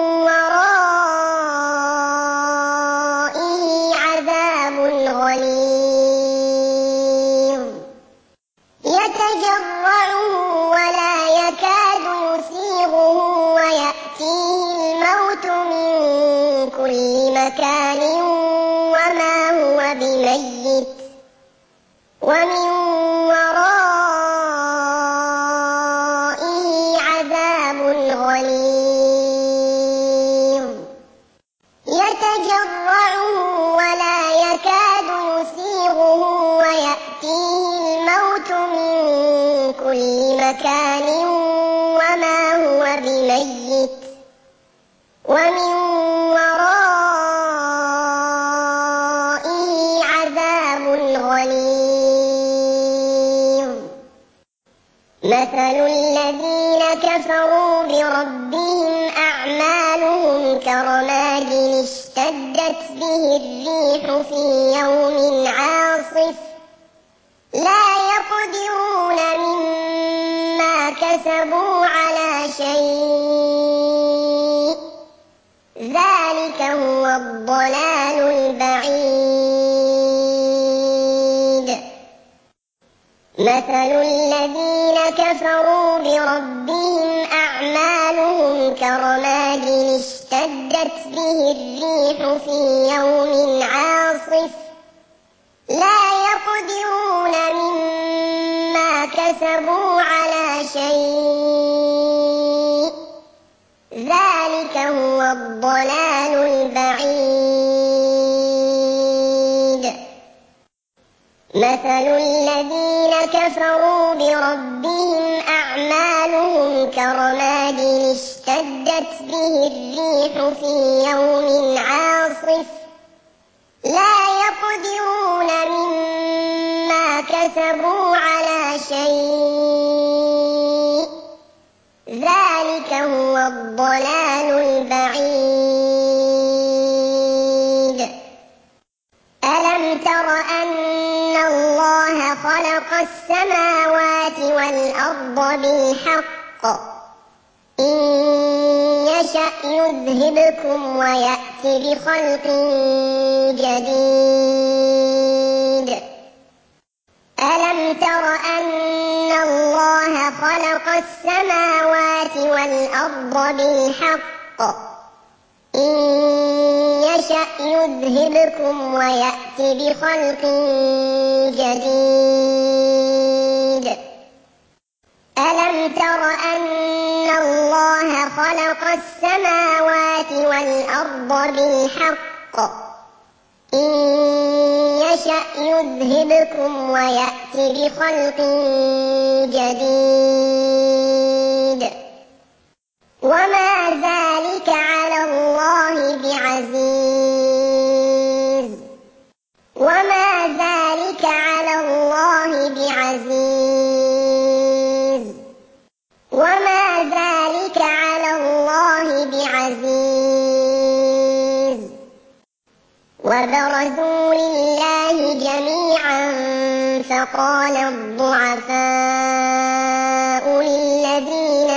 وَرَائِهِ عَذَابٌ غَلِيظٌ يَتَجَرَّعُهُ وَلَا يَكَادُ يُسِيغُهُ وَيَأْتِيهِ الْمَوْتُ مِن كُلِّ مَكَانٍ وَمَا هُوَ بِمَيِّتٍ وَمِن وَرَائِهِ عَذَابٌ غَلِيظٌ يَتَجَرَّعُهُ وَلَا يَكَادُ يُسِيغُهُ وَيَأْتِيهِ الْمَوْتُ مِن كُلِّ مَكَانٍ وَمَا هُوَ بِمَيِّتٍ وَمِن وَرَائِهِ عَذَابٌ غَلِيظٌ مَثَلُ الَّذِينَ كَفَرُوا بِرَبِّهِمْ أَعْمَالُهُمْ كَرَمَادٍ اشْتَدَّتْ بِهِ الرِّيحُ فِي يَوْمٍ عَاصِفٍ لَّا يَقْدِرُونَ مِمَّا كَسَبُوا عَلَىٰ شَيْءٍ ۚ ذَٰلِكَ هُوَ الضَّلَالُ الْبَعِيدُ مَثَلُ الَّذِينَ كَفَرُوا بِرَبِّهِمْ أَعْمَالُهُمْ كَرَمَادٍ اشْتَدَّتْ بِهِ الرِّيحُ فِي يَوْمٍ عَاصِفٍ لَّا يَقْدِرُونَ مِمَّا كَسَبُوا عَلَىٰ شَيْءٍ ۚ ذَٰلِكَ هُوَ الضَّلَالُ الْبَعِيدُ مَثَلُ الَّذِينَ كَفَرُوا بِرَبِّهِمْ أَعْمَالُهُمْ كَرَمَادٍ اشْتَدَّتْ بِهِ الرِّيحُ فِي يَوْمٍ عَاصِفٍ لَّا يَقْدِرُونَ مِمَّا كَسَبُوا عَلَىٰ شَيْءٍ ۚ ذَٰلِكَ هُوَ الضَّلَالُ الْبَعِيدُ أَلَمْ تَرَ أَنَّ اللَّهَ خَلَقَ السَّمَاوَاتِ وَالْأَرْضَ بِالْحَقِّ ۚ إِن يَشَأْ يُذْهِبْكُمْ وَيَأْتِ بِخَلْقٍ جَدِيدٍ أَلَمْ تَرَ أَنَّ اللَّهَ خَلَقَ السَّمَاوَاتِ وَالْأَرْضَ بِالْحَقِّ ۚ إِن يَشَأْ يُذْهِبْكُمْ وَيَأْتِ بِخَلْقٍ جَدِيدٍ أَلَمْ تَرَ أَنَّ اللَّهَ خَلَقَ السَّمَاوَاتِ وَالْأَرْضَ بِالْحَقِّ ۚ إِن يَشَأْ يُذْهِبْكُمْ وَيَأْتِ بِخَلْقٍ جَدِيدٍ وَمَا ذَٰلِكَ عَلَى اللَّهِ بِعَزِيزٍ وَمَا ذَٰلِكَ وبرزوا لله جميعا فقال الضعفاء للذين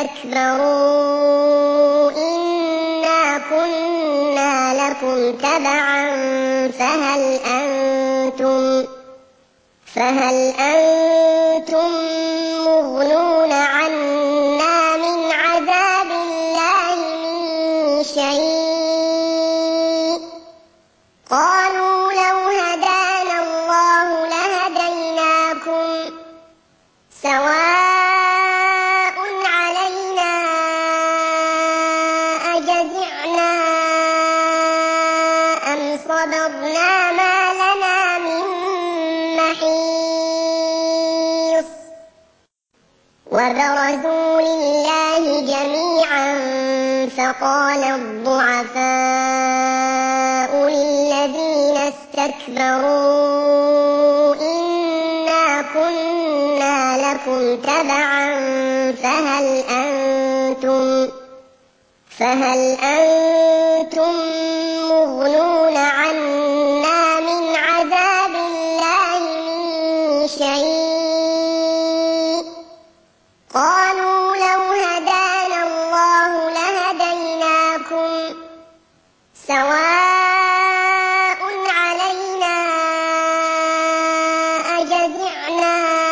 استكبروا إنا كنا لكم تبعا فهل أنتم فهل أنتم مغنون عنا من عذاب الله من شيء قالوا لو هدانا الله لهديناكم سواء علينا أجزعنا أم صبرنا ما لنا من محيص وبرزوا لله جميعا فقال الضعفاء للذين استكبروا إنا كنا لكم تبعا فهل أنتم فهل أنتم مغنون عنا من عذاب الله من شيء قالوا لو هدانا الله لهديناكم سواء علينا أجزعنا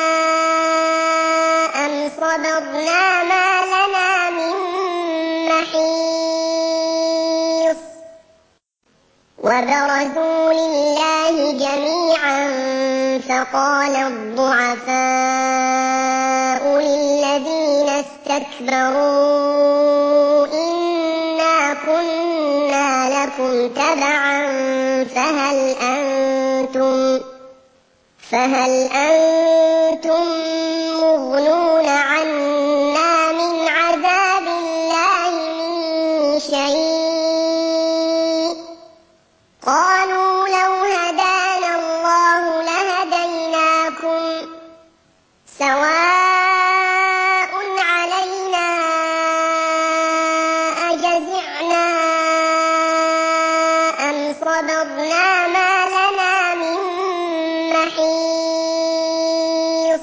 أم صبرنا ما لنا من محيص وبرزوا لله جميعا فقال الضعفاء للذين استكبروا إنا كنا لكم تبعا فهل أنتم فهل أنتم مغنون عنا من عذاب الله من شيء قالوا لو هدانا الله لهديناكم سواء علينا أجزعنا أم صبرنا ما لنا من محيص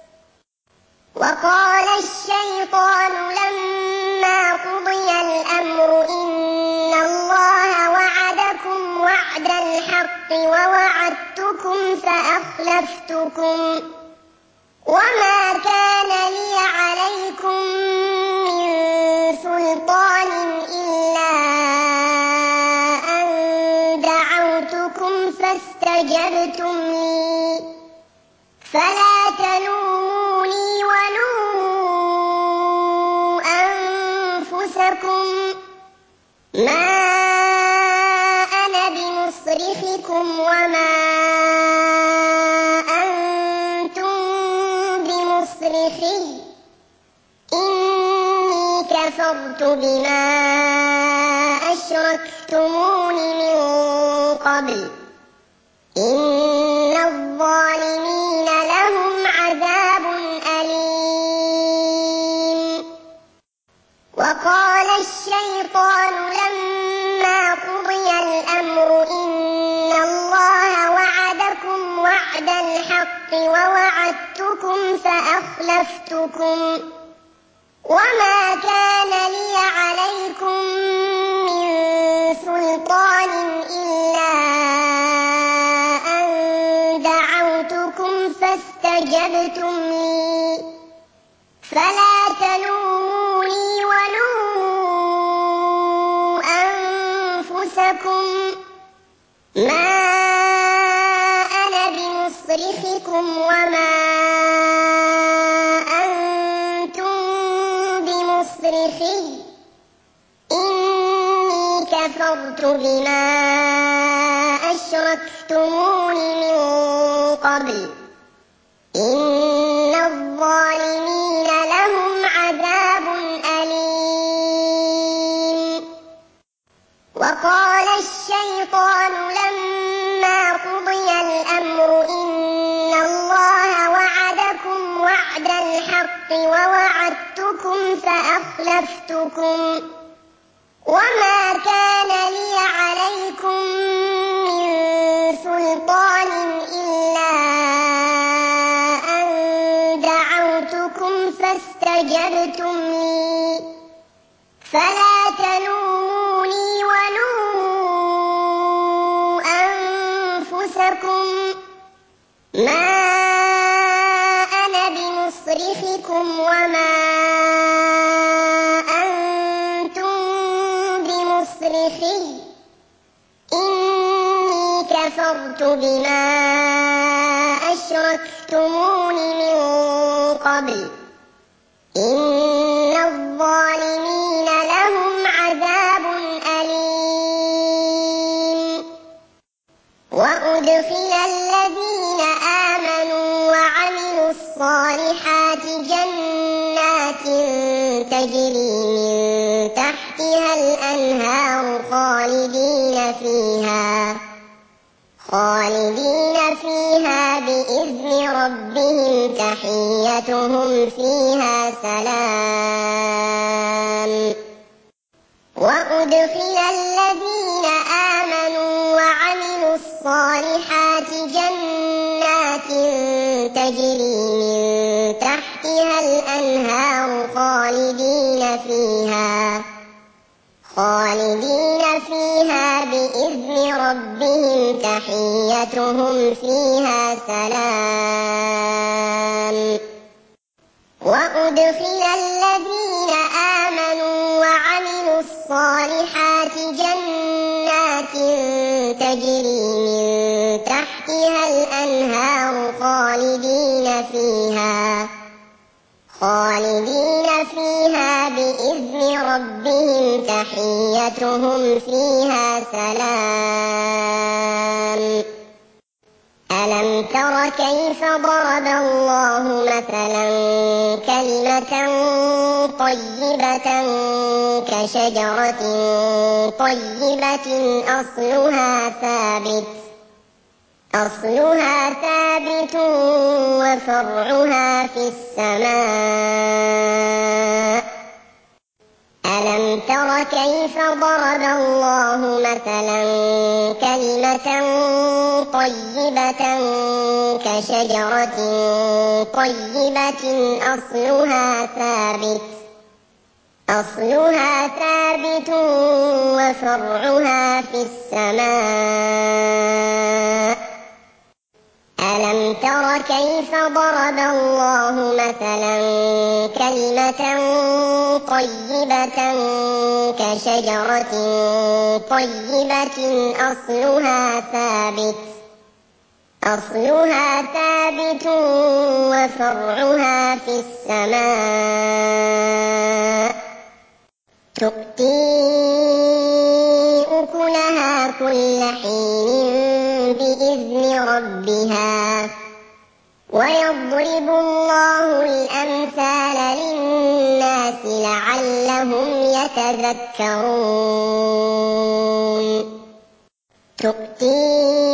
وقال الشيطان لما قضي الأمر إن الله وعدكم وعد الحق ووعدتكم فأخلفتكم وما كان لي عليكم من سلطان إلا أن دعوتكم فاستجبتم لي فلا تلوموني ولوموا أنفسكم ما أنا بمصرخكم وما أنتم بمصرخي إني كفرت بما أشركتمون من قبل إن الظالمين لهم عذاب أليم وقال الشيطان لما قضي الأمر إن الله وعدكم وعد الحق ووعدتكم فأخلفتكم وما كان لي عليكم من سلطان إلا أن دعوتكم فاستجبتم لي فلا تلوموني ولوموا أنفسكم ما أنا بمصرخكم وما أنتم بمصرخي إني كفرت بما أشركتمون من قبل إن الظالمين لهم عذاب أليم وقال الشيطان لما قضي الأمر إن الله وعدكم وعد الحق ووعدتكم فأخلفتكم وما كان لي عليكم من بمصرخكم وما أنتم بمصرخي إني كفرت بما أشركتمون من قبل إن الظالمين لهم عذاب أليم وأدخل الذين آمنوا وعملوا الصالحات جنات تجري من تحتها الأنهار خالدين فيها خالدين فيها بإذن ربهم تحيتهم فيها سلام وأدخل الذين آمنوا وعملوا الصالحات جنات تجري من تحتها الأنهار خالدين فيها خالدين فيها بإذن ربهم تحيتهم فيها سلام وأدخل الذين آمنوا وعملوا الصالحات جنات تجري من تحتها الأنهار خالدين فيها خالدين فيها بإذن ربهم تحيتهم فيها سلام ألم تر كيف ضرب الله مثلا كلمة طيبة كشجرة طيبة أصلها ثابت أصلها ثابت وفرعها في السماء ألم تر كيف ضرب الله مثلا كلمة طيبة كشجرة طيبة أصلها ثابت أصلها ثابت وفرعها في السماء ألم تر كيف ضرب الله مثلا كلمة طيبة كشجرة طيبة أصلها ثابت أصلها ثابت وفرعها في السماء تؤتي أكلها كل حين بإذن ربها ويضرب الله الأمثال للناس لعلهم يتذكرون تؤتي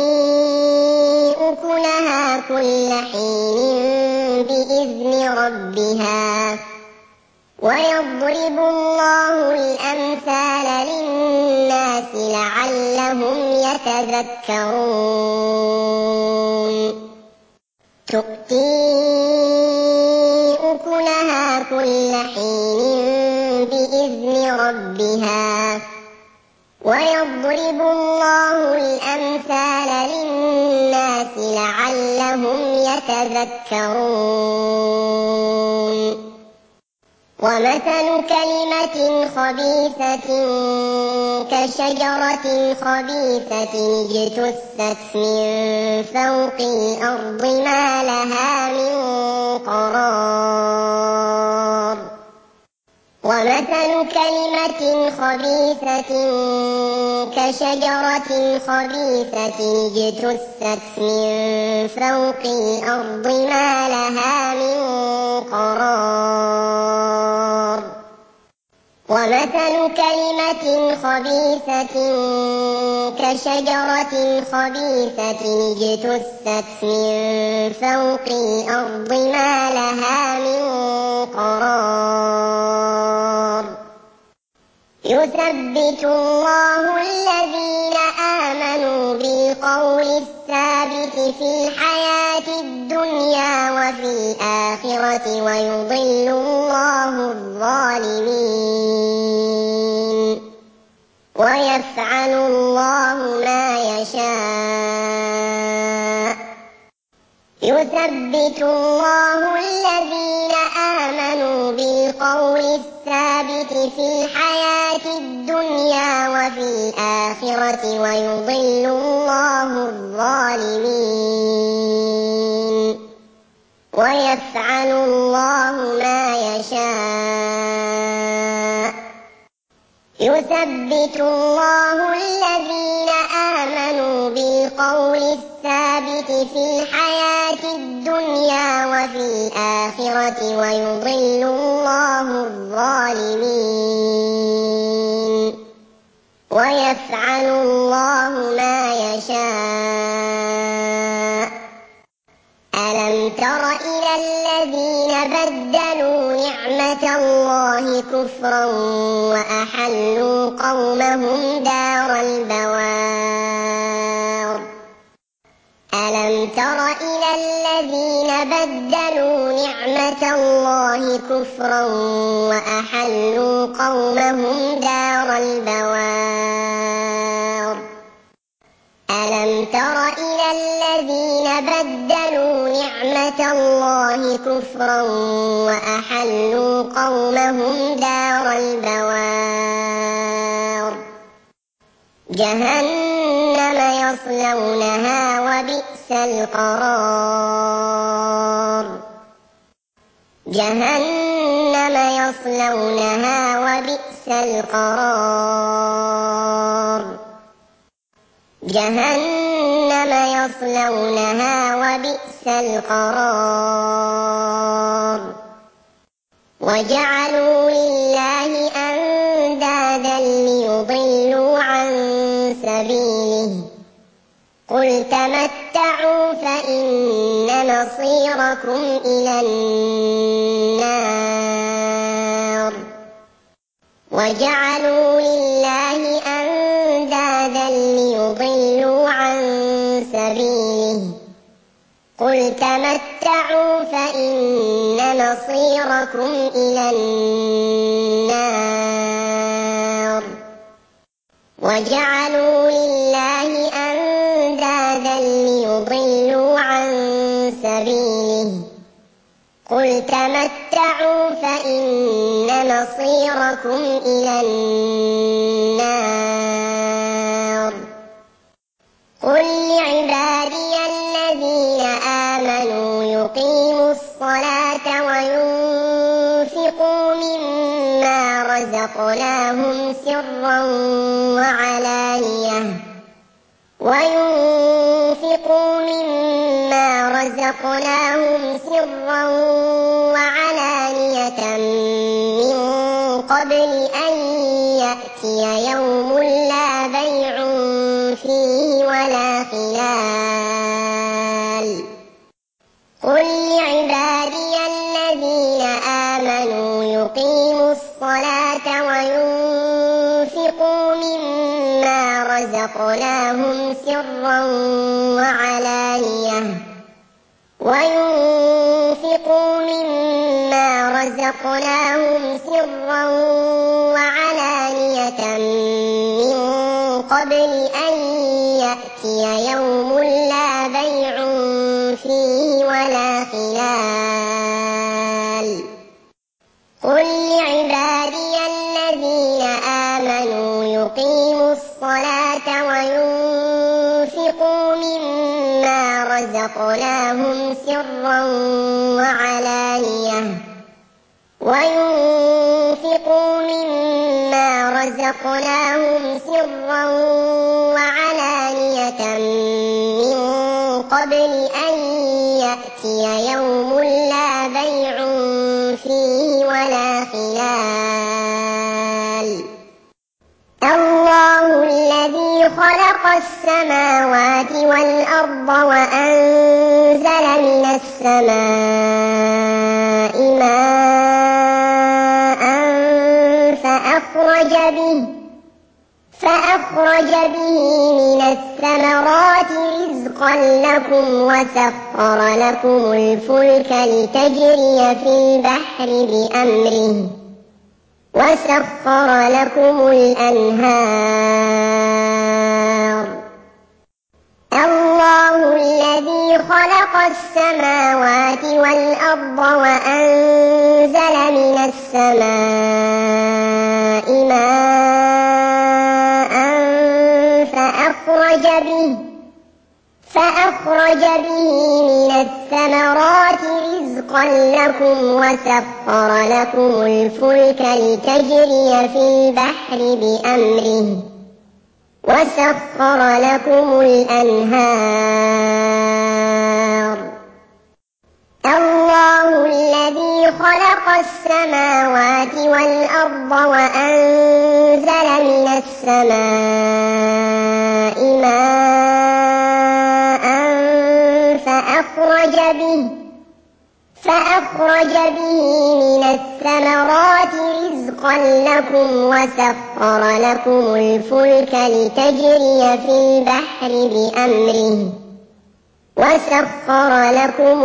أكلها كل حين بإذن ربها ويضرب الله الأمثال للناس لعلهم يتذكرون تؤتي أكلها كل حين بإذن ربها ويضرب الله الأمثال للناس لعلهم يتذكرون ومثل كلمة خبيثة كشجرة خبيثة اجتثت من فوق الأرض ما لها من قرار ومثل كلمة خبيثة كشجرة خبيثة اجتثت من فوق الأرض ما لها من قرار ومثل كلمة خبيثة كشجرة خبيثة اجتثت من فوق الأرض ما لها من قرار يثبت الله الذين آمنوا بالقول الثابت في الحياة الدنيا وفي الآخرة ويضل الله الظالمين ويفعل الله ما يشاء يثبت الله الذين آمنوا بالقول الثابت في الحياة الدنيا وفي الآخرة ويضل الله الظالمين ويفعل الله ما يشاء. يثبت الله الذين آمنوا بالقول الثابت في الحياة الدنيا وفي الآخرة ويضل الله الظالمين ويفعل الله ما يشاء. ألم تر إلى الذين بدلوا نعمة الله كفرا وأحلوا قومهم دار البوار. ألم تر إلى الذين بدلوا نعمة الله كفرا وأحلوا قومهم دار البوار. ألم تر إلى الذين بدلوا نعمة الله كفرا وأحلوا قومهم دار البوار. جهنم يصلونها وبئس القرار. جهنم يصلونها وبئس القرار. جهنم يصلونها وبئس القرار. وجعلوا لله أندادا ليضلوا عن سبيله. قل تمتعوا فإن مصيركم إلى النار. وجعلوا لله أندادا ليضلوا عن سبيله. قل تمتعوا فإن مصيركم إلى النار. وجعلوا لله أندادا ليضلوا عن سبيله. قل تمتعوا فإن مصيركم إلى النار. قل لعبادي الذين آمنوا يقيموا الصلاة وينفقوا مما رزقناهم سرا وعلانية وينفقوا مما رزقناهم سرا وعلانية من قبل أن يأتي يوم لا بيع فيه ولا خلال. قل لعبادي الذين آمنوا يقيموا الصلاة وينفقوا مما رزقناهم سرا وعلانية وينفقوا مما رزقناهم سرا وعلانية من قبل أن يأتي يوم لا بيع فيه ولا خلال. قل لعبادي الذين آمنوا يقيموا الصلاة وينفقوا مما رزقناهم سرا وعلانية وينفقوا مما رزقناهم سرا وعلانية من قبل أن يأتي يوم لا بيع فيه ولا خلال. الله الذي خلق السماوات والأرض وأنزل من السماء ماء فأخرج به فأخرج به من الثمرات رزقا لكم وسخر لكم الفلك لتجري في البحر بأمره وسخر لكم الأنهار. الله الذي خلق السماوات والأرض وأنزل من السماء ماء فأخرج به فأخرج به من الثمرات رزقا لكم وسخر لكم الفلك لتجري في البحر بأمره وسخر لكم الأنهار الله الذي خلق السماوات والأرض وأنزل من السماء ماء فأخرج به فأخرج به من الثمرات رزقا لكم وسخر لكم الفلك لتجري في البحر بأمره وسخر لكم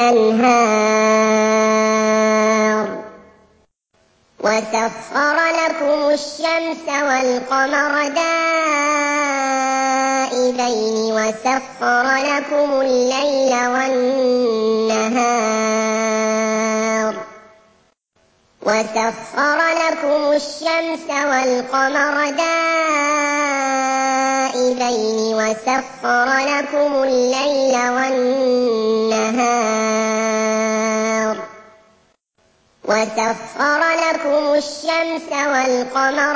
الأنهار وسخر لكم الشمس والقمر دائبين وسخر لكم الليل والنهار وسخر لكم الشمس والقمر دائبين وسخر لكم الليل والنهار وسخر لكم الشمس والقمر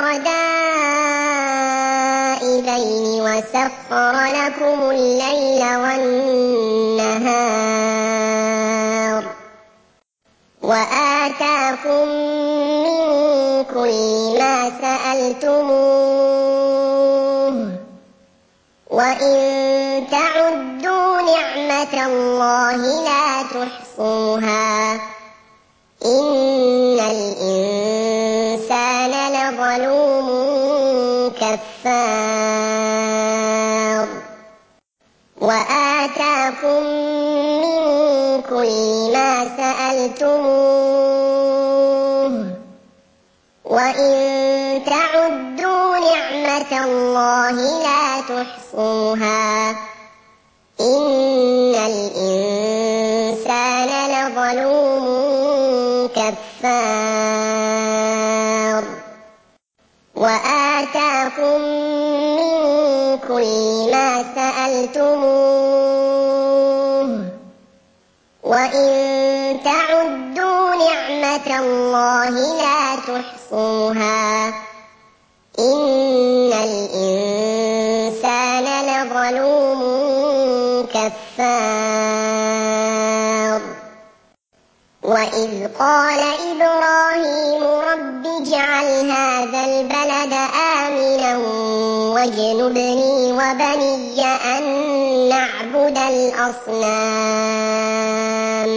دائبين وسخر لكم الليل والنهار وآتاكم من كل ما سألتموه وإن تعدوا نعمة الله لا تحصوها إن الإنسان لظلوم كفار وآتاكم من كل ما سألتموه وإن تعدوا نعمة الله لا تحصوها إن الإنسان لظلوم كفار وآتاكم من كل ما سألتموه وإن تعدوا نعمة الله لا تحصوها إن الإنسان لظلوم كفار وإذ قال إبراهيم رب اجعل هذا البلد آمنا واجنبني وبني أن نعبد الأصنام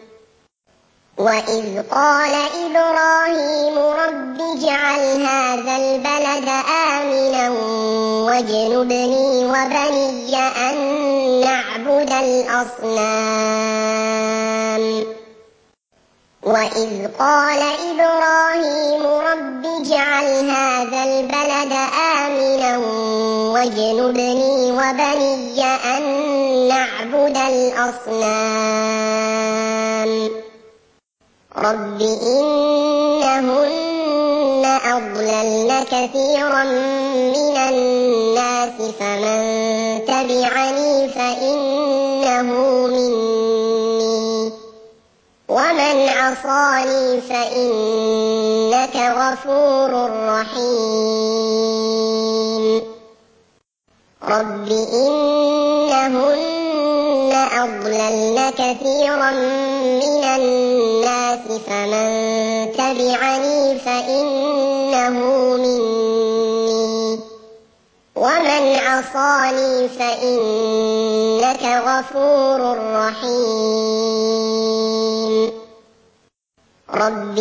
وإذ قال إبراهيم رب اجعل هذا البلد آمنا واجنبني وبني أن نعبد الأصنام وإذ قال إبراهيم رب اجعل هذا البلد آمنا واجنبني وبني أن نعبد الأصنام رب إنهن أضللن كثيرا من الناس فمن تبعني فإنه مني ومن عصاني فإنك غفور رحيم رب إنهن أضللن كثيرا من الناس فمن تبعني فإنه مني ومن عصاني فإنك غفور رحيم رب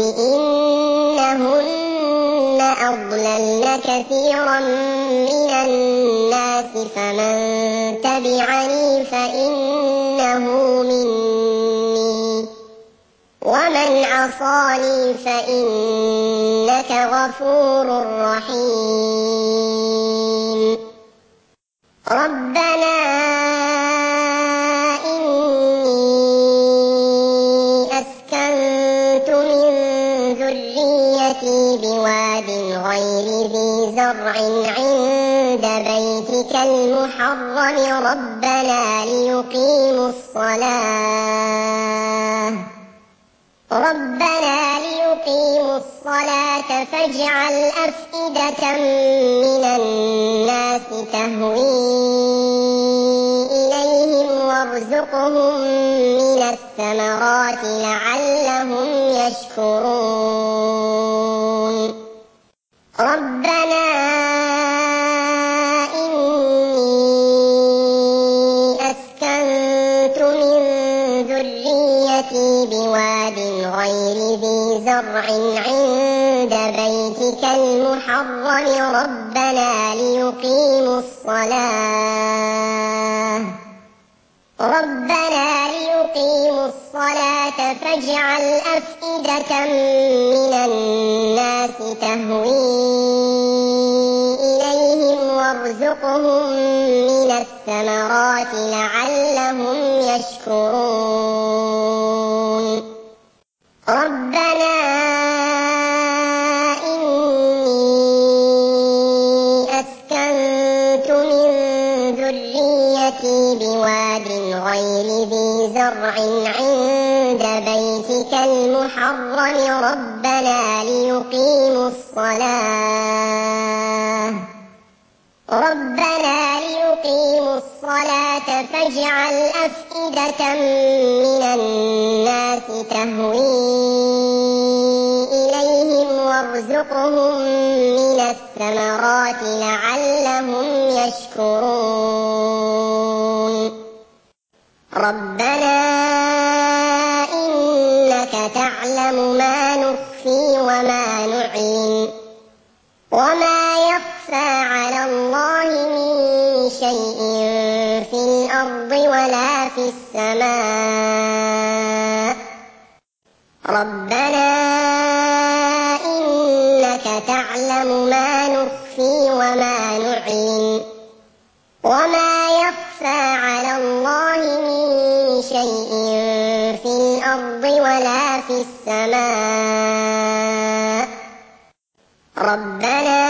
إنهن أضللن كثيرا من الناس فمن تبعني فإنه مني ومن عصاني فإنك غفور رحيم ربنا إني بيتك المحرم ربنا ليقيموا الصلاة ربنا ليقيموا الصلاة فاجعل أفئدة من الناس تهوي إليهم وارزقهم من الثمرات لعلهم يشكرون ربنا إني أسكنت من ذريتي بواد غير ذي زرع عند بيتك المحرم ربنا ليقيموا الصلاة ربنا ليقيموا الصلاة فاجعل أفئدة من الناس تهوي إليهم وارزقهم من الثمرات لعلهم يشكرون ربنا إني أسكنت من ذريتي بواد غير ذي زرع عند بيتك المحرم ربنا ليقيموا الصلاة ربنا ليقيموا الصلاة فاجعل أفئدة من الناس تهوي إليهم وارزقهم من الثمرات لعلهم يشكرون ربنا إنك تعلم ما نخفي وما نعلن وما يخفى على الله من شيء في الأرض ولا في السماء ربنا إنك تعلم ما نخفي وما نعلن وما يخفى على الله من شيء في الأرض ولا في السماء ربنا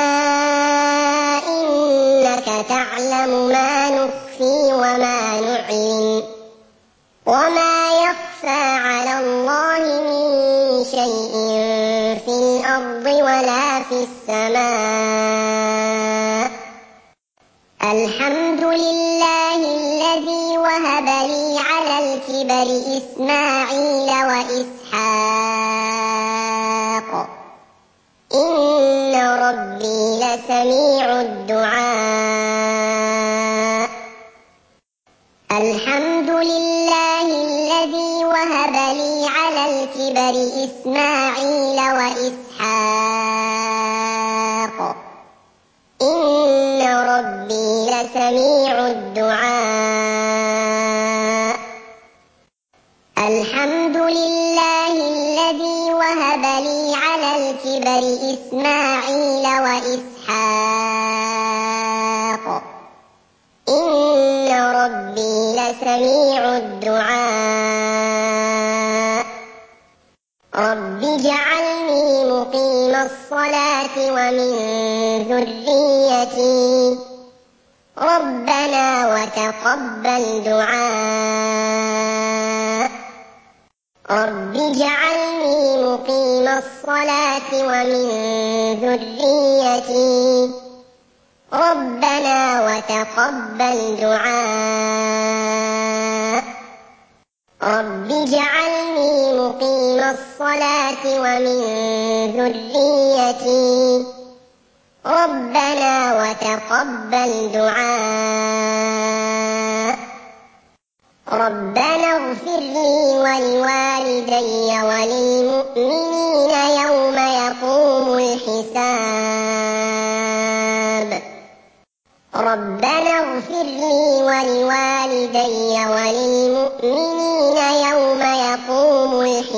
إنك تعلم ما نخفي وما نعلن وما يخفى على الله من شيء في الأرض ولا في السماء الحمد لله الذي وهب لي على الكبر إسماعيل وإسحاق إن ربي لسميع الدعاء الحمد لله الذي وهب لي على الكبر إسماعيل وإسحاق إن ربي لسميع الدعاء الحمد لله الذي وهب لي على الكبر إسماعيل وإسحاق إن ربي لسميع الدعاء رب اجعلني مقيم الصلاة ومن ذريتي ربنا وتقبل دعاء رب اجعلني مقيم الصلاة ومن ذريتي ربنا وتقبل دعاء رب اجعلني مقيم الصلاة ومن ذريتي ربنا وتقبل دعاء ربنا اغفر لي ولوالدي وللمؤمنين يوم يقوم الحساب ربنا اغفر لي ولوالدي وللمؤمنين يوم يقوم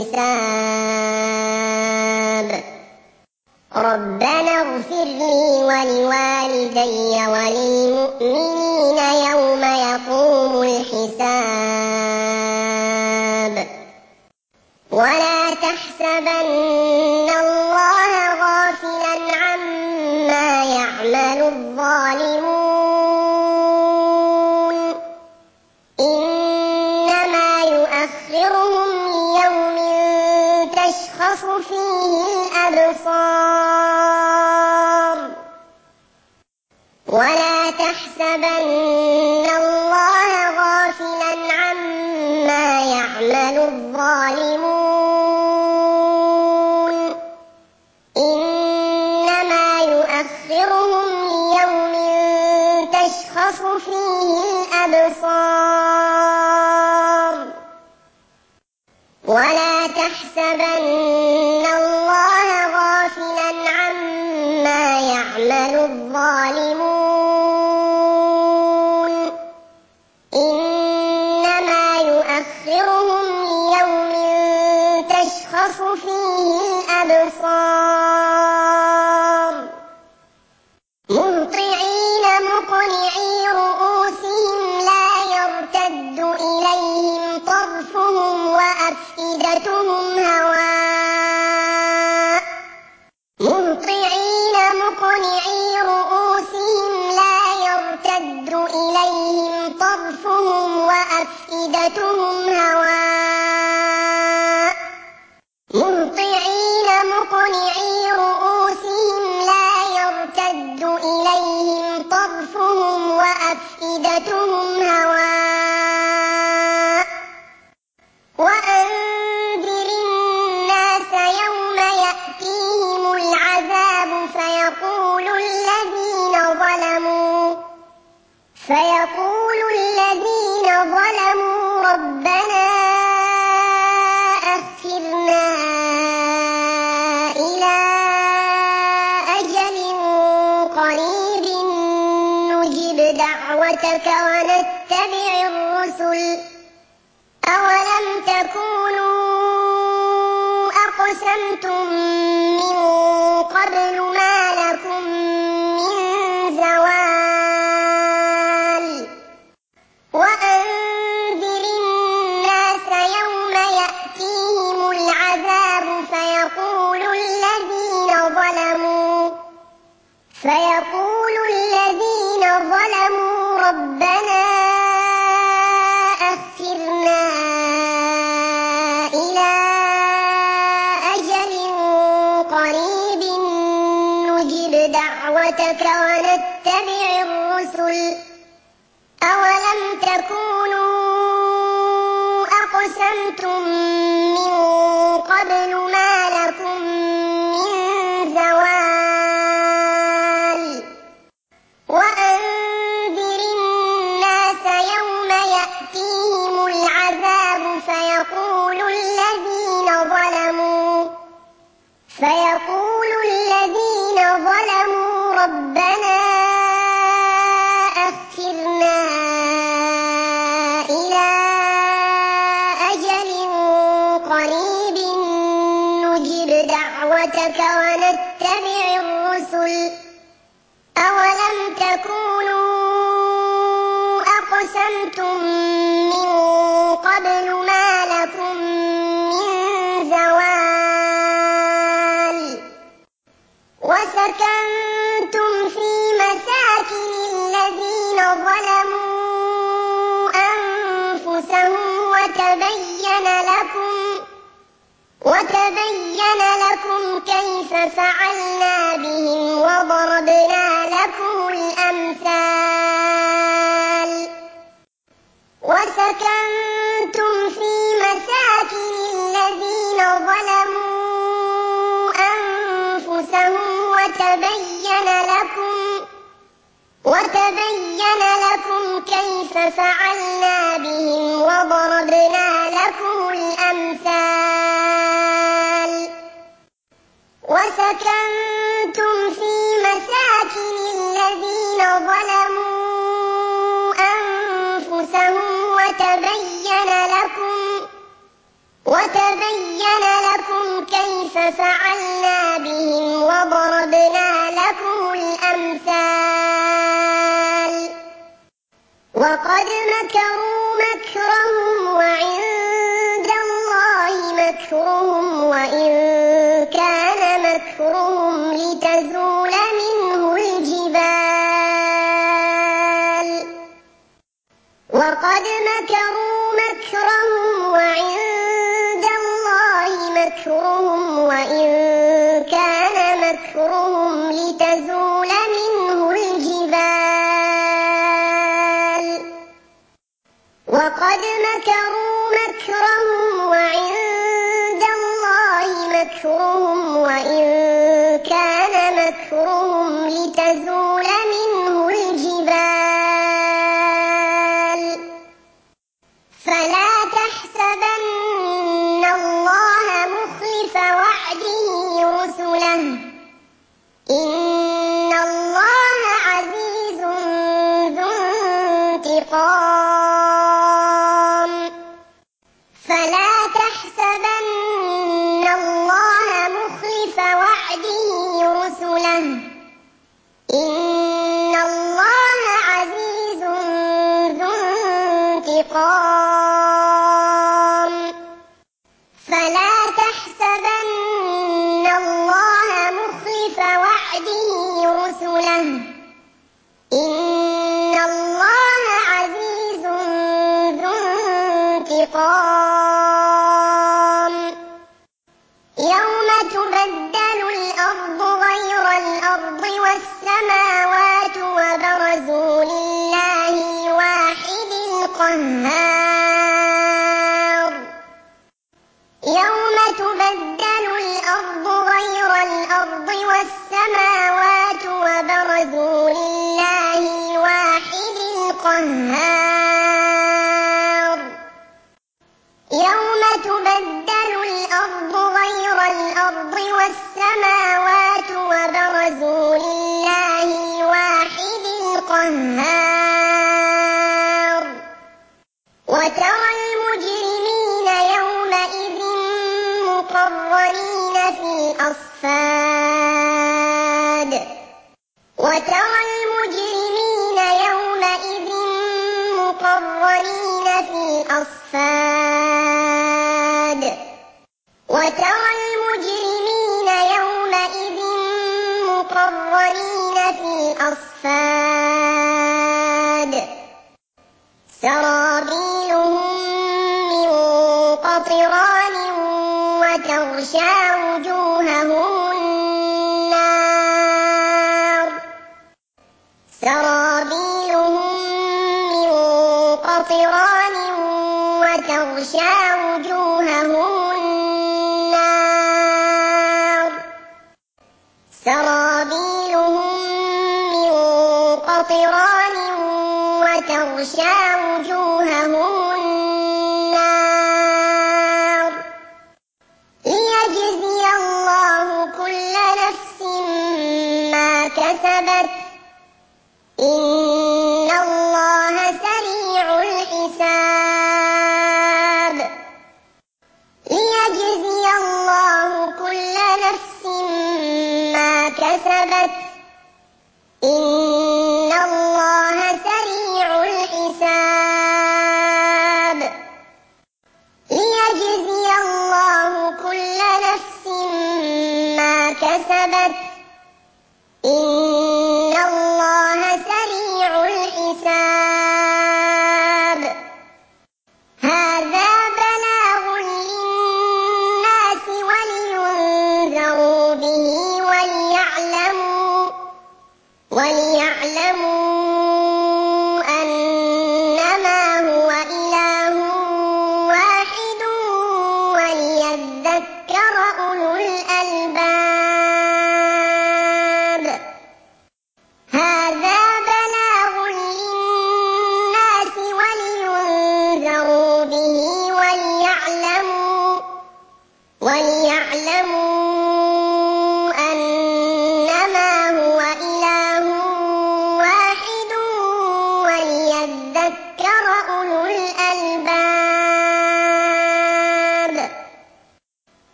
الحساب ربنا اغفر لي ولوالدي وللمؤمنين يوم يقوم الحساب ولا تحسبن الله غافلا عما يعمل الظالمون تشخص فيه الأبصار ولا تحسبن الله غافلا عما يعمل الظالمون إنما يؤخرهم ليوم تشخص فيه الأبصار ولا تحسبن الله غافلا عما يعمل الظالمون إنما يؤخرهم ليوم تشخص فيه الأبصار مهطعين مقنعي رؤوسهم لا يرتد إليهم طرفهم وأفئدتهم هواء مهطعين مقنعي رؤوسهم لا يرتد إليهم طرفهم وأفئدتهم هواء مهطعين مقنعي رؤوسهم لا يرتد إليهم طرفهم وأفئدتهم هواء وأنذر الناس يوم يأتيهم العذاب فيقول الذين ظلموا فيقول الذين ظلموا ربنا أخرنا إلى أجل قريب نجب دعوتك ونتبع الرسل أولم تكونوا أقسمتم من قبل ما لكم من زوال وأنذر الناس يوم يأتيهم العذاب فيقول الذين ظلموا فيقول الذين ظلموا ربنا أخرنا إلى أجل قريب نجب دعوتك ونتبع الرسل أولم تكونوا أقسمتم من قبل ما لكم من زوال وأنذر الناس يوم يأتيهم العذاب فيقول الذين ظلموا فيقول الذين ظلموا ربنا أخرنا إلى أجل قريب نجب دعوتك ونتبع الرسل أولم تكونوا أقسمتم من قبل ما لكم من زوال وسكنتم في مساكن الذين ظلموا أنفسهم وتبين لكم وتبين لكم كيف فعلنا بهم وضربنا لكم الأمثال وسكنتم في مساكن الذين ظلموا أنفسهم وتبين لكم وتبين لكم كيف فعلنا بهم وضربنا لكم الأمثال وسكنتم في مساكن الذين ظلموا أنفسهم وتبين لكم وتبين لكم كيف فعلنا بهم وضربنا لكم الأمثال وقد مكروا مكرهم وعند الله مكرهم وإن كان مكرهم لتزول منه الجبال وقد مكروا مكرهم وعند الله مكرهم وقد مكروا مكرهم وعند الله مكرهم وإن كان مكرهم لتزول منه الجبال فلا تحسبن الله مخلف وعده رسله إن الله عزيز ذو انتقام فلا تحسبن الله مخلف وعده رسله إن الله عزيز ذو انتقام فلا تحسبن الله مخلف وعده رسله إن الله عزيز ذو انتقام يوم تبدل الأرض غير الأرض والسماوات وبرزوا لله الواحد القهار يوم تبدل الأرض غير الأرض والسماوات وبرزوا لله الواحد القهار يوم تبدل الأرض غير الأرض والسماوات وبرزوا لله الواحد القهار وترى المجرمين يومئذ مقرنين في الأصفاد وترى المجرمين يومئذ مقرنين في الأصفاد وترى المجرمين يومئذ مقرنين في الأصفاد سرابيلهم من قطران وتغشى وجوههم النار سرابيلهم من قطران وتغشى وجوههم النار سرابيلهم من قطران وتغشى وجوههم النار